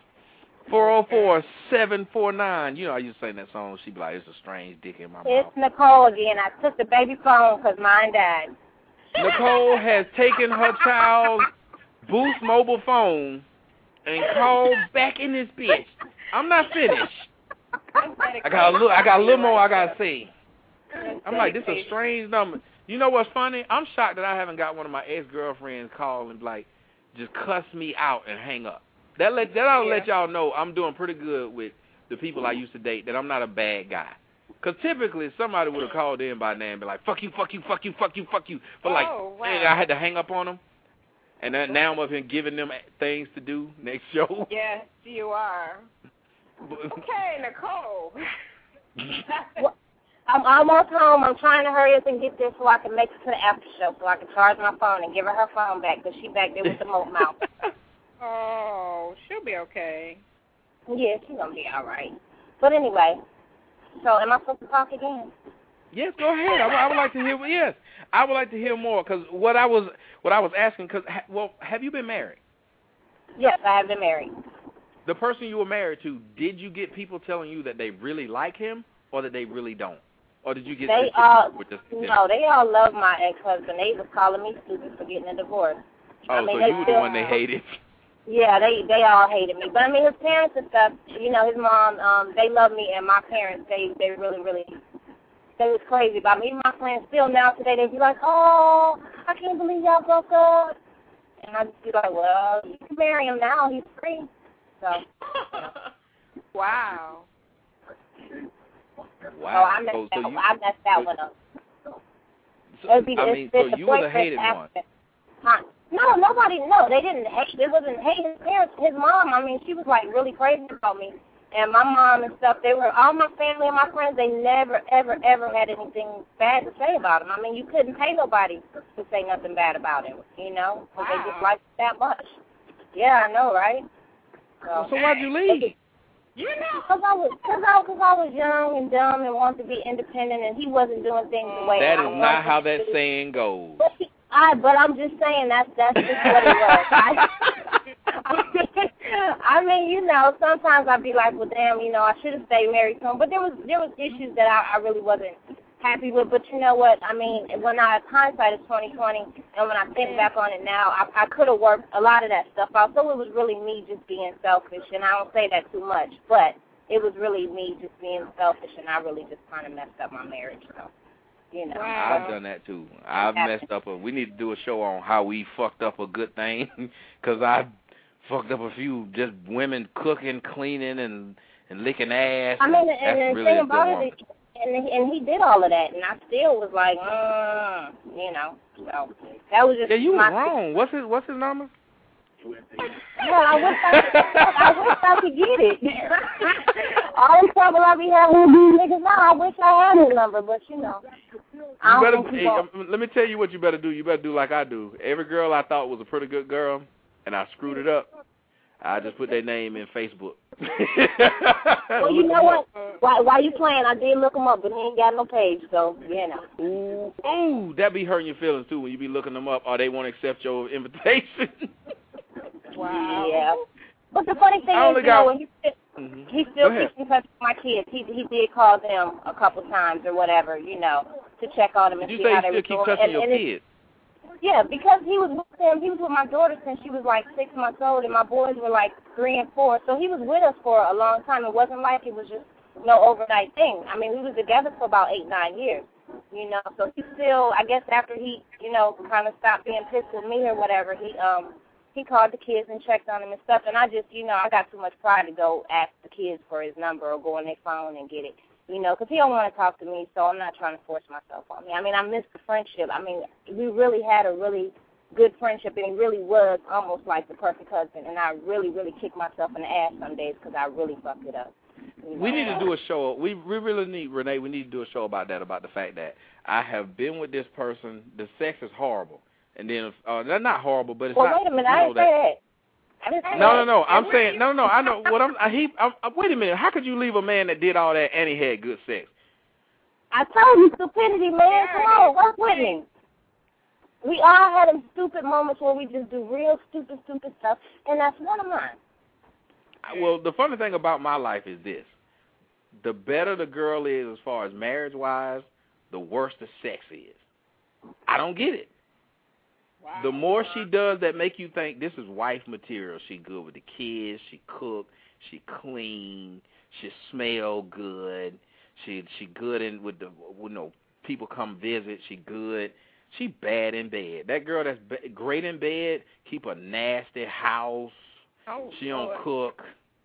404-749. You know, I used to sing that song. She'd be like, it's a strange dick in my mouth. It's Nicole again. I took the baby phone because mine died. Nicole has taken her child's Boost mobile phone and called back in this bitch. I'm not finished. I got a little more I got to say. I'm like, this is a strange number. You know what's funny? I'm shocked that I haven't got one of my ex-girlfriends call and, like, just cuss me out and hang up. That'll let y'all know I'm doing pretty good with the people I used to date that I'm not a bad guy. Because typically somebody would have called in by now and be like, fuck you, fuck you, fuck you, fuck you, fuck you. But like, and I had to hang up on them. And then now I'm up here giving them things to do next show. Yes, you are. Okay, Nicole. Well, I'm almost home. I'm trying to hurry up and get there so I can make it to the after show so I can charge my phone and give her phone back because she back there with the moat mouth. Oh, she'll be okay. Yeah, she's going to be all right. But anyway, so am I supposed to talk again? Yes, go ahead. I would like to hear. Yes, I would like to hear more because what I was asking. Because have you been married? Yes, I have been married. The person you were married to, did you get people telling you that they really like him or that they really don't, or did you get? They all they all love my ex-husband. They was calling me stupid for getting a divorce. Oh, I mean, so you were the one they hated. Yeah, they all hated me. But I mean, his parents and stuff. You know, his mom. They love me, and my parents. They really. They was crazy about me. My friends still now today, they be like, oh, I can't believe y'all broke up. And I just be like, well, you can marry him now. He's free. So. Wow. Oh, I messed that one up. So you were the hated one. Huh? No, nobody, they didn't hate. It wasn't hate. His parents, his mom, I mean, she was like really crazy about me. And my mom and stuff, all my family and my friends, they never, ever, ever had anything bad to say about him. I mean, you couldn't pay nobody to say nothing bad about him, you know, because they just liked it that much. Yeah, I know, right? So why'd you leave? Because I was young and dumb and wanted to be independent, and he wasn't doing things the way that I is not how that saying goes. But I'm just saying that's just what it was. I mean, you know, sometimes I'd be like, well, damn, you know, I should have stayed married to him. But there was issues that I really wasn't happy with. But you know what? I mean, hindsight is 20/20, and when I think back on it now, I could have worked a lot of that stuff out. So it was really me just being selfish, and I don't say that too much, but it was really me just being selfish, and I really just kind of messed up my marriage. So. You know. Wow. I've done that too. I've messed up. We need to do a show on how we fucked up a good thing, because I fucked up a few just women cooking, cleaning, and licking ass. I mean, and the thing about it, and he did all of that, and I still was like, you know. So that was just. Yeah, you were wrong. What's his number? Yeah, I wish I could get it. All the trouble I be having with these niggas now, I wish I had his number, but you know. Let me tell you what you better do. You better do like I do. Every girl I thought was a pretty good girl, and I screwed it up, I just put their name in Facebook. Well, you know what? While you playing, I did look him up, but he ain't got no page, so, you know. Ooh, that be hurting your feelings, too, when you be looking them up, or they won't accept your invitation. Wow. Yeah. But the funny thing is, you know, when he still keeps in touch with my kids. He did call them a couple times or whatever, you know, to check on them and see how they were doing. You say you still keep touching your kids? Yeah, because he was with them. He was with my daughter since she was like 6 months old, and my boys were like 3 and 4. So he was with us for a long time. It wasn't like it was just no overnight thing. I mean, we were together for about 8-9 years, you know. So he still, I guess after he, you know, kind of stopped being pissed with me or whatever, he called the kids and checked on them and stuff. And I just, you know, I got too much pride to go ask the kids for his number or go on their phone and get it. You know, because he don't want to talk to me, so I'm not trying to force myself on me. I mean, I miss the friendship. I mean, we really had a really good friendship, and he really was almost like the perfect husband, and I really, really kicked myself in the ass some days because I really fucked it up. You know? We need to do a show. We really need, Renee, we need to do a show about that, about the fact that I have been with this person. The sex is horrible. And then, they're not horrible, but it's not. Well, wait a minute, I didn't say that. No. I'm saying no. I know what I'm. Wait a minute. How could you leave a man that did all that and he had good sex? I told you, stupidity, man. Come on, work with me. We all had them stupid moments where we just do real stupid stuff, and that's one of mine. Well, the funny thing about my life is this: the better the girl is as far as marriage-wise, the worse the sex is. I don't get it. Wow. The more she does that make you think this is wife material, she good with the kids, she cook, she clean, she smell good, she good in with the, you know, people come visit, she good, she bad in bed. That girl that's great in bed, keep a nasty house, she don't cook,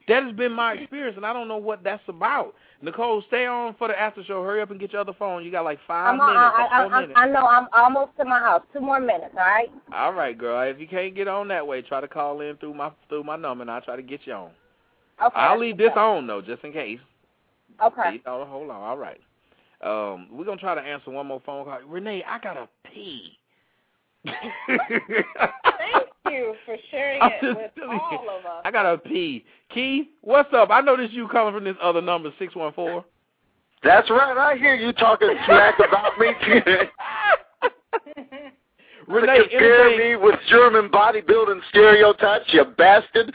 That has been my experience, and I don't know what that's about. Nicole, stay on for the after show. Hurry up and get your other phone. You got like 5 minutes. I know. I'm almost to my house. 2 more minutes, all right? All right, girl. If you can't get on that way, try to call in through my number, and I'll try to get you on. Okay. I'll leave this on, though, just in case. Okay. Hold on. All right. We're going to try to answer one more phone call. Renee, I got to pee. Thank you for sharing it with all of us. I got to pee. Keith, what's up? I know this you coming from this other number, 614. That's right. I hear you talking smack about me. Renee, compare me with German bodybuilding stereotypes, you bastard.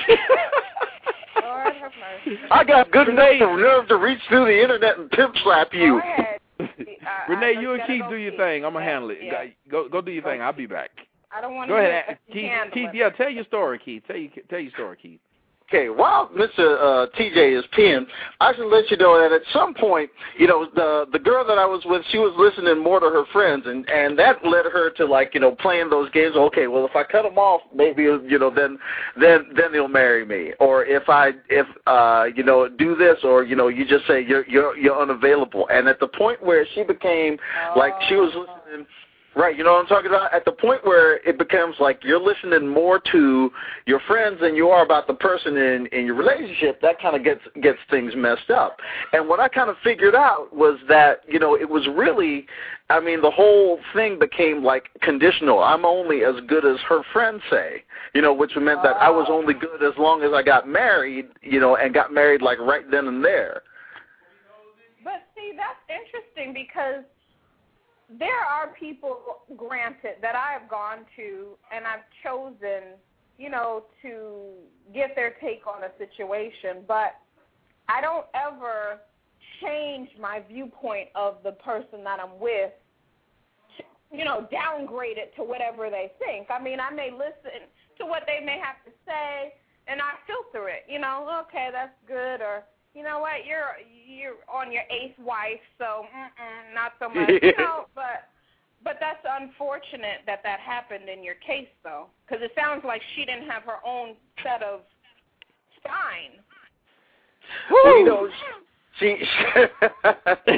Lord have mercy. I got good nerve to reach through the internet and pimp slap you. Go ahead. Renee, you and Keith do your thing. I'm going to handle it. Yeah. Go do your thing. I'll be back. I don't want to. Go ahead, Keith. Yeah, tell your story, Keith. Tell your story, Keith. Okay, while Mr. TJ is peeing, I should let you know that at some point, you know, the girl that I was with, she was listening more to her friends, and that led her to, like, you know, playing those games. Okay, well, if I cut them off, maybe, you know, then they'll marry me. Or if you know, do this, or, you know, you just say you're unavailable. And at the point where she became like she was listening. Right, you know what I'm talking about? At the point where it becomes like you're listening more to your friends than you are about the person in your relationship, that kind of gets things messed up. And what I kind of figured out was that, you know, it was really, I mean, the whole thing became like conditional. I'm only as good as her friends say, you know, which meant that I was only good as long as I got married, you know, and got married like right then and there. But see, that's interesting because there are people, granted, that I have gone to and I've chosen, you know, to get their take on a situation, but I don't ever change my viewpoint of the person that I'm with, you know, downgrade it to whatever they think. I mean, I may listen to what they may have to say and I filter it, you know, okay, that's good, or you know what, you're on your 8th wife, so not so much, you know, but that's unfortunate that happened in your case, though, because it sounds like she didn't have her own set of spine. Well, you know, she I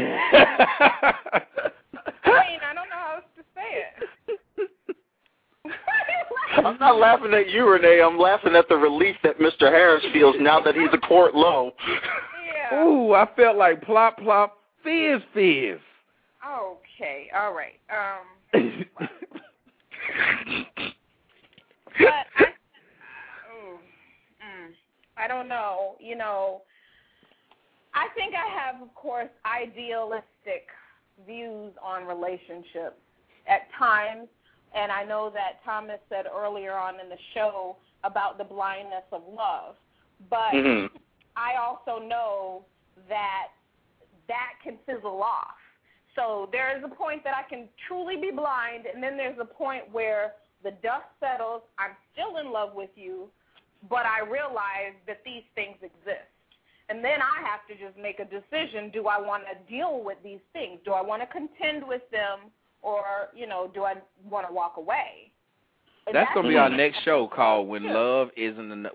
mean, I don't know how else to say it. I'm not laughing at you, Renee. I'm laughing at the relief that Mr. Harris feels now that he's a court low. Yeah. Ooh, I felt like plop, plop, fizz, fizz. Okay, all right. But I don't know. You know, I think I have, of course, idealistic views on relationships at times. And I know that Thomas said earlier on in the show about the blindness of love. But I also know that can fizzle off. So there is a point that I can truly be blind, and then there's a point where the dust settles, I'm still in love with you, but I realize that these things exist. And then I have to just make a decision, do I want to deal with these things? Do I want to contend with them? Or, you know, do I want to walk away? And that's going to be our next show called When Love Isn't Enough.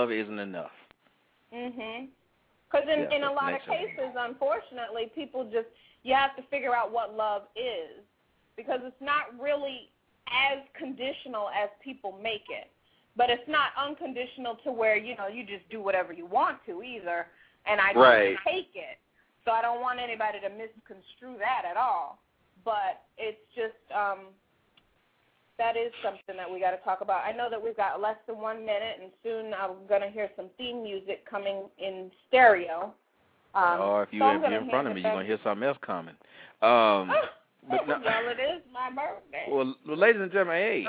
Because in a lot of cases, unfortunately, people just, you have to figure out what love is. Because it's not really as conditional as people make it. But it's not unconditional to where, you know, you just do whatever you want to either. And I don't take it. So I don't want anybody to misconstrue that at all. But it's just, that is something that we got to talk about. I know that we've got less than 1 minute, and soon I'm going to hear some theme music coming in stereo. If you're in front of me, you're going to hear something else coming. Well, it is my birthday. Well, ladies and gentlemen, hey.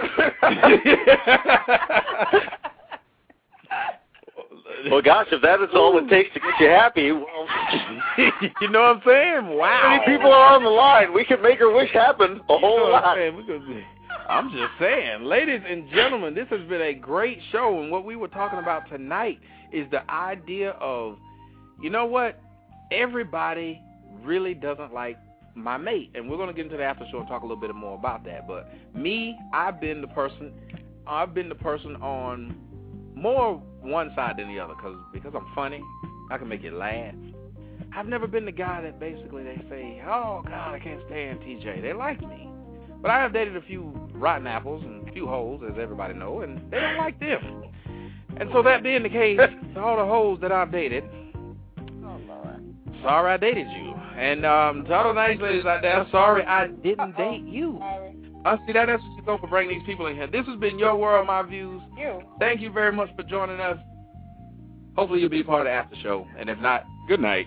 Well, gosh, if that is all it takes to get you happy, well, you know what I'm saying? Wow. How many people are on the line? We can make her wish happen a whole lot. I'm just saying, ladies and gentlemen, this has been a great show, and what we were talking about tonight is the idea of, you know what, everybody really doesn't like my mate, and we're going to get into the after show and talk a little bit more about that. But me, I've been the person on more one side than the other because I'm funny. I can make you laugh. I've never been the guy that basically they say, oh, God, I can't stand TJ. They like me. But I have dated a few rotten apples and a few hoes, as everybody know, and they don't like them. And so that being the case, to all the hoes that I've dated, sorry I dated you. And to all the nice ladies out there, sorry I didn't date you. See, that's what you go for bringing these people in here. This has been Your World, My Views. Thank you very much for joining us. Hopefully you'll be part of the after show. And if not, good night.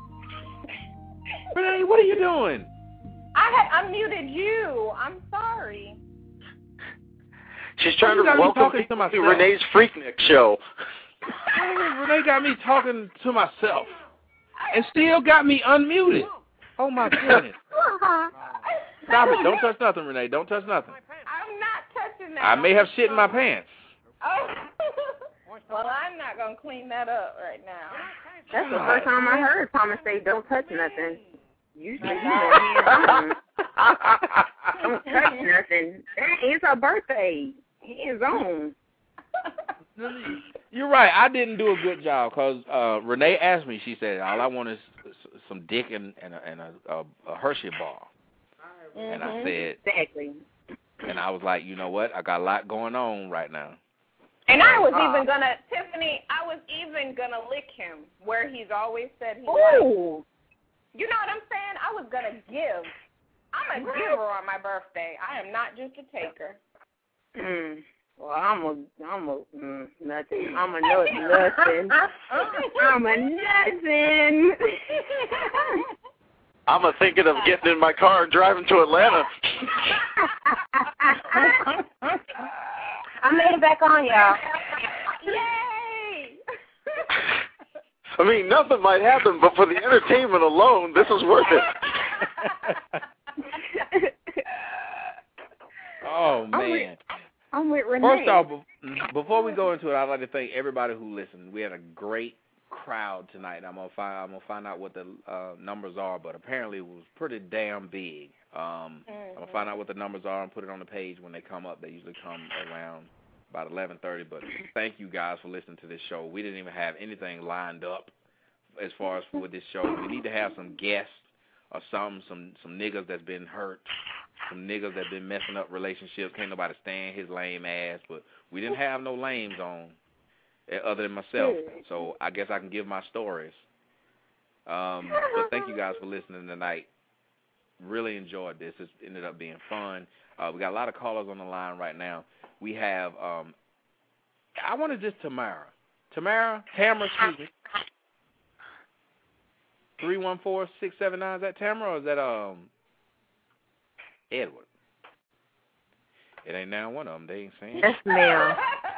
Renee, what are you doing? I had unmuted you. I'm sorry. She's trying to welcome people to Renee's Freaknik show. Renee got me talking to myself and still got me unmuted. Oh, my goodness. Stop it. Don't touch nothing, Renee. Don't touch nothing. I'm not touching that. I may have shit in my pants. Oh. Well, I'm not going to clean that up right now. That's the first time I heard Thomas say, don't touch nothing. Usually you know don't touch nothing. It's her birthday. Hands on. You're right. I didn't do a good job because Renee asked me. She said, all I want is some dick and a Hershey bar. And I said, exactly. And I was like, you know what? I got a lot going on right now. And I was even going to, Tiffany, I was even going to lick him where he's always said he likes. You know what I'm saying? I was going to give. I'm a giver on my birthday. I am not just a taker. Well, I'm a nothing. I'm a nothing. I'm a nothing. I'm thinking of getting in my car and driving to Atlanta. I made it back on, y'all. Yay! I mean, nothing might happen, but for the entertainment alone, this is worth it. Oh, man. I'm with Renee. First off, before we go into it, I'd like to thank everybody who listened. We had a great crowd tonight. I'm gonna find out what the numbers are, but apparently it was pretty damn big. I'm gonna find out what the numbers are and put it on the page when they come up. They usually come around about 11:30. But thank you guys for listening to this show. We didn't even have anything lined up as far as for this show. We need to have some guests or some niggas that's been hurt, some niggas that been messing up relationships. Can't nobody stand his lame ass. But we didn't have no lames on other than myself. So I guess I can give my stories. But thank you guys for listening tonight. Really enjoyed this. It ended up being fun. We got a lot of callers on the line right now. We have, I wanted just Tamara, excuse me. 314-679, is that Tamara or is that Edward? It ain't now one of them. They ain't saying. That's Mel.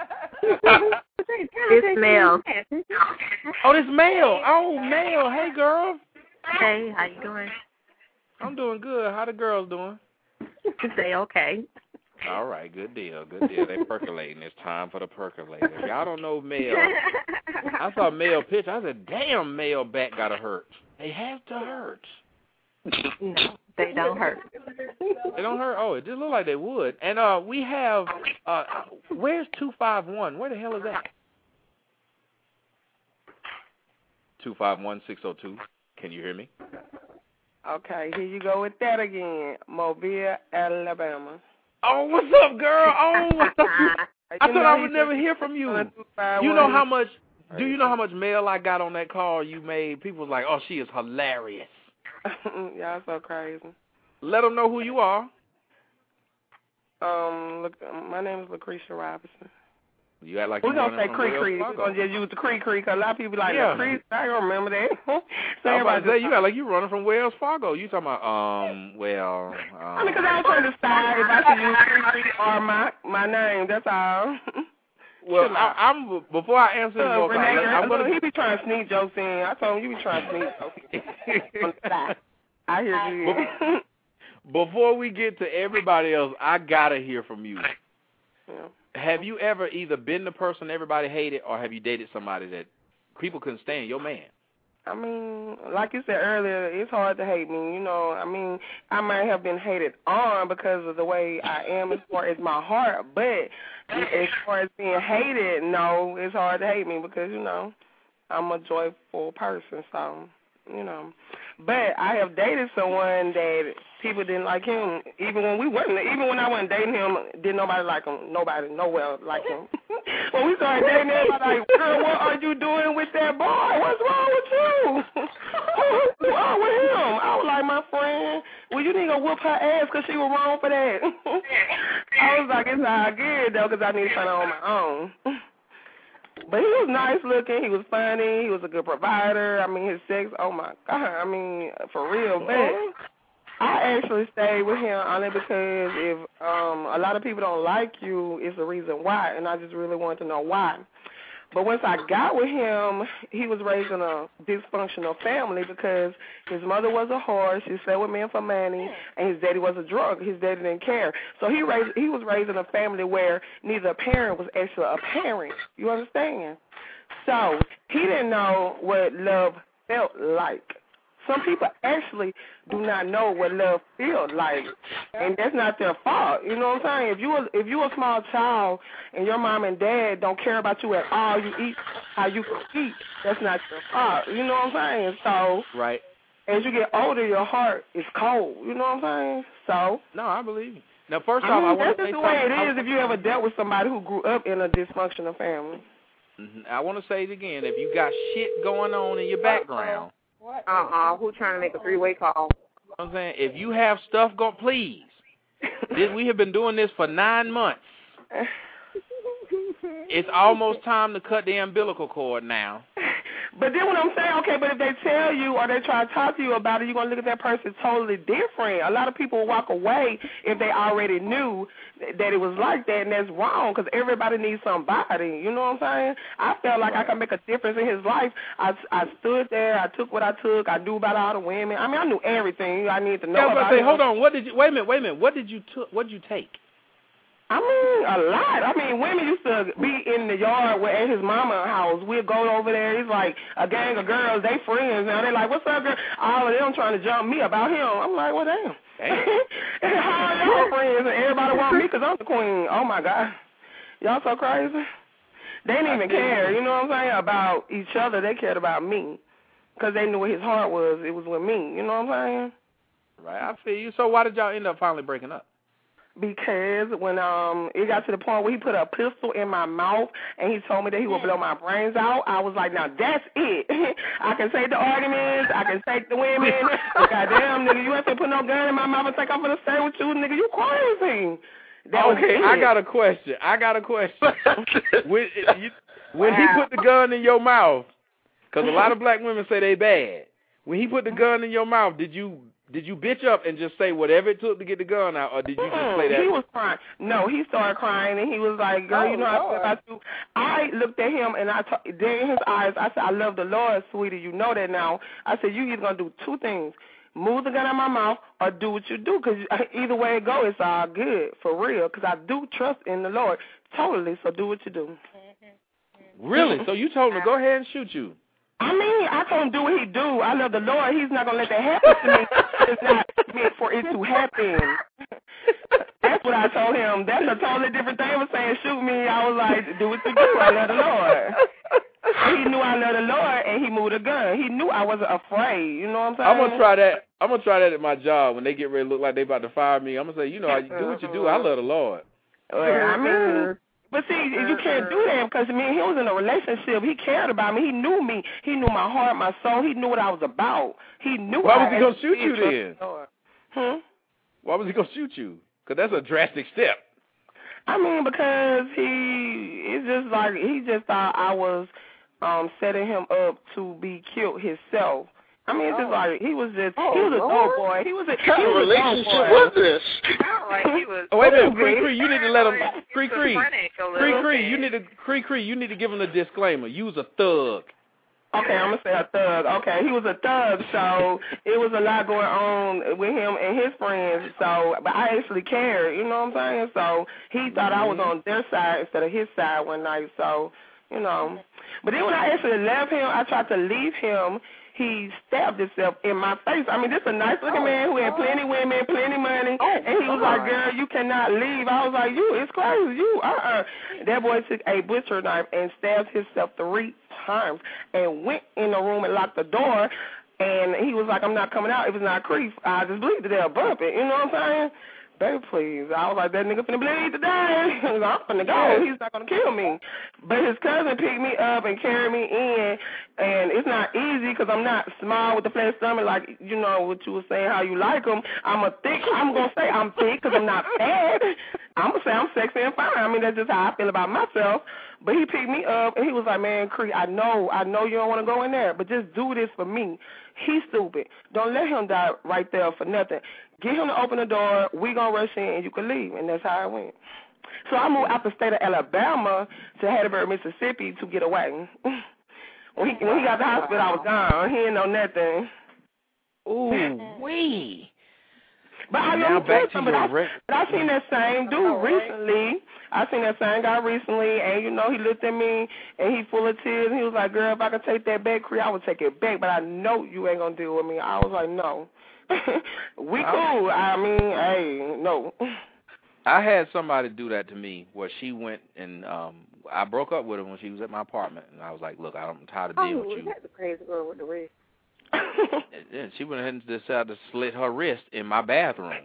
It's Mel. Oh, this Mel. Oh, Mel. Hey, girl. Hey, how you doing? I'm doing good. How the girls doing? They okay. All right, good deal, good deal. They percolating. It's time for the percolator. Y'all don't know Mel. I saw Mel pitch. I said, damn, Mel back got to hurt. They have to hurt. No, they don't hurt. They don't hurt? Oh, it just looked like they would. And we have, where's 251? Where the hell is that? 251-602. Can you hear me? Okay, here you go with that again. Mobile, Alabama. Oh, what's up, girl? Oh, what's up? I thought I would never hear from you. You know how much? Do you know how much mail I got on that call you made? People was like, "Oh, she is hilarious." Y'all so crazy. Let them know who you are. Look, my name is Lucretia Robinson. You act like we're gonna say Cree. We're gonna just use the Cree because a lot of people like Cree. I don't remember that. So everybody say you act like you running from Wells Fargo. You talking about I mean, because I was trying to decide if I should use Cree or my name. That's all. Well, I'm before I answer this more, I'm gonna. He be trying to sneak jokes in. I told him you be trying to sneak jokes in. I hear you. Before we get to everybody else, I gotta hear from you. Yeah. Have you ever either been the person everybody hated or have you dated somebody that people couldn't stand, your man? I mean, like you said earlier, it's hard to hate me. You know, I mean, I might have been hated on because of the way I am as far as my heart, but as far as being hated, no, it's hard to hate me because, you know, I'm a joyful person, so, you know. But I have dated someone that people didn't like him, even when I wasn't dating him, didn't nobody like him. Nobody, nowhere like him. When we started dating, everybody like, girl, what are you doing with that boy? What's wrong with you? What's wrong with him? I was like, my friend, well, you need to whoop her ass because she was wrong for that. I was like, it's all good, though, because I need to find it on my own. But he was nice looking. He was funny. He was a good provider. I mean, his sex, oh, my God. I mean, for real. But I actually stayed with him only because if a lot of people don't like you, it's the reason why. And I just really wanted to know why. But once I got with him, he was raised in a dysfunctional family because his mother was a whore. She slept with men for money, and his daddy was a drug. His daddy didn't care. So he was raised in a family where neither parent was actually a parent. You understand? So he didn't know what love felt like. Some people actually do not know what love feels like, and that's not their fault. You know what I'm saying? If you a small child and your mom and dad don't care about you at all, you eat how you can eat, that's not your fault. You know what I'm saying? So right. As you get older, your heart is cold. You know what I'm saying? So no, I believe you. Now, first off, I want to say that's just the way it is if you ever dealt with somebody who grew up in a dysfunctional family. I want to say it again. If you got shit going on in your background. Who trying to make a three-way call? I'm saying, if you have stuff going, please. We have been doing this for 9 months. It's almost time to cut the umbilical cord now. But then what I'm saying, okay, but if they tell you or they try to talk to you about it, you're going to look at that person totally different. A lot of people will walk away if they already knew that it was like that, and that's wrong because everybody needs somebody. You know what I'm saying? I felt like I could make a difference in his life. I stood there. I took what I took. I knew about all the women. I mean, I knew everything I needed to know about say, him. hold on. What did you? Wait a minute. What did you take? I mean, a lot. I mean, women used to be in the yard at his mama's house. We'd go over there. It's like a gang of girls. They friends now. They like, what's up, girl? All of them trying to jump me about him. I'm like, well, damn. How are y'all friends? And everybody want me because I'm the queen. Oh, my God. Y'all so crazy. They didn't even care, you know what I'm saying, about each other. They cared about me because they knew what his heart was. It was with me. You know what I'm saying? Right, I feel you. So why did y'all end up finally breaking up? Because when it got to the point where he put a pistol in my mouth and he told me that he would blow my brains out, I was like, now that's it. I can take the arguments, I can take the women. Goddamn, nigga, you ain't to put no gun in my mouth and think I'm gonna stay with you, nigga. You crazy. Okay, I got a question. When he put the gun in your mouth, because a lot of black women say they bad. When he put the gun in your mouth, did you bitch up and just say whatever it took to get the gun out, or did you just play that? He was crying. No, he started crying, and he was like, girl, you know how I feel about you. I looked at him, and there in his eyes, I said, I love the Lord, sweetie. You know that now. I said, you either going to do two things. Move the gun out of my mouth or do what you do, because either way it go, it's all good, for real, because I do trust in the Lord totally, so do what you do. Really? So you told him to go ahead and shoot you? I mean, I told him do what he do. I love the Lord. He's not going to let that happen to me. It's not meant for it to happen. That's what I told him. That's a totally different thing from saying shoot me. I was like, do what you do. I love the Lord. He knew I love the Lord, and he moved a gun. He knew I wasn't afraid. You know what I'm saying? I'm gonna try that. I'm gonna try that at my job when they get ready to look like they about to fire me. I'm gonna say, you know, do what you do. I love the Lord. Well, I mean, but see, you can't do that because me and him was in a relationship. He cared about me. He knew me. He knew my heart, my soul. He knew what I was about. He knew. Why was he gonna shoot you then? Why was he gonna shoot you? Because that's a drastic step. I mean, because he just thought I was setting him up to be killed himself. I mean, it's just like he was a dope boy. He was a kind of relationship was this? Wait a minute, Cree, you need to let him. Cree, you need to give him a disclaimer. You was a thug. Okay, I'm gonna say a thug. Okay, he was a thug, so it was a lot going on with him and his friends. So, but I actually cared. You know what I'm saying? So he thought I was on their side instead of his side one night. So, you know. But then when I actually left him, I tried to leave him. he stabbed himself in my face. I mean, this is a nice looking man who had plenty women, plenty money, and he was like, girl, you cannot leave. I was like, it's crazy, That boy took a butcher knife and stabbed himself 3 times and went in the room and locked the door, and he was like, I'm not coming out. It was not creep. I just bleed to death, bump it. You know what I'm saying? Baby, please. I was like, that nigga finna bleed today. I'm finna go. He's not gonna kill me. But his cousin picked me up and carried me in, and it's not easy because I'm not small with the flat stomach like, you know, what you were saying, how you like them. I'm gonna say I'm thick because I'm not fat. I'm gonna say I'm sexy and fine. I mean, that's just how I feel about myself. But he picked me up, and he was like, man, Cree, I know you don't want to go in there, but just do this for me. He's stupid. Don't let him die right there for nothing. Get him to open the door. We gonna rush in, and you can leave. And that's how it went. So I moved out the state of Alabama to Hattiesburg, Mississippi to get away. When he got to the hospital, I was gone. He didn't know nothing. Ooh, wee. But I now back to your but I seen that same dude recently. I seen that same guy recently, and, you know, he looked at me, and he full of tears, and he was like, girl, if I could take that back, Cree, I would take it back, but I know you ain't going to deal with me. I was like, no. We cool. I mean, hey, no. I had somebody do that to me where she went and I broke up with her when she was at my apartment, and I was like, look, I'm tired of dealing with you. That's the crazy girl with the wrist. And she went ahead and decided to slit her wrist in my bathroom.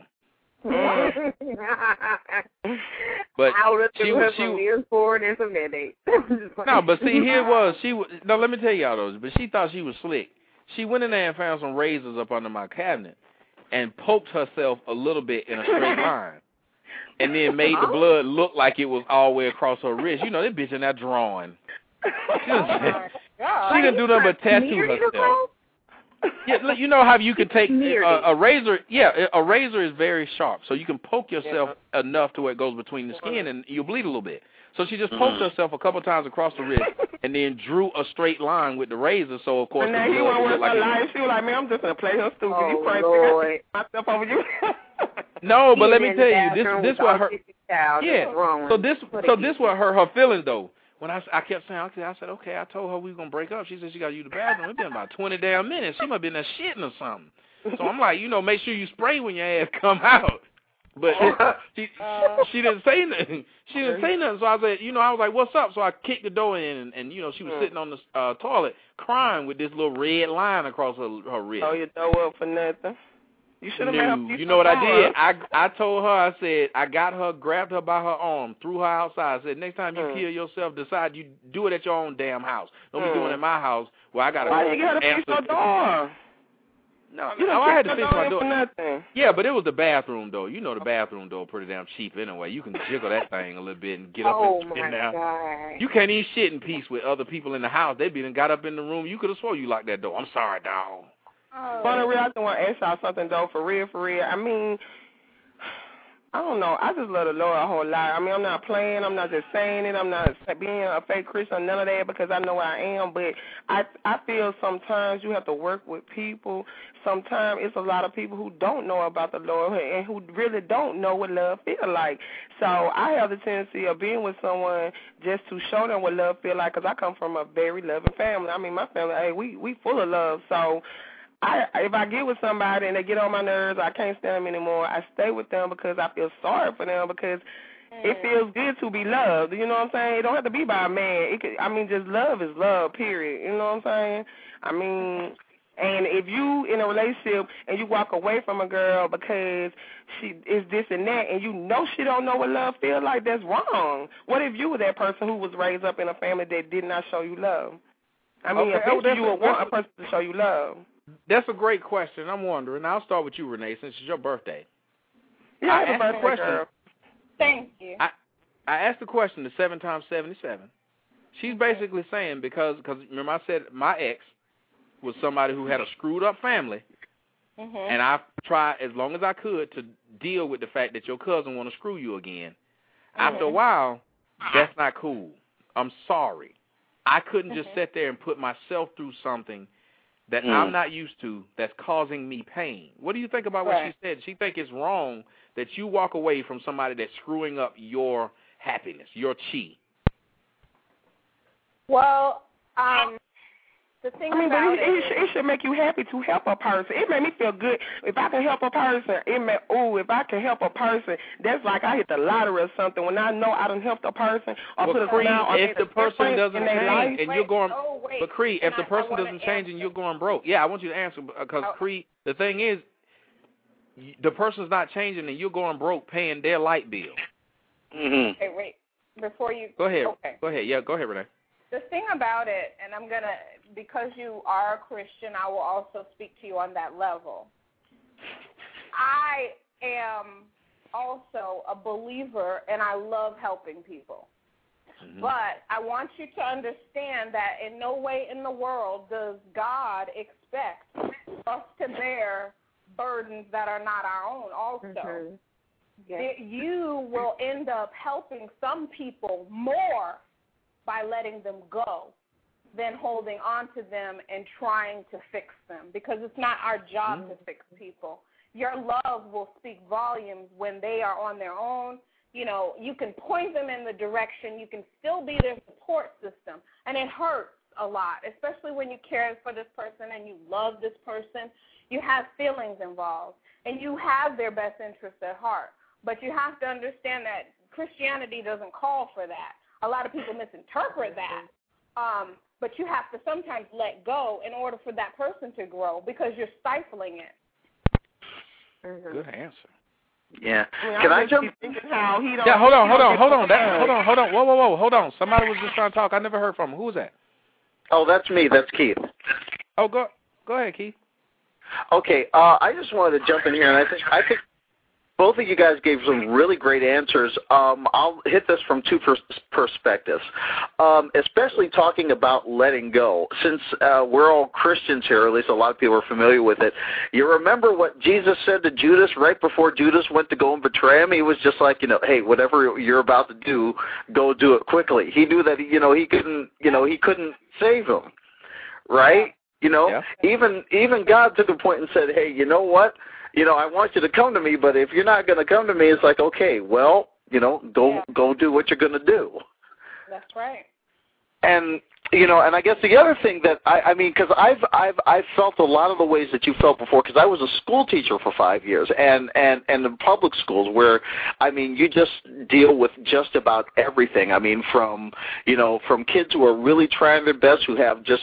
But I would have her from years forward and some headaches. No, but see, here it was. No, let me tell y'all those. But she thought she was slick. She went in there and found some razors up under my cabinet and poked herself a little bit in a straight line, and then made the blood look like it was all the way across her wrist. You know, that bitch in there drawing. She didn't do nothing but tattoo herself. Yeah, you know how you could take a razor. Yeah, a razor is very sharp, so you can poke yourself enough to where it goes between the skin, and you'll bleed a little bit. So she just poked herself a couple times across the wrist, and then drew a straight line with the razor. So of course, and then he went with her life. She was like, "Man, I'm just gonna play her stupid. You crazy? Myself over you." No, but let me tell you, this what her. Yeah. So this what her feelings though. When I kept saying, I said, okay, I told her we were going to break up. She said she got to use the bathroom. It's been about 20 damn minutes. She must have been there shitting or something. So I'm like, you know, make sure you spray when your ass come out. But she didn't say nothing. She didn't say nothing. So I said, you know, I was like, what's up? So I kicked the door in, and you know, she was sitting on the toilet crying with this little red line across her wrist. Oh, you throw up for nothing? You should have made her. You know what I did? I told her, I said, I got her, grabbed her by her arm, threw her outside. I said, next time you kill yourself, decide you do it at your own damn house. Don't be doing it at my house where I got to Why you got to fix your door? No, I had to fix my door. Nothing. Yeah, but it was the bathroom door. You know the bathroom door pretty damn cheap anyway. You can jiggle that thing a little bit and get up and get down. God. You can't even shit in peace with other people in the house. They been and got up in the room. You could have swore you locked that door. I'm sorry, dog. But real, I just want to ask y'all something, though, for real. I mean, I don't know. I just love the Lord a whole lot. I mean, I'm not playing. I'm not just saying it. I'm not being a fake Christian, none of that, because I know where I am. But I feel sometimes you have to work with people. Sometimes it's a lot of people who don't know about the Lord and who really don't know what love feels like. So I have the tendency of being with someone just to show them what love feels like, because I come from a very loving family. I mean, my family, hey, we full of love. So if I get with somebody and they get on my nerves, I can't stand them anymore, I stay with them because I feel sorry for them, because it feels good to be loved. You know what I'm saying? It don't have to be by a man. Just love is love, period. You know what I'm saying? I mean, and if you in a relationship and you walk away from a girl because she is this and that, and you know she don't know what love feels like, that's wrong. What if you were that person who was raised up in a family that did not show you love? I mean, eventually you would want a person to show you love. That's a great question. I'm wondering. I'll start with you, Renee, since it's your birthday. Yeah, happy birthday, girl. Thank you. I asked the question to 7 times 77. She's basically saying because remember I said my ex was somebody who had a screwed up family, and I tried as long as I could to deal with the fact that your cousin want to screw you again. After a while, that's not cool. I'm sorry. I couldn't just sit there and put myself through something that I'm not used to that's causing me pain. What do you think about what she said? She think it's wrong that you walk away from somebody that's screwing up your happiness, your chi. Well, The thing I mean, about but it should make you happy to help a person. It made me feel good. If I can help a person, if I can help a person, that's like I hit the lottery or something. When I know I done helped a person or put a smile on if the person doesn't change and you're going, but Cree, if the person doesn't answer. change and you're going broke, yeah, I want you to answer because Cree, the thing is, the person's not changing and you're going broke paying their light bill. Mm-hmm. Okay, wait. Before you go ahead. Okay. Go ahead. Yeah, go ahead, Renee. The thing about it, and I'm going to, because you are a Christian, I will also speak to you on that level. I am also a believer, and I love helping people. Mm-hmm. But I want you to understand that in no way in the world does God expect us to bear burdens that are not our own also. Mm-hmm. Yes. You will end up helping some people more by letting them go than holding on to them and trying to fix them, because it's not our job to fix people. Your love will speak volumes when they are on their own. You know, you can point them in the direction. You can still be their support system, and it hurts a lot, especially when you care for this person and you love this person. You have feelings involved, and you have their best interests at heart. But you have to understand that Christianity doesn't call for that. A lot of people misinterpret that. But you have to sometimes let go in order for that person to grow because you're stifling it. Mm-hmm. Good answer. Yeah. Can I jump? Yeah, hold on. Whoa. Hold on. Somebody was just trying to talk. I never heard from him. Who was that? Oh, that's me. That's Keith. Oh, go ahead, Keith. Okay. I just wanted to jump in here, and I think both of you guys gave some really great answers. I'll hit this from two perspectives, especially talking about letting go. Since we're all Christians here, or at least a lot of people are familiar with it, you remember what Jesus said to Judas right before Judas went to go and betray him? He was just like, hey, whatever you're about to do, go do it quickly. He knew that, he couldn't save him, right? Even God took a point and said, hey, you know what? I want you to come to me, but if you're not going to come to me, it's like, okay, well, go do what you're going to do. That's right. And and I guess the other thing that because I've felt a lot of the ways that you felt before, because I was a school teacher for 5 years, and in public schools where you just deal with just about everything. From kids who are really trying their best, who have just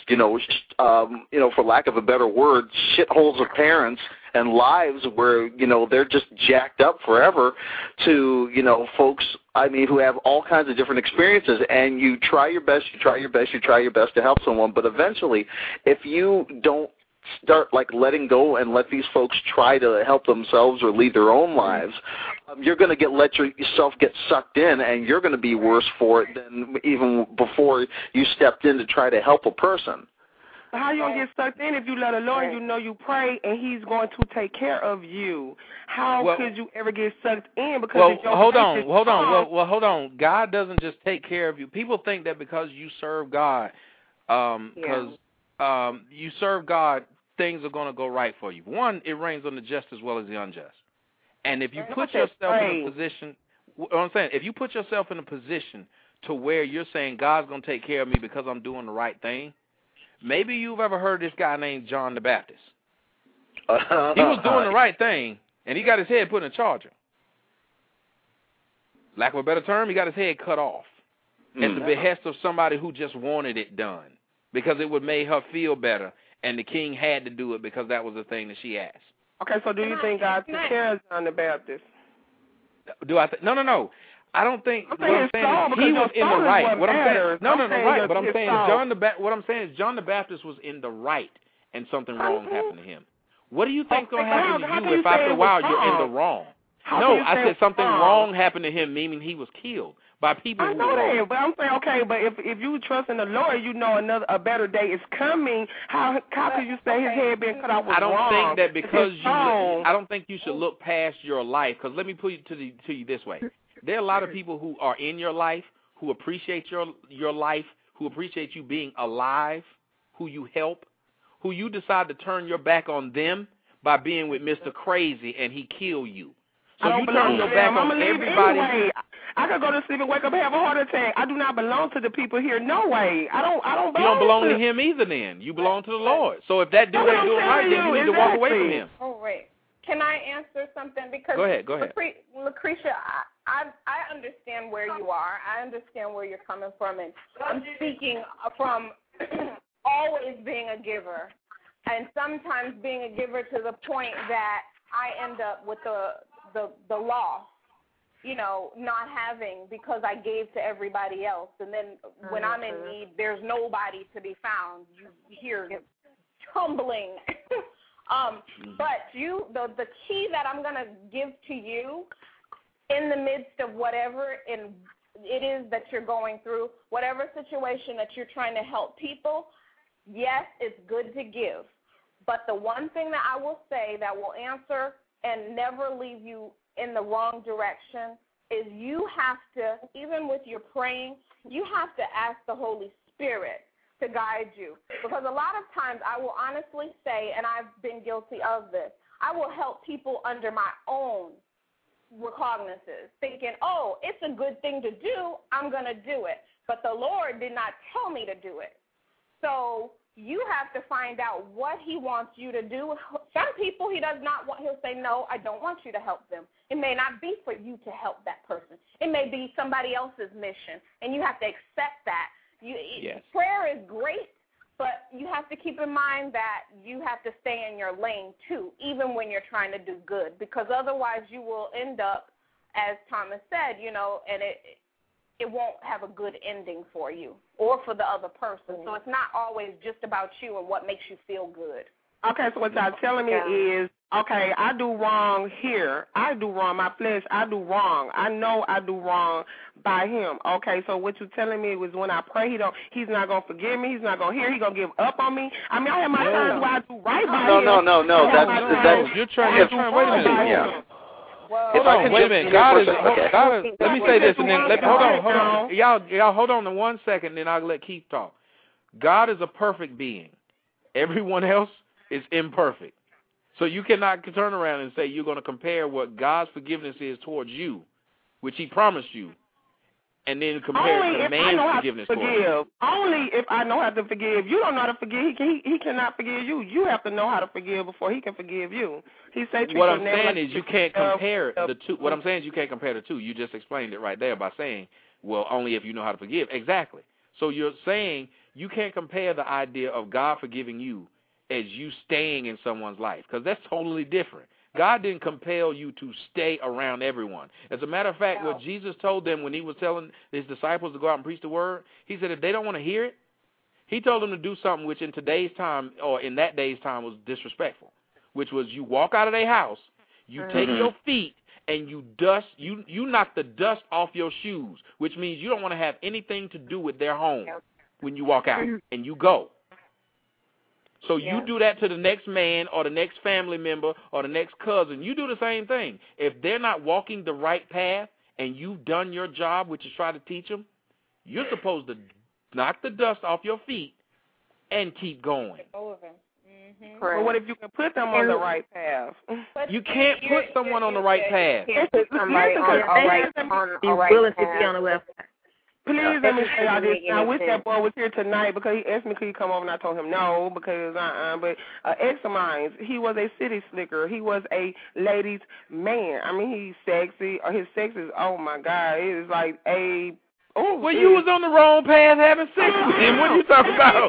for lack of a better word, shitholes of parents and lives where they're just jacked up forever, to folks who have all kinds of different experiences, and you try your best to help someone, but eventually, if you don't start letting go and let these folks try to help themselves or lead their own lives, you're going to let yourself get sucked in, and you're going to be worse for it than even before you stepped in to try to help a person. How you going to get sucked in if you let alone you pray and he's going to take care of you? How could you ever get sucked in? Because hold on. God doesn't just take care of you. People think that because you serve God, you serve God, things are going to go right for you. One, it rains on the just as well as the unjust. And if you put yourself in a position, what I'm saying, if you put yourself in a position to where you're saying God's going to take care of me because I'm doing the right thing, maybe you've ever heard this guy named John the Baptist. He was doing the right thing, and he got his head put in a charger. Lack of a better term, he got his head cut off at the behest of somebody who just wanted it done because it would make her feel better, and the king had to do it because that was the thing that she asked. Okay, so do you think God took care of John the Baptist? No. I don't think what I'm saying is he was in the right. What I'm saying, right. But I'm saying John the Baptist was in the right, and something wrong happened to him. What do you think's going to happen to you if after a while you're in the wrong? No, I said something wrong happened to him, meaning he was killed by people. I know that, but I'm saying but if you trust in the Lord, a better day is coming. How could you say his head being cut off was wrong? I don't think that because I don't think you should look past your life, because let me put it to you this way. There are a lot of people who are in your life, who appreciate your life, who appreciate you being alive, who you help, who you decide to turn your back on them by being with Mr. Crazy and he kill you. So you turn your back on everybody. Anyway. I could go to sleep and wake up and have a heart attack. I do not belong to the people here. No way. I don't belong. You don't belong to him either. Then you belong to the Lord. So if that dude ain't doing right, then you need to walk away from him. Oh wait, can I answer something? Because go ahead. Lucretia, I understand where you are. I understand where you're coming from, and I'm speaking from always being a giver, and sometimes being a giver to the point that I end up with the law. You know, not having because I gave to everybody else. And then when I'm in need, there's nobody to be found. You hear tumbling. But the key that I'm going to give to you in the midst of whatever it is that you're going through, whatever situation that you're trying to help people, yes, it's good to give. But the one thing that I will say that will answer and never leave you in the wrong direction is you have to, even with your praying, you have to ask the Holy Spirit to guide you. Because a lot of times I will honestly say, and I've been guilty of this, I will help people under my own recognizances, thinking, oh, it's a good thing to do, I'm going to do it. But the Lord did not tell me to do it. So you have to find out what he wants you to do. Some people he does not want, he'll say, no, I don't want you to help them. It may not be for you to help that person. It may be somebody else's mission, and you have to accept that. Yes. Prayer is great, but you have to keep in mind that you have to stay in your lane, too, even when you're trying to do good, because otherwise you will end up, as Thomas said, you know, and it won't have a good ending for you or for the other person. So it's not always just about you and what makes you feel good. Okay, so what y'all telling me is, okay, I do wrong here. I do wrong. My flesh, I do wrong. I know I do wrong by him. Okay, so what you're telling me was when I pray, he's not going to forgive me. He's not going to hear. He's going to give up on me. I mean, I have my times where I do right by him. No. That's you're trying to turn. Wait a minute. Yeah. Hold on, wait a minute. God is. Let me say this, and then hold on. Y'all, hold on to 1 second, then I'll let Keith talk. God is a perfect being. Everyone else is imperfect. So you cannot turn around and say you're going to compare what God's forgiveness is towards you, which he promised you, and then compare it to man's forgiveness towards you. Only if I know how to forgive. You don't know how to forgive. He cannot forgive you. You have to know how to forgive before he can forgive you. He said what I'm saying is you can't compare the two. What I'm saying is you can't compare the two. You just explained it right there by saying, well, only if you know how to forgive. Exactly. So you're saying you can't compare the idea of God forgiving you as you staying in someone's life, because that's totally different. God didn't compel you to stay around everyone. As a matter of fact, what Jesus told them when he was telling his disciples to go out and preach the word, he said if they don't want to hear it, he told them to do something which in today's time or in that day's time was disrespectful, which was you walk out of their house, you take your feet, and you knock the dust off your shoes, which means you don't want to have anything to do with their home when you walk out, and you go. So you do that to the next man or the next family member or the next cousin. You do the same thing. If they're not walking the right path and you've done your job, which is try to teach them, you're supposed to knock the dust off your feet and keep going. But what if you can put them on the right path? You can't put someone on the right path. Be willing to be on the left path. Please let me say all this. I wish that boy was here tonight because he asked me could he come over and I told him no because but ex of mine, he was a city slicker. He was a ladies' man. I mean, he's sexy. His sex is, oh my God, it is like a. Oh, well, you was on the wrong path having sex with him. What are you talking about?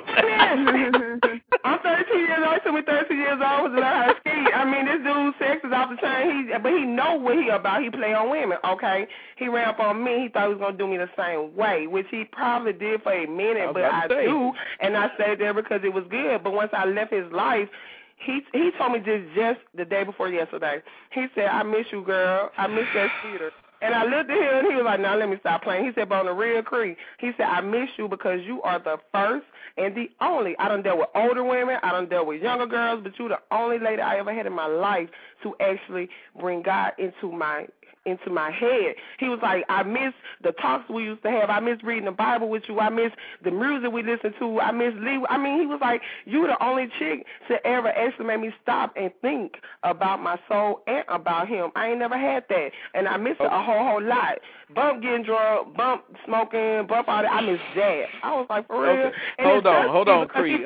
I'm 32 years old. It took me 32 years old to learn how to skate. I mean, this dude's sex is off the chain. But he know what he about. He play on women, okay? He ran up on me. He thought he was going to do me the same way, which he probably did for a minute. But I do, and I stayed there because it was good. But once I left his life, he told me just the day before yesterday. He said, I miss you, girl. I miss that theater. And I looked at him, and he was like, now let me stop playing. He said, but on the real creek, he said, I miss you because you are the first and the only. I done dealt with older women. I done dealt with younger girls, but you the only lady I ever had in my life to actually bring God into my head. He was like, I miss the talks we used to have. I miss reading the Bible with you. I miss the music we listened to. I miss Lee. I mean, he was like, you the only chick to ever actually make me stop and think about my soul and about him. I ain't never had that, and I miss it a whole lot. Bump getting drunk, bump smoking, bump all that. I miss that. I was like, for real. Okay. And Hold on, Creed.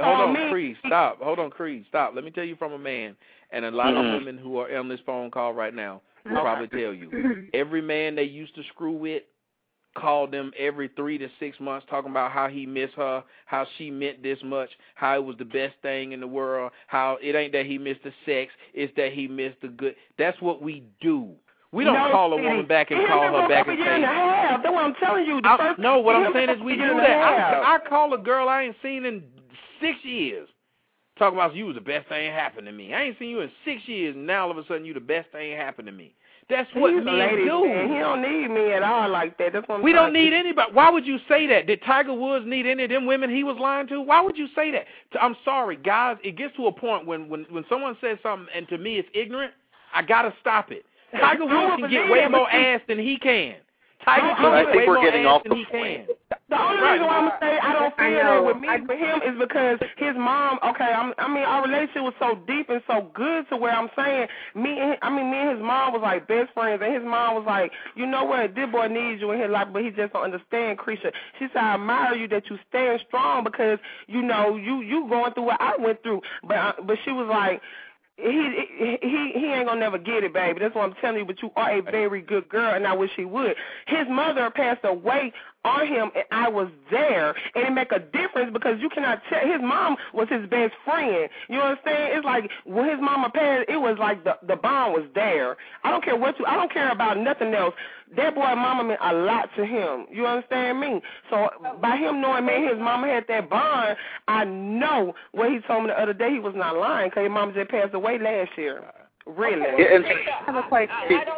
Stop. Hold on, Creed. Stop. Let me tell you from a man, and a lot of women who are on this phone call right now will probably tell you. Every man they used to screw with called them every 3 to 6 months talking about how he missed her, how she meant this much, how it was the best thing in the world, how it ain't that he missed the sex, it's that he missed the good. That's what we do. We don't call a woman back and call her back and say. That's what I'm telling you. No, what I'm saying is we do that. I call a girl I ain't seen in 6 years. Talking about you was the best thing happened to me. I ain't seen you in 6 years, and now all of a sudden you the best thing happened to me. That's what men do. Man. He don't need me at all like that. That's what we don't need anybody. Why would you say that? Did Tiger Woods need any of them women he was lying to? Why would you say that? I'm sorry, guys. It gets to a point when someone says something and to me it's ignorant, I gotta stop it. Tiger Woods can get way more ass than he can. Tiger can get way more ass than he can. The only reason why I'm going to say I don't feel that with me for him is because his mom, our relationship was so deep and so good to where I'm saying me and his mom was like best friends, and his mom was like, you know what, this boy needs you in his life, but he just don't understand, Creisha. She said, I admire you that you stand strong because, you know, you going through what I went through. But she was like, he ain't gonna never get it, baby. That's what I'm telling you. But you are a very good girl, and I wish he would. His mother passed away on him, and I was there, and it make a difference because you cannot tell. His mom was his best friend. You understand? It's like when his mama passed, it was like the bond was there. I don't care about nothing else. That boy mama meant a lot to him. You understand me? So by him knowing, man, his mama had that bond, I know what he told me the other day. He was not lying because his mama just passed away last year. Really? I have a question.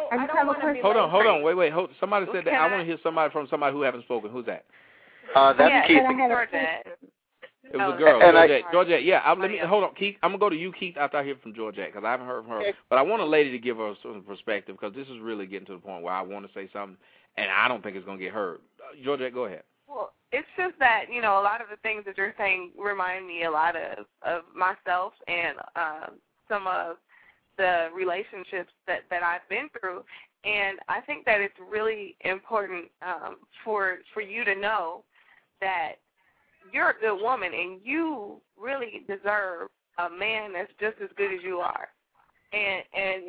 Hold on. Wait. Somebody said that. I want to hear somebody from somebody who haven't spoken. Who's that? That's Keith. It was a girl, Georgette. Yeah, hold on, Keith. I'm gonna go to you, Keith, after I hear from Georgette because I haven't heard from her. Okay. But I want a lady to give her some perspective because this is really getting to the point where I want to say something, and I don't think it's gonna get heard. Georgette, go ahead. Well, it's just that a lot of the things that you're saying remind me a lot of myself and some of the relationships that I've been through, and I think that it's really important for you to know that you're a good woman and you really deserve a man that's just as good as you are, and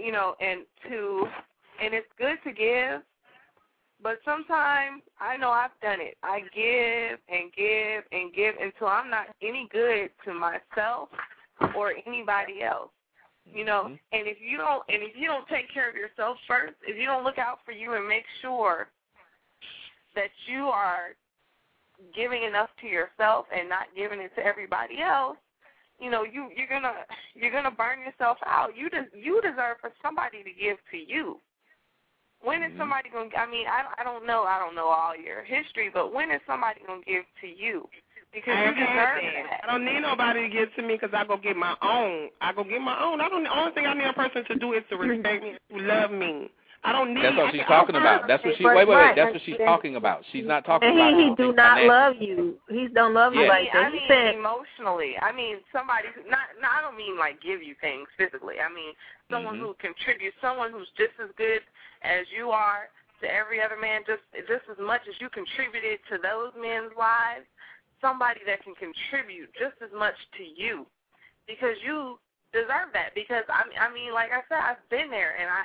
it's good to give, but sometimes I know I've done it. I give and give and give until I'm not any good to myself or anybody else. And if you don't take care of yourself first, if you don't look out for you and make sure that you are giving enough to yourself and not giving it to everybody else, you're gonna burn yourself out. You deserve for somebody to give to you. When is somebody gonna? I don't know all your history, but when is somebody gonna give to you? Because you deserve that. I don't need nobody to give to me because I go get my own. The only thing I need a person to do is to respect me, to love me. I don't need. That's what she's talking about. That's what she. Wait. That's what she's talking about. She's not talking about. He do not love you. He don't love you like that. I mean emotionally. I mean somebody. I don't mean like give you things physically. I mean someone who contributes. Someone who's just as good as you are to every other man. Just as much as you contributed to those men's lives. Somebody that can contribute just as much to you, because you deserve that. Because I mean, like I said, I've been there, and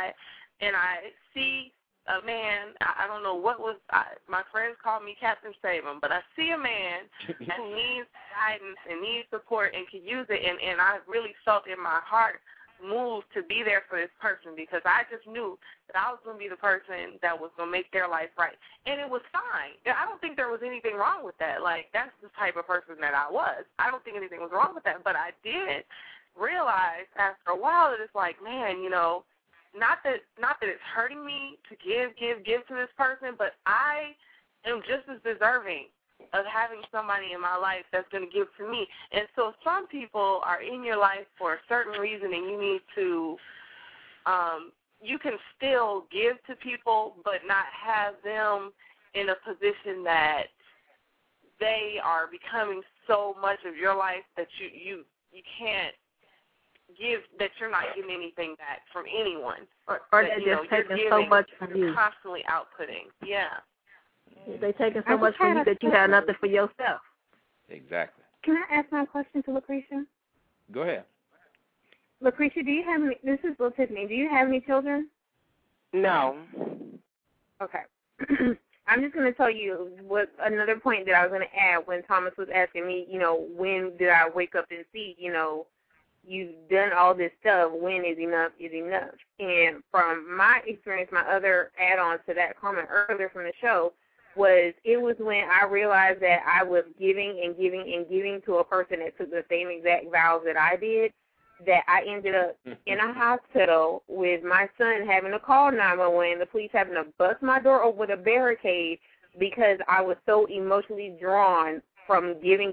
I see a man. I don't know what was. My friends call me Captain Save him, but I see a man who needs guidance and needs support and can use it. And I really felt in my heart moved to be there for this person because I just knew that I was going to be the person that was going to make their life right. And it was fine. I don't think there was anything wrong with that. Like, that's the type of person that I was. I don't think anything was wrong with that. But I did realize after a while that it's like, man, not that it's hurting me to give to this person, but I am just as deserving of having somebody in my life that's going to give to me. And so some people are in your life for a certain reason, and you need to you can still give to people, but not have them in a position that they are becoming so much of your life that you can't give, that you're not getting anything back from anyone. Or that, they're just taking so much from you. You're constantly outputting. Yeah. They're taking so much from you that you have nothing for yourself. Exactly. Can I ask my question to Lucretia? Go ahead. Lucretia, do you have any, this is Little Tiffany, do you have any children? No. Okay. I'm just going to tell you what another point that I was going to add when Thomas was asking me, when did I wake up and see, you've done all this stuff, when is enough is enough. And from my experience, my other add-on to that comment earlier from the show was when I realized that I was giving and giving and giving to a person that took the same exact vows that I did, that I ended up in a hospital with my son having to call 911, the police having to bust my door open with a barricade because I was so emotionally drawn from giving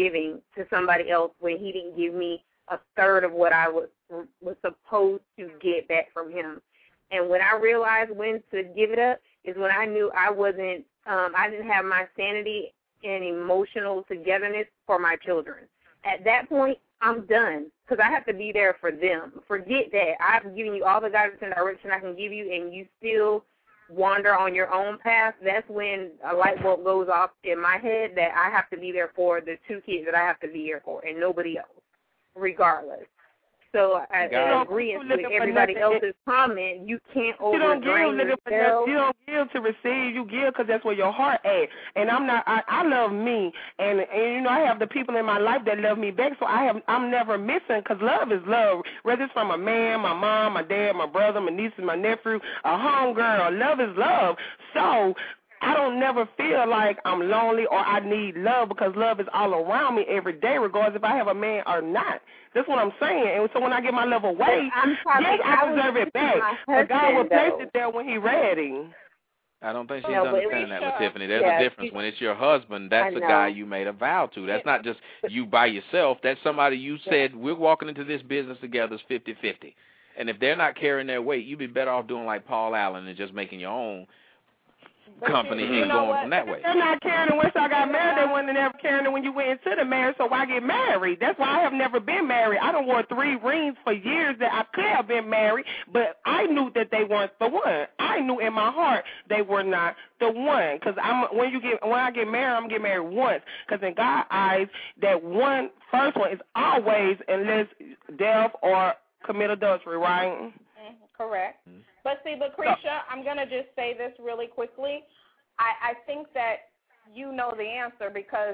to somebody else when he didn't give me a third of what I was supposed to get back from him. And when I realized when to give it up is when I knew I wasn't, I didn't have my sanity and emotional togetherness for my children. At that point, I'm done because I have to be there for them. Forget that. I've given you all the guidance and direction I can give you, and you still wander on your own path. That's when a light bulb goes off in my head that I have to be there for the 2 kids that I have to be here for and nobody else, regardless. So I agree with everybody else's comment. You can't overdrain yourself. You don't give to receive. You give because that's where your heart at. And I love me, and I have the people in my life that love me back. So I'm never missing because love is love. Whether it's from a man, my mom, my dad, my brother, my nieces, my nephew, a homegirl. Love is love. So I don't never feel like I'm lonely or I need love because love is all around me every day, regardless if I have a man or not. That's what I'm saying. And so when I get my love away, yes, I deserve it back. But God will place it there when He's ready. I don't think she's understanding that with Tiffany. There's a difference. When it's your husband, that's the guy you made a vow to. That's not just you by yourself. That's somebody you said, we're walking into this business together as 50-50. And if they're not carrying their weight, you'd be better off doing like Paul Allen and just making your own company and going from that way. They're not carrying it once I got married. They weren't ever carrying it when you went into the marriage, so why get married? That's why I have never been married. I done wore 3 rings for years that I could have been married, but I knew that they weren't the one. I knew in my heart they were not the one. Because when I get married, I'm getting married once. Because in God's eyes, that first one is always unless death or commit adultery, right? Correct. But see, Lucretia, I'm going to just say this really quickly. I think that you know the answer because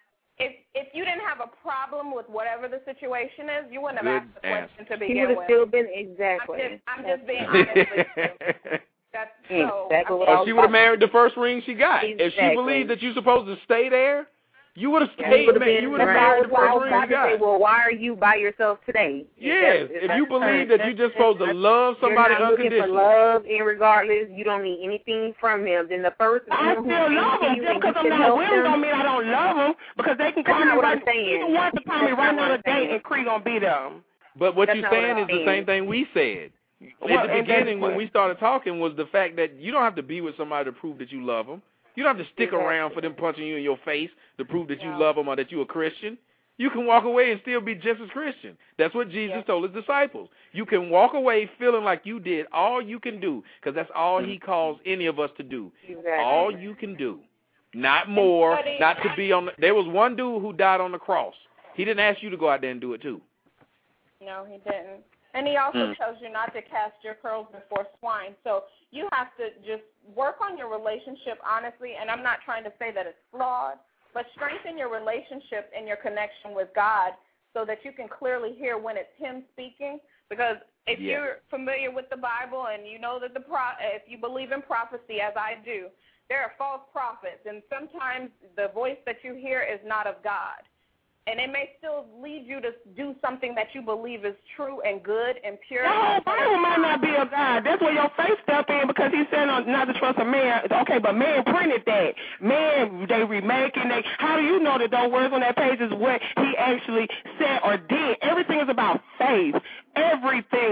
if you didn't have a problem with whatever the situation is, you wouldn't have asked the question to begin with. You would have still been exactly. I'm just being honest with you. That's so. She would have married the first ring she got. Exactly. If she believed that you're supposed to stay there, you would have stayed. You would have married the first ring you got. Well, why are you by yourself today? Yes, if you believe that you're just supposed to love somebody unconditionally. You're not looking for love, and regardless, you don't need anything from them. Then the first I still love them. Just because I'm not with them don't mean I don't love them. Because they can call me right now. Even one to call me right now today, and Cree gonna be them. But what you're saying is the same thing we said. At the beginning, when we started talking, was the fact that you don't have to be with somebody to prove that you love them. You don't have to stick around for them punching you in your face to prove that you love them or that you're a Christian. You can walk away and still be just as Christian. That's what Jesus told his disciples. You can walk away feeling like you did all you can do, because that's all he calls any of us to do. Exactly. All you can do. Not more, not to be on there was one dude who died on the cross. He didn't ask you to go out there and do it too. No, he didn't. And he also tells you not to cast your pearls before swine. So you have to just work on your relationship honestly, and I'm not trying to say that it's flawed, but strengthen your relationship and your connection with God so that you can clearly hear when it's him speaking. Because if you're familiar with the Bible and you know that if you believe in prophecy, as I do, there are false prophets, and sometimes the voice that you hear is not of God. And it may still lead you to do something that you believe is true and good and pure. The Bible might not be of God. That's where your faith step in because he said not to trust a man. Okay, but man printed that. Man, they remaking it. How do you know that those words on that page is what he actually said or did? Everything is about faith. Everything is about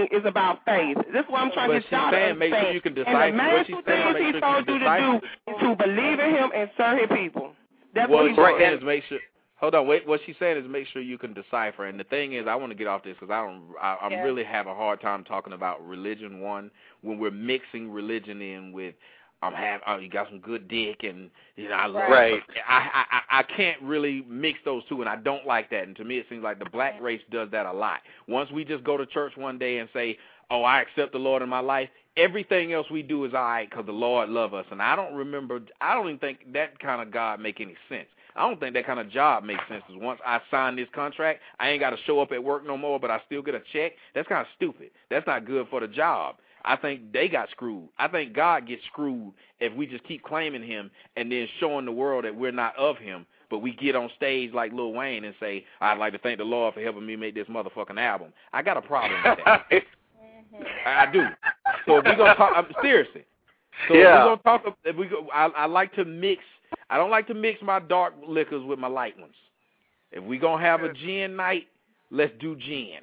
about faith. This is what I'm trying to get y'all to understand. Make sure you can decipher. And the main things he told you to do is to believe in him and serve his people. That's what he's saying. Is make sure. Hold on, wait. What she's saying is make sure you can decipher. And the thing is, I want to get off this because I really have a hard time talking about religion. One, when we're mixing religion in with, you got some good dick, and I love. Right. I can't really mix those two, and I don't like that. And to me, it seems like the black race does that a lot. Once we just go to church one day and say, "Oh, I accept the Lord in my life," everything else we do is all right because the Lord loves us. And I don't even think that kind of God make any sense. I don't think that kind of job makes sense. Because once I sign this contract, I ain't got to show up at work no more, but I still get a check. That's kind of stupid. That's not good for the job. I think they got screwed. I think God gets screwed if we just keep claiming him and then showing the world that we're not of him, but we get on stage like Lil Wayne and say, "I'd like to thank the Lord for helping me make this motherfucking album." I got a problem with that. I do. So if we're going to talk, seriously. So if we're going to talk, I like to mix. I don't like to mix my dark liquors with my light ones. If we're going to have a gin night, let's do gin.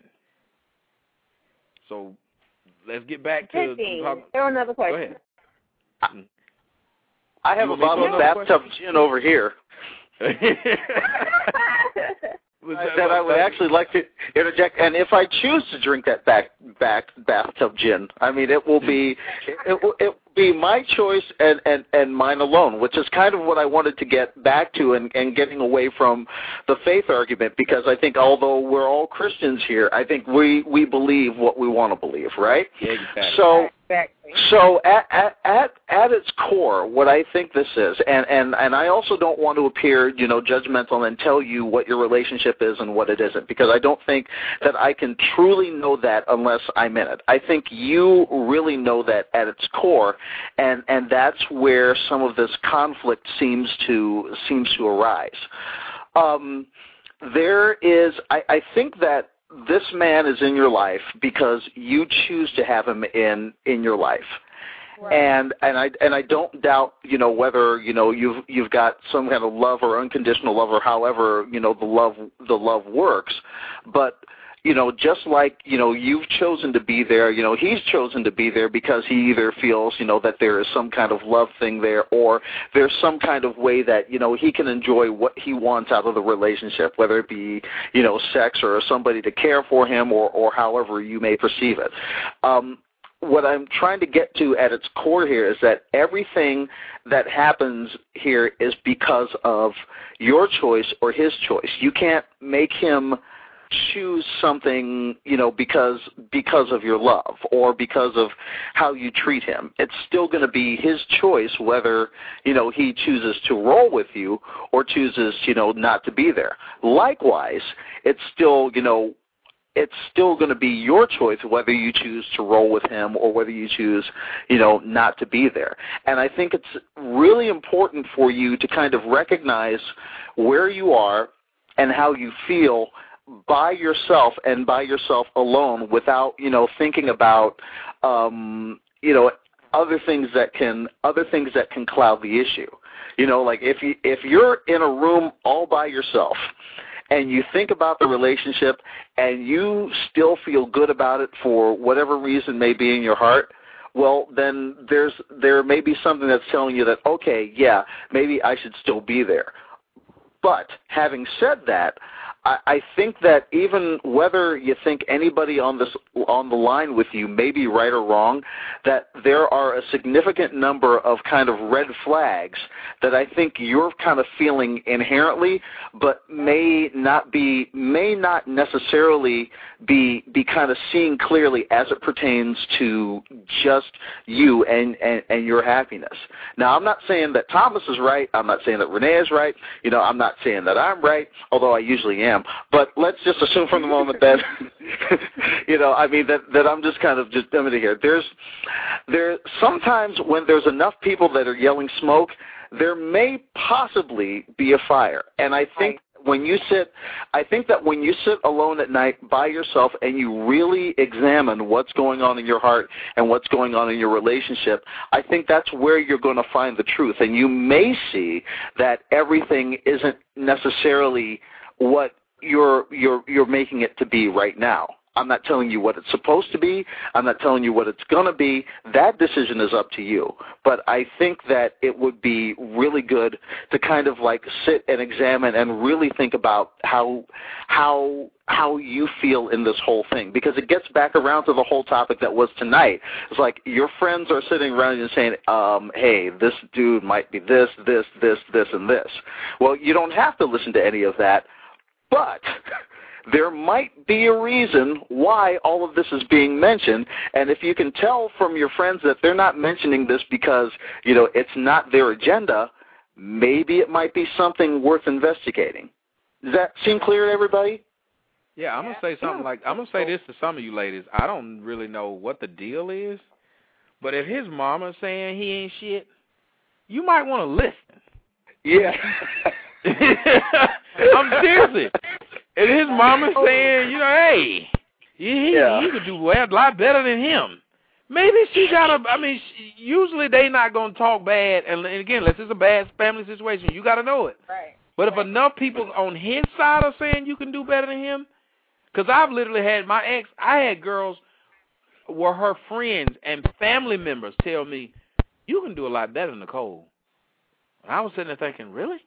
So let's get back to... Throw another question. Go ahead. I have a bottle of bathtub gin over here. That I would actually like to interject, and if I choose to drink that bathtub gin, I mean it will be my choice and mine alone, which is kind of what I wanted to get back to and getting away from the faith argument, because I think although we're all Christians here, I think we believe what we want to believe, right? Yeah, exactly. So at its core, what I think this is, and I also don't want to appear, judgmental and tell you what your relationship is and what it isn't, because I don't think that I can truly know that unless I'm in it. I think you really know that at its core, and that's where some of this conflict seems to arise. I think that this man is in your life because you choose to have him in your life. Right. And I don't doubt, whether, you've got some kind of love or unconditional love or however, the love works. But, just like, you've chosen to be there, he's chosen to be there because he either feels, that there is some kind of love thing there, or there's some kind of way that, he can enjoy what he wants out of the relationship, whether it be, sex or somebody to care for him or however you may perceive it. What I'm trying to get to at its core here is that everything that happens here is because of your choice or his choice. You can't make him choose something, because of your love or because of how you treat him. It's still going to be his choice whether, he chooses to roll with you or chooses, not to be there. Likewise, it's still going to be your choice whether you choose to roll with him or whether you choose, not to be there. And I think it's really important for you to kind of recognize where you are and how you feel by yourself and by yourself alone without, thinking about, other things that can cloud the issue. Like if you're in a room all by yourself and you think about the relationship and you still feel good about it for whatever reason may be in your heart, well, then there may be something that's telling you that, okay, yeah, maybe I should still be there. But having said that, I think that even whether you think anybody on the line with you may be right or wrong, that there are a significant number of kind of red flags that I think you're kind of feeling inherently, but may not necessarily be kind of seeing clearly as it pertains to just you and your happiness. Now, I'm not saying that Thomas is right. I'm not saying that Renee is right. I'm not saying that I'm right, although I usually am. But let's just assume from the moment that, that I'm just kind of just limited here. There's sometimes when there's enough people that are yelling smoke, there may possibly be a fire. And I think when you sit alone at night by yourself and you really examine what's going on in your heart and what's going on in your relationship, I think that's where you're going to find the truth. And you may see that everything isn't necessarily what you're making it to be right now. I'm not telling you what it's supposed to be. I'm not telling you what it's going to be. That decision is up to you. But I think that it would be really good to kind of like sit and examine and really think about how you feel in this whole thing, because it gets back around to the whole topic that was tonight. It's like your friends are sitting around and saying, hey, this dude might be this, and this. Well, you don't have to listen to any of that, but there might be a reason why all of this is being mentioned, and if you can tell from your friends that they're not mentioning this because, it's not their agenda, maybe it might be something worth investigating. Does that seem clear to everybody? Yeah, I'm going to say something like, I'm going to say this to some of you ladies. I don't really know what the deal is, but if his mama's saying he ain't shit, you might want to listen. Yeah. I'm seriously. And his mama's saying, hey, he could do a lot better than him. Maybe she got to, usually they not going to talk bad. And again, unless it's a bad family situation, you got to know it. Right. But if enough people on his side are saying you can do better than him, because I've literally had my ex, I had girls were her friends and family members tell me, you can do a lot better than Nicole. And I was sitting there thinking, really?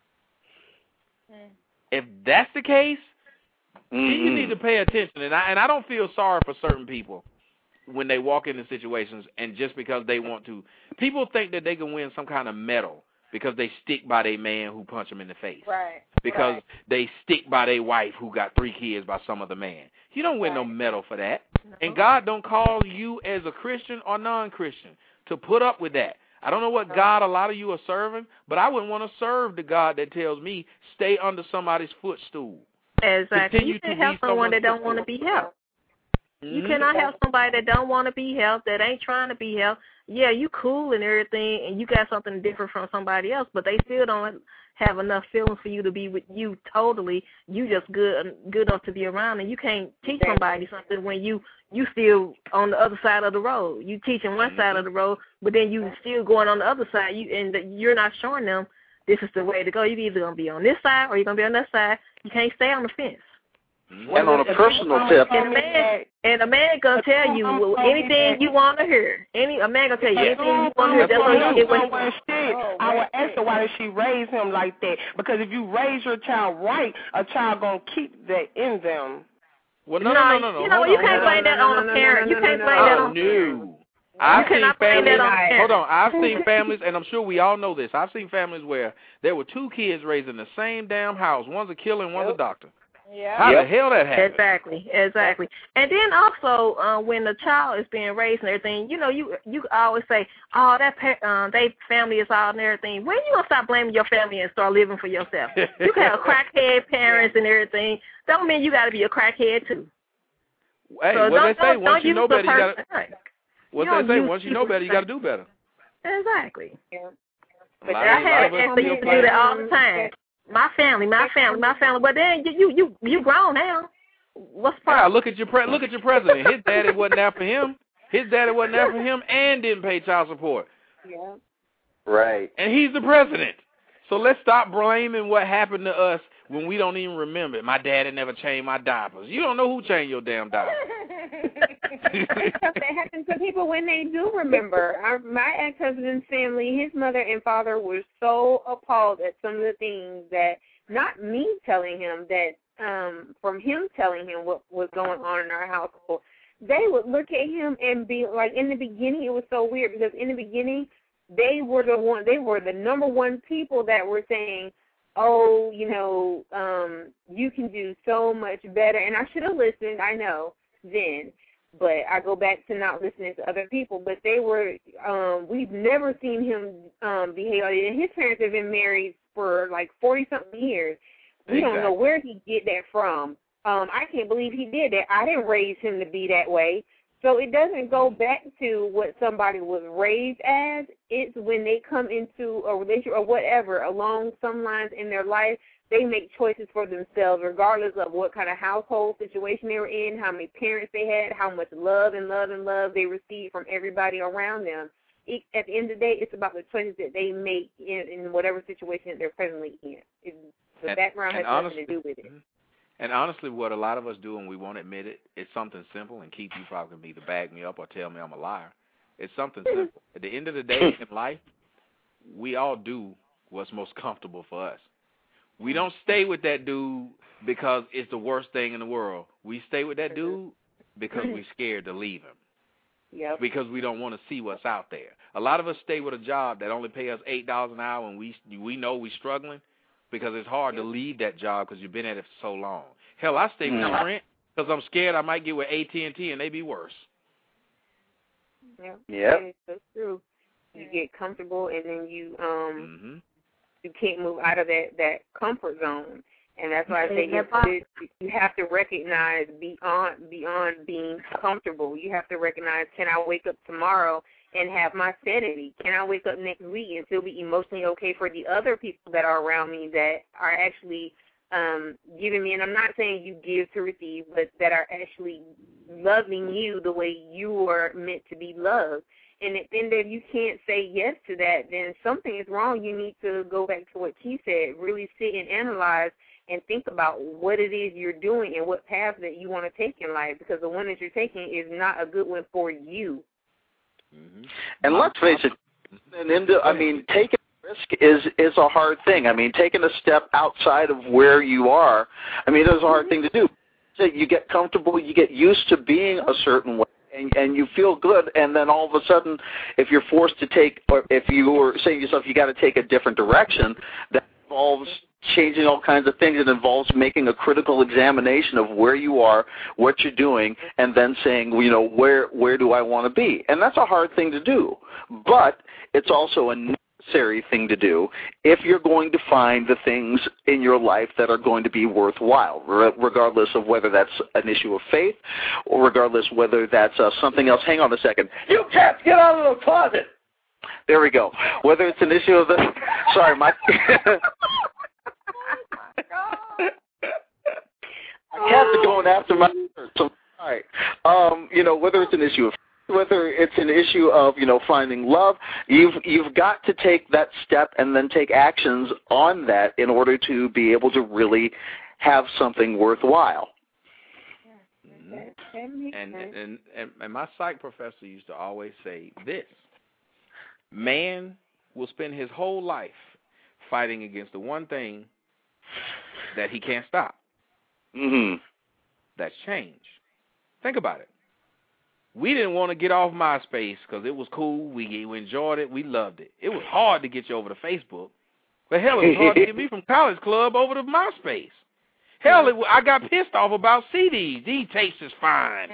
If that's the case, you need to pay attention. And I don't feel sorry for certain people when they walk into situations and just because they want to. People think that they can win some kind of medal because they stick by their man who punched them in the face. Right. Because they stick by their wife who got 3 kids by some other man. You don't win no medal for that. No. And God don't call you as a Christian or non-Christian to put up with that. I don't know what God a lot of you are serving, but I wouldn't want to serve the God that tells me stay under somebody's footstool. Exactly. You can't help someone that don't want to be helped. You cannot help somebody that don't want to be helped, that ain't trying to be helped. Yeah, you cool and everything, and you got something different from somebody else, but they still don't have enough feelings for you to be with you totally. You just good enough to be around, and you can't teach somebody something when you still on the other side of the road. You teaching one side of the road, but then you still going on the other side. You're not showing them this is the way to go. You're either going to be on this side or you're going to be on that side. You can't stay on the fence. And on a personal tip, and a man gonna tell you anything you want to hear. A man gonna tell you anything you want to hear. That's what he get. I would ask her, why did she raise him like that? Because if you raise your child right, a child gonna keep that in them. Well, no. You know, you can't blame that on a parent. You can't blame that on. No. I've seen families. Hold on. I've seen families, and I'm sure we all know this. I've seen families where there were 2 kids raised in the same damn house. One's a killer and one's a doctor. Yeah. How the hell that happened? Exactly. And then also, when the child is being raised and everything, you always say, oh, they family is all and everything. When you gonna stop blaming your family and start living for yourself? You can have crackhead parents and everything. Don't mean you got to be a crackhead too. Hey, so what they say, once you know better, you once you know better, you got to do better. Exactly. Yeah. But I had to do that all the time. My family. But then you grown now. What's the problem? Yeah, look at your president. His daddy wasn't there for him. And didn't pay child support. Yeah. Right. And he's the president. So let's stop blaming what happened to us when we don't even remember it. My daddy never changed my diapers. You don't know who changed your damn diapers. Stuff that happens to people when they do remember. My ex-husband's family, his mother and father were so appalled at some of the things that, not me telling him that, from him telling him what was going on in our household, they would look at him and be like, in the beginning it was so weird because in the beginning they were the number one people that were saying, oh, you can do so much better. And I should have listened, I know, then. But I go back to not listening to other people. But they were, we've never seen him behave. And his parents have been married for like 40-something years. We don't know where he get that from. I can't believe he did that. I didn't raise him to be that way. So it doesn't go back to what somebody was raised as. It's when they come into a relationship or whatever along some lines in their life, they make choices for themselves regardless of what kind of household situation they were in, how many parents they had, how much love they received from everybody around them. At the end of the day, it's about the choices that they make in whatever situation that they're presently in. The background has nothing to do with it. And honestly, what a lot of us do, and we won't admit it, it's something simple, and Keith, you probably can either back me up or tell me I'm a liar. It's something simple. At the end of the day in life, we all do what's most comfortable for us. We don't stay with that dude because it's the worst thing in the world. We stay with that dude because we're scared to leave him. Yep. Because we don't want to see what's out there. A lot of us stay with a job that only pay us $8 an hour, and we know we're struggling because it's hard to leave that job because you've been at it for so long. Hell, I stay with Sprint because I'm scared I might get with AT&T and they be worse. Yeah, that's true. You get comfortable, and then you you can't move out of that comfort zone. And that's why I say you have to recognize beyond being comfortable. You have to recognize, can I wake up tomorrow and have my sanity? Can I wake up next week and still be emotionally okay for the other people that are around me that are actually giving me, and I'm not saying you give to receive, but that are actually loving you the way you are meant to be loved. And if you can't say yes to that, then something is wrong. You need to go back to what Keith said, really sit and analyze and think about what it is you're doing and what path that you want to take in life, because the one that you're taking is not a good one for you. And let's face it, taking a risk is a hard thing. I mean, taking a step outside of where you are, it's a hard thing to do. So you get comfortable, you get used to being a certain way, and you feel good, and then all of a sudden, if you're forced to take, or if you were saying to yourself, you got to take a different direction, that involves changing all kinds of things. It involves making a critical examination of where you are, what you're doing, and then saying, where do I want to be? And that's a hard thing to do, but it's also a necessary thing to do if you're going to find the things in your life that are going to be worthwhile, regardless of whether that's an issue of faith or regardless whether that's something else. Hang on a second. You cats, get out of the closet! There we go. Whether it's an issue of the... Sorry, my... Cats are going after my shirt, so all right. Whether it's an issue of, whether it's an issue of, finding love, you've got to take that step and then take actions on that in order to be able to really have something worthwhile. And my psych professor used to always say this: man will spend his whole life fighting against the one thing that he can't stop. That's change. Think about it. We didn't want to get off MySpace because it was cool. We enjoyed it. We loved it. It was hard to get you over to Facebook. But hell, it was hard to get me from College Club over to MySpace. Hell, I got pissed off about CDs. These tapes is fine.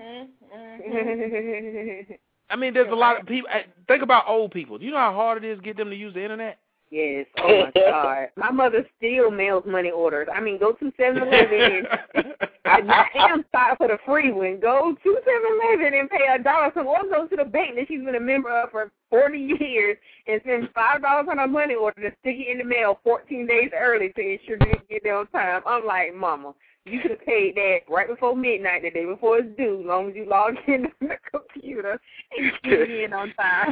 There's a lot of people. Think about old people. Do you know how hard it is to get them to use the internet? Yes. Oh, my God. My mother still mails money orders. Go to 7-Eleven. I am sorry for the free one. Go to 7-Eleven and pay $1. Or go to the bank that she's been a member of for 40 years and spend $5 on a money order to stick it in the mail 14 days early to ensure you get there on time. I'm like, Mama, you could have paid that right before midnight, the day before it's due, as long as you log into the computer and get it in on time.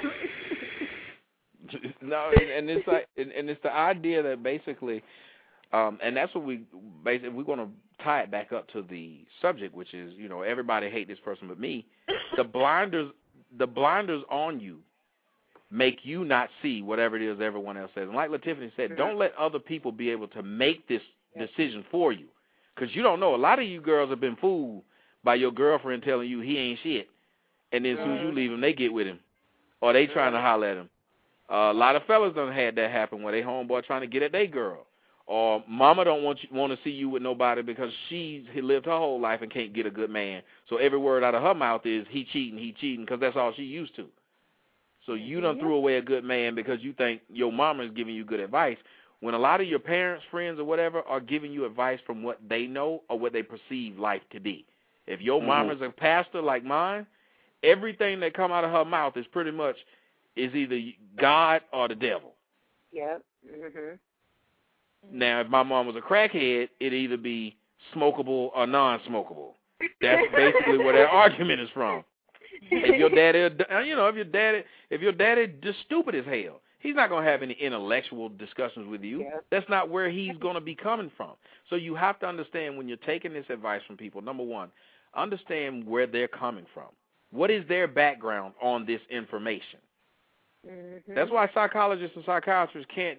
No, and it's like, and it's the idea that basically, and that's what we're going to tie it back up to the subject, which is, everybody hate this person but me. The blinders on you make you not see whatever it is everyone else says. And like LaTiffany said, don't let other people be able to make this decision for you, because you don't know. A lot of you girls have been fooled by your girlfriend telling you he ain't shit, and then as soon as you leave him, they get with him, or they trying to holler at him. A lot of fellas done had that happen where they homeboy trying to get at their girl, or mama don't want to see you with nobody because she lived her whole life and can't get a good man. So every word out of her mouth is he cheating, because that's all she used to. So you done threw away a good man because you think your mama is giving you good advice, when a lot of your parents, friends, or whatever are giving you advice from what they know or what they perceive life to be. If your mama's a pastor like mine, everything that come out of her mouth is pretty much is either God or the devil. Yep. Now, if my mom was a crackhead, it'd either be smokable or non-smokable. That's basically where that argument is from. If your daddy, if your daddy just stupid as hell, He's not going to have any intellectual discussions with you. Yeah. That's not where he's going to be coming from. So you have to understand when you're taking this advice from people, number one, understand where they're coming from. What is their background on this information? Mm-hmm. That's why psychologists and psychiatrists can't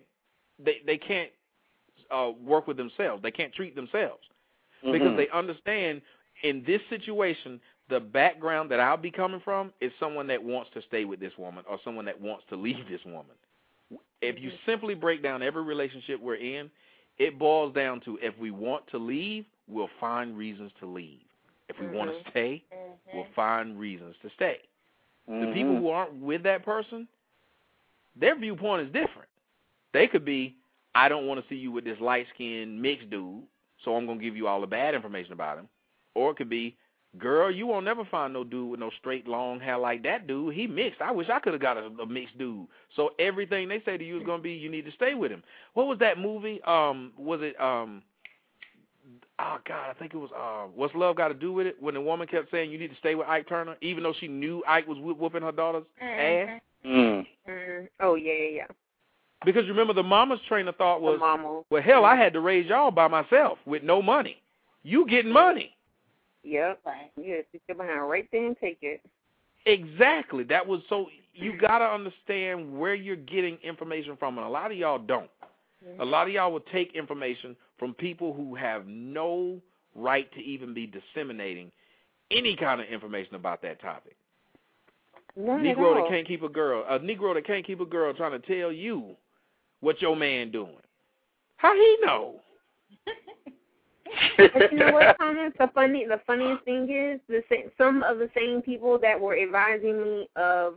work with themselves. They can't treat themselves because they understand in this situation the background that I'll be coming from is someone that wants to stay with this woman or someone that wants to leave this woman. If you simply break down every relationship we're in, it boils down to if we want to leave, we'll find reasons to leave. If we want to stay, we'll find reasons to stay. The people who aren't with that person, their viewpoint is different. They could be, I don't want to see you with this light-skinned mixed dude, so I'm going to give you all the bad information about him. Or it could be, girl, you won't never find no dude with no straight, long hair like that dude. He mixed. I wish I could have got a mixed dude. So everything they say to you is going to be, you need to stay with him. What was that movie? Was it, oh, God, I think it was, What's Love Got to Do with It? When the woman kept saying you need to stay with Ike Turner, even though she knew Ike was whooping her daughter's ass. Oh, yeah. Because remember, the mama's train of thought was, well, hell, I had to raise y'all by myself with no money. You getting money. Yep. Right. Yeah, sit behind right there and take it. Exactly. That was so. You got to understand where you're getting information from, and a lot of y'all don't. A lot of y'all will take information from people who have no right to even be disseminating any kind of information about that topic. Negro that can't keep a girl trying to tell you what your man doing. How he know? But you know what, Thomas? The funniest thing is some of the same people that were advising me of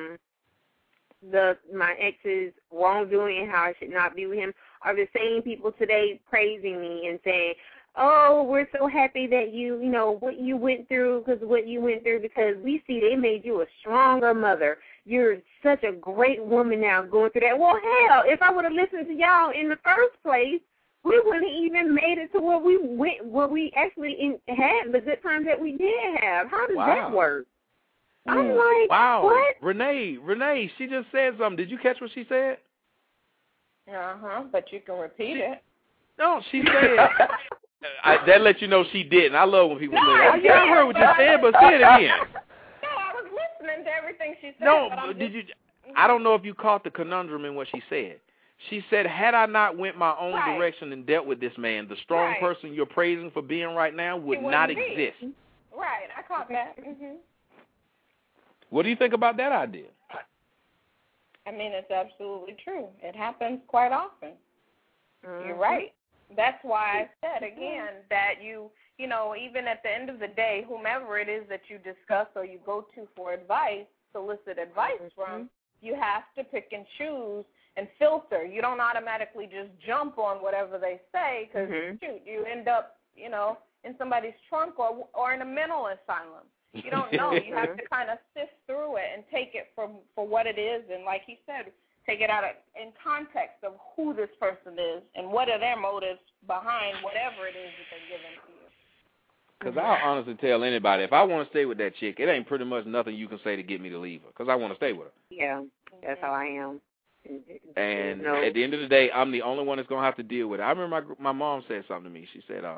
my ex's wrongdoing and how I should not be with him are the same people today praising me and saying, "Oh, we're so happy that you know what you went through because we see they made you a stronger mother. You're such a great woman now going through that." Well, hell, if I would have listened to y'all in the first place, we wouldn't even made it to where we actually had the good times that we did have. How does that work? I'm like, what? Renee, she just said something. Did you catch what she said? But you can repeat it. No, she said. That lets you know she didn't. I love when people say, "Oh yeah, I heard what you said, but say it again." No, I was listening to everything she said. No, but did you? I don't know if you caught the conundrum in what she said. She said, had I not went my own direction and dealt with this man, the strong person you're praising for being right now would not exist. Right, I caught that. What do you think about that idea? I mean, it's absolutely true. It happens quite often. You're right. That's why I said, again, that you know, even at the end of the day, whomever it is that you discuss or you go to for advice, solicit advice from, you have to pick and choose and filter. You don't automatically just jump on whatever they say because, shoot, you end up, you know, in somebody's trunk or in a mental asylum. You don't know. You have to kind of sift through it and take it for what it is. And like he said, take it out in context of who this person is and what are their motives behind whatever it is that they're giving to you. Because I'll honestly tell anybody, if I want to stay with that chick, it ain't pretty much nothing you can say to get me to leave her because I want to stay with her. Yeah, that's how I am. And at the end of the day, I'm the only one that's going to have to deal with it. I remember my mom said something to me. She said,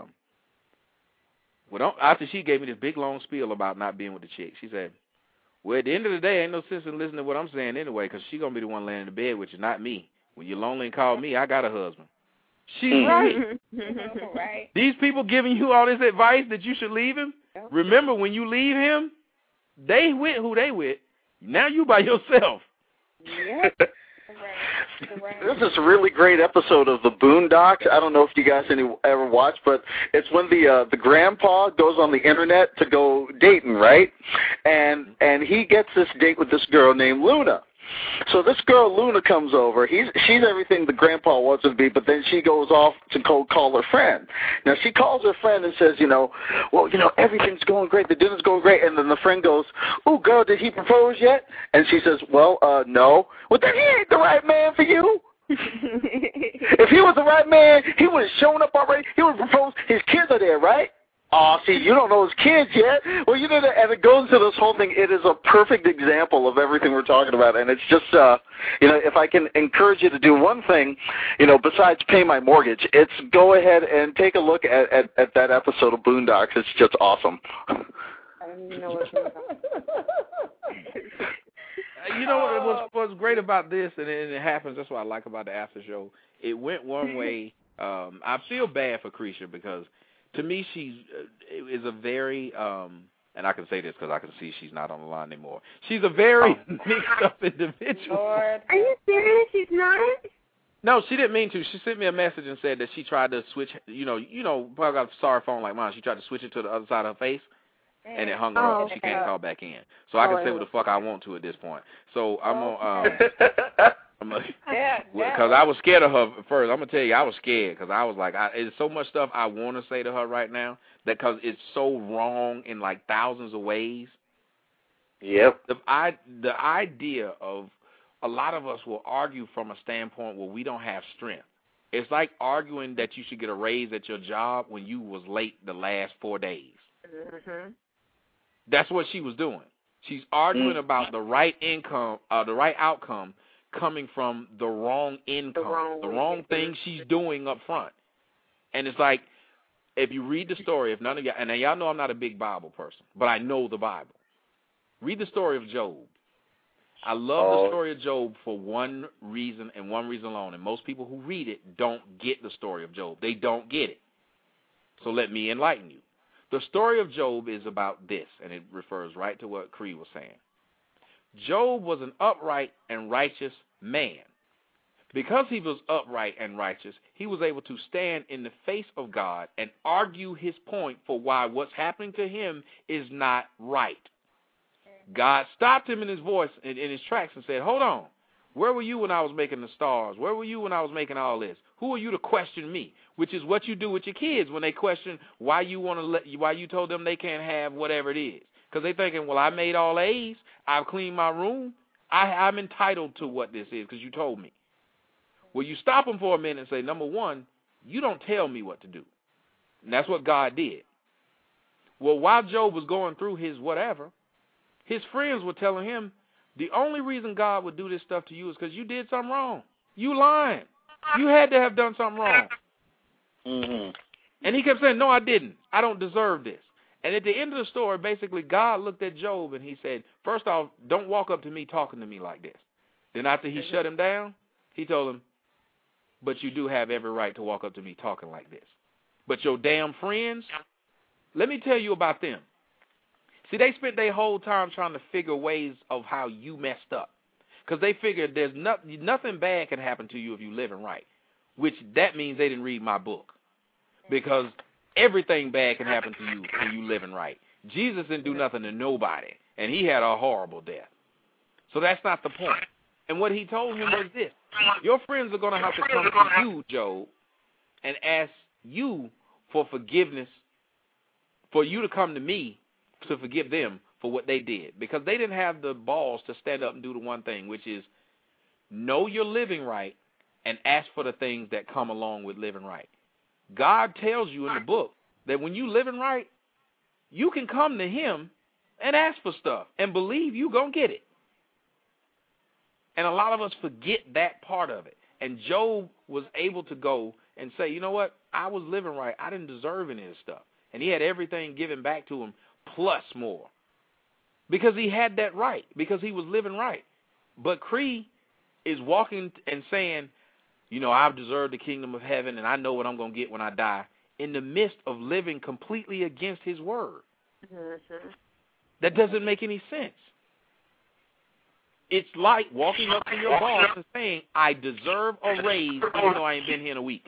after she gave me this big, long spiel about not being with the chick, she said, well, at the end of the day, ain't no sense in listening to what I'm saying anyway because she's going to be the one laying in the bed with you, not me. When you're lonely and call me, I got a husband. She's right. Right. These people giving you all this advice that you should leave him, remember, when you leave him, they with who they with. Now you by yourself. Yep. This is a really great episode of the Boondocks. I don't know if you guys ever watched, but it's when the grandpa goes on the internet to go dating, right? And he gets this date with this girl named Luna. So this girl, Luna, comes over. She's everything the grandpa wants her to be, but then she goes off to call her friend. Now, she calls her friend and says, everything's going great. The dinner's going great. And then the friend goes, "Ooh, girl, did he propose yet?" And she says, "Well, no." "Well, then he ain't the right man for you." If he was the right man, he would have shown up already. He would have proposed. His kids are there, right? Oh, see, you don't know his kids yet. Well, you know, and it goes into this whole thing. It is a perfect example of everything we're talking about, and it's just, you know, if I can encourage you to do one thing, you know, besides pay my mortgage, it's go ahead and take a look at that episode of Boondocks. It's just awesome. I don't even know what's going on. You know what's great about this, and it happens. That's what I like about the after show. It went one way. I feel bad for Creisha because, to me, she is a very, and I can say this because I can see she's not on the line anymore. She's a very mixed up individual. Lord. Are you serious? She's not? No, she didn't mean to. She sent me a message and said that she tried to switch. You know, probably got a sorry phone like mine. She tried to switch it to the other side of her face. And it hung her up, and she can't call back in. So I can say what the fuck I want to at this point. So I'm on, because I was scared of her first. I'm gonna tell you, I was scared because I was like, there's so much stuff I want to say to her right now that because it's so wrong in like thousands of ways. Yep. The idea of a lot of us will argue from a standpoint where we don't have strength. It's like arguing that you should get a raise at your job when you was late the last 4 days. Mm-hmm. That's what she was doing. She's arguing about the right income, the right outcome coming from the wrong income, the wrong thing she's doing up front. And it's like, if you read the story, if none of y'all, and y'all know I'm not a big Bible person, but I know the Bible. Read the story of Job. I love the story of Job for one reason and one reason alone. And most people who read it don't get the story of Job. They don't get it. So let me enlighten you. The story of Job is about this, and it refers right to what Cree was saying. Job was an upright and righteous man. Because he was upright and righteous, he was able to stand in the face of God and argue his point for why what's happening to him is not right. God stopped him in his voice, in his tracks, and said, hold on. Where were you when I was making the stars? Where were you when I was making all this? Who are you to question me? Which is what you do with your kids when they question why you told them they can't have whatever it is. Because they thinking, well, I made all A's. I've cleaned my room. I'm entitled to what this is because you told me. Well, you stop them for a minute and say, number one, you don't tell me what to do. And that's what God did. Well, while Job was going through his whatever, his friends were telling him, the only reason God would do this stuff to you is because you did something wrong. You lying. You had to have done something wrong. Mm-hmm. And he kept saying, no, I didn't. I don't deserve this. And at the end of the story, basically, God looked at Job and he said, first off, don't walk up to me talking to me like this. Then after he shut him down, he told him, but you do have every right to walk up to me talking like this. But your damn friends, let me tell you about them. See, they spent their whole time trying to figure ways of how you messed up. Because they figured there's nothing bad can happen to you if you're living right, which that means they didn't read my book. Because everything bad can happen to you when you living right. Jesus didn't do nothing to nobody, and he had a horrible death. So that's not the point. And what he told him was this. Your friends are going to have to come to you, Job, and ask you for forgiveness, for you to come to me to forgive them for what they did. Because they didn't have the balls to stand up and do the one thing, which is know you're living right and ask for the things that come along with living right. God tells you in the book that when you living right, you can come to him and ask for stuff and believe you're going to get it. And a lot of us forget that part of it. And Job was able to go and say, you know what? I was living right. I didn't deserve any of this stuff. And he had everything given back to him plus more. Because he had that right. Because he was living right. But Cree is walking and saying, you know, I've deserved the kingdom of heaven and I know what I'm going to get when I die, in the midst of living completely against his word. Mm-hmm. That doesn't make any sense. It's like walking up to your boss and saying, I deserve a raise even though I ain't been here in a week.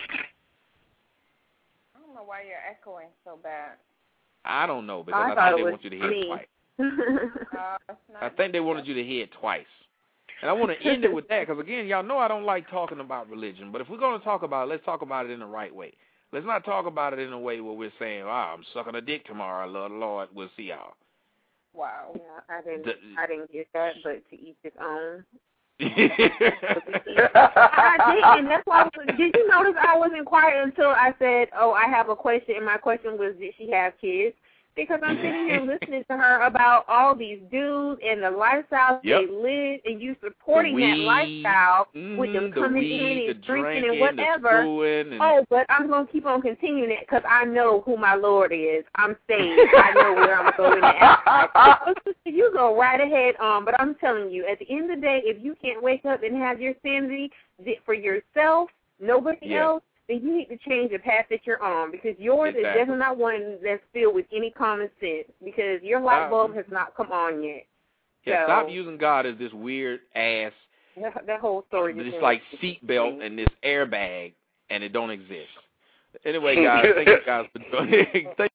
I don't know why you're echoing so bad. I don't know, because I think they want you to hear it twice. I think they wanted you to hear it twice. And I want to end it with that, because, again, y'all know I don't like talking about religion. But if we're going to talk about it, let's talk about it in the right way. Let's not talk about it in a way where we're saying, I'm sucking a dick tomorrow, Lord, we'll see y'all. Wow. Yeah, I didn't get that, but to each his own. I didn't. That's why. Did you notice I wasn't quiet until I said, "Oh, I have a question," and my question was, "Did she have kids?" Because I'm sitting here listening to her about all these dudes and the lifestyle they live, and you supporting that lifestyle with them coming in and drinking and whatever. But I'm going to keep on continuing it because I know who my Lord is. I'm saved. I know where I'm going at. You go right ahead on, but I'm telling you, at the end of the day, if you can't wake up and have your sanity for yourself, nobody else, then you need to change the path that you're on because yours is definitely not one that's filled with any common sense because your light bulb has not come on yet. Yeah, stop using God as this weird ass. That whole story. It's like seatbelt and this airbag, and it don't exist. Anyway, guys, thank you guys for joining.